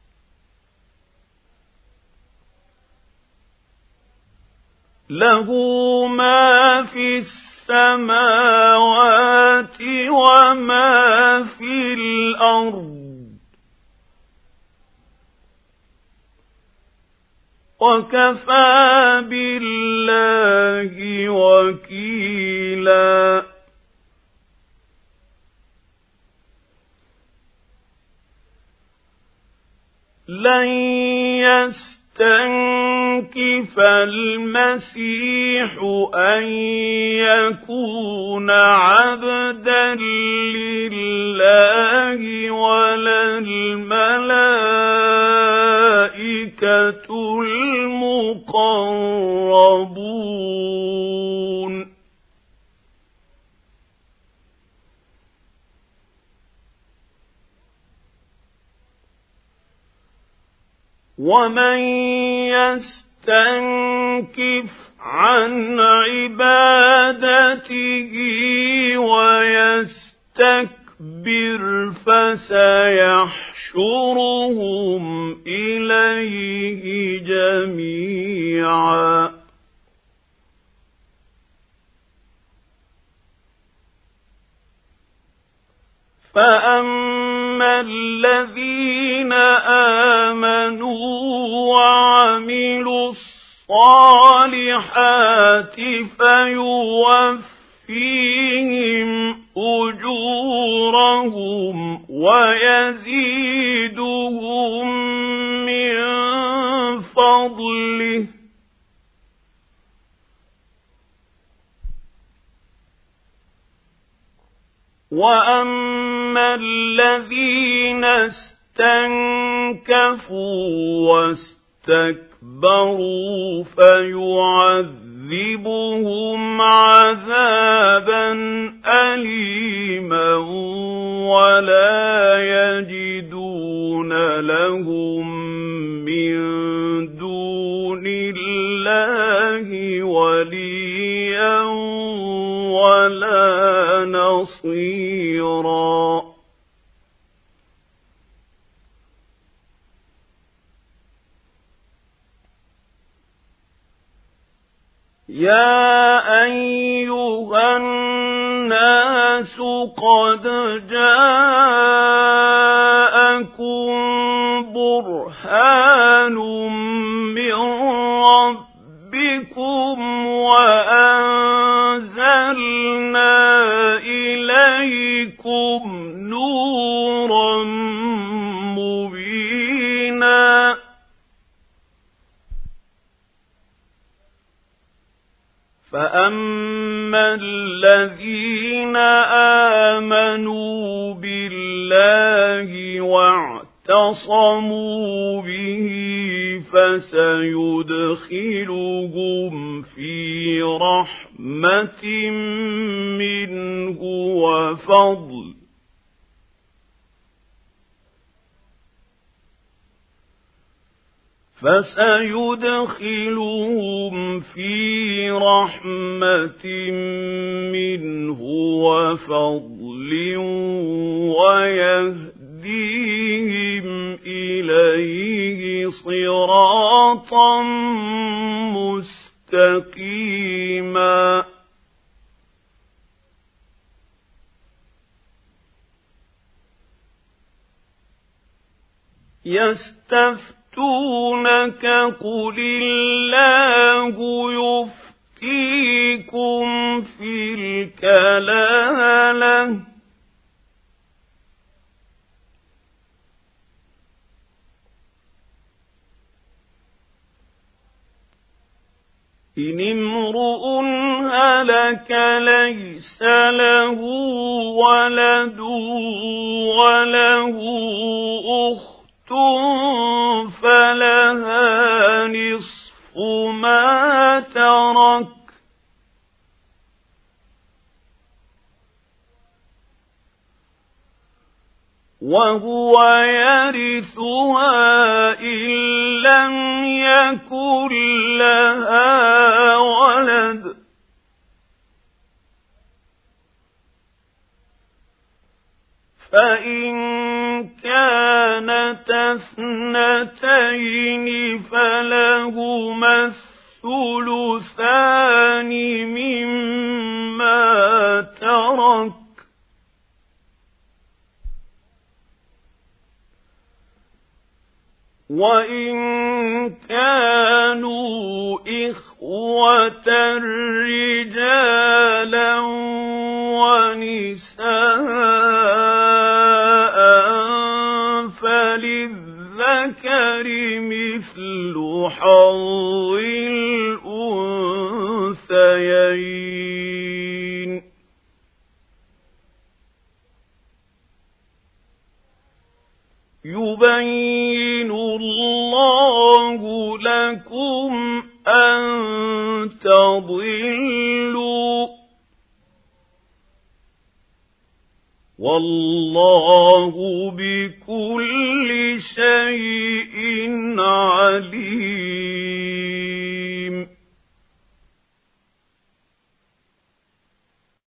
له ما في السماوات وما في الأرض وكفى بالله وكيلا. لن يستنكف المسيح أن يكون عبدا لله ولا الملائكة المقربون ومن يستنكف عن عبادته ويستكبر فسيحشرهم إليه جميعا فأما الذين آمنوا وعملوا الصالحات فيوفيهم أجورهم ويزيدهم من فضله وأما الذين استنكفوا واستكبروا فيعذبهم عذابا أليما ولا يجدون لهم من دون الله وليا ولا نصيرا. يا أيها الناس قد جاءكم برهان من ربكم وأنزلنا إليكم نورا مبينا فأما الذين آمنوا بالله واعتصموا به فسيدخلهم في رحمة منه وفضل فسيدخلهم في رحمة منه وفضل ويهديهم إليه صراطا مستقيما يستفتونك قل الله يفتيكم في الكلالة إن امرؤ هلك ليس له ولد وله أخت فلها نصف ما ترك وهو يرثها إن لم يكن لها ولد فإن كانت اثنتين فلهما الثلثان مما ترك وإن كانوا إخوة رجالا ونساء فللذكر مثل حظ الأنثيين يبين الله لكم أن تضلوا والله بكل شيء عليم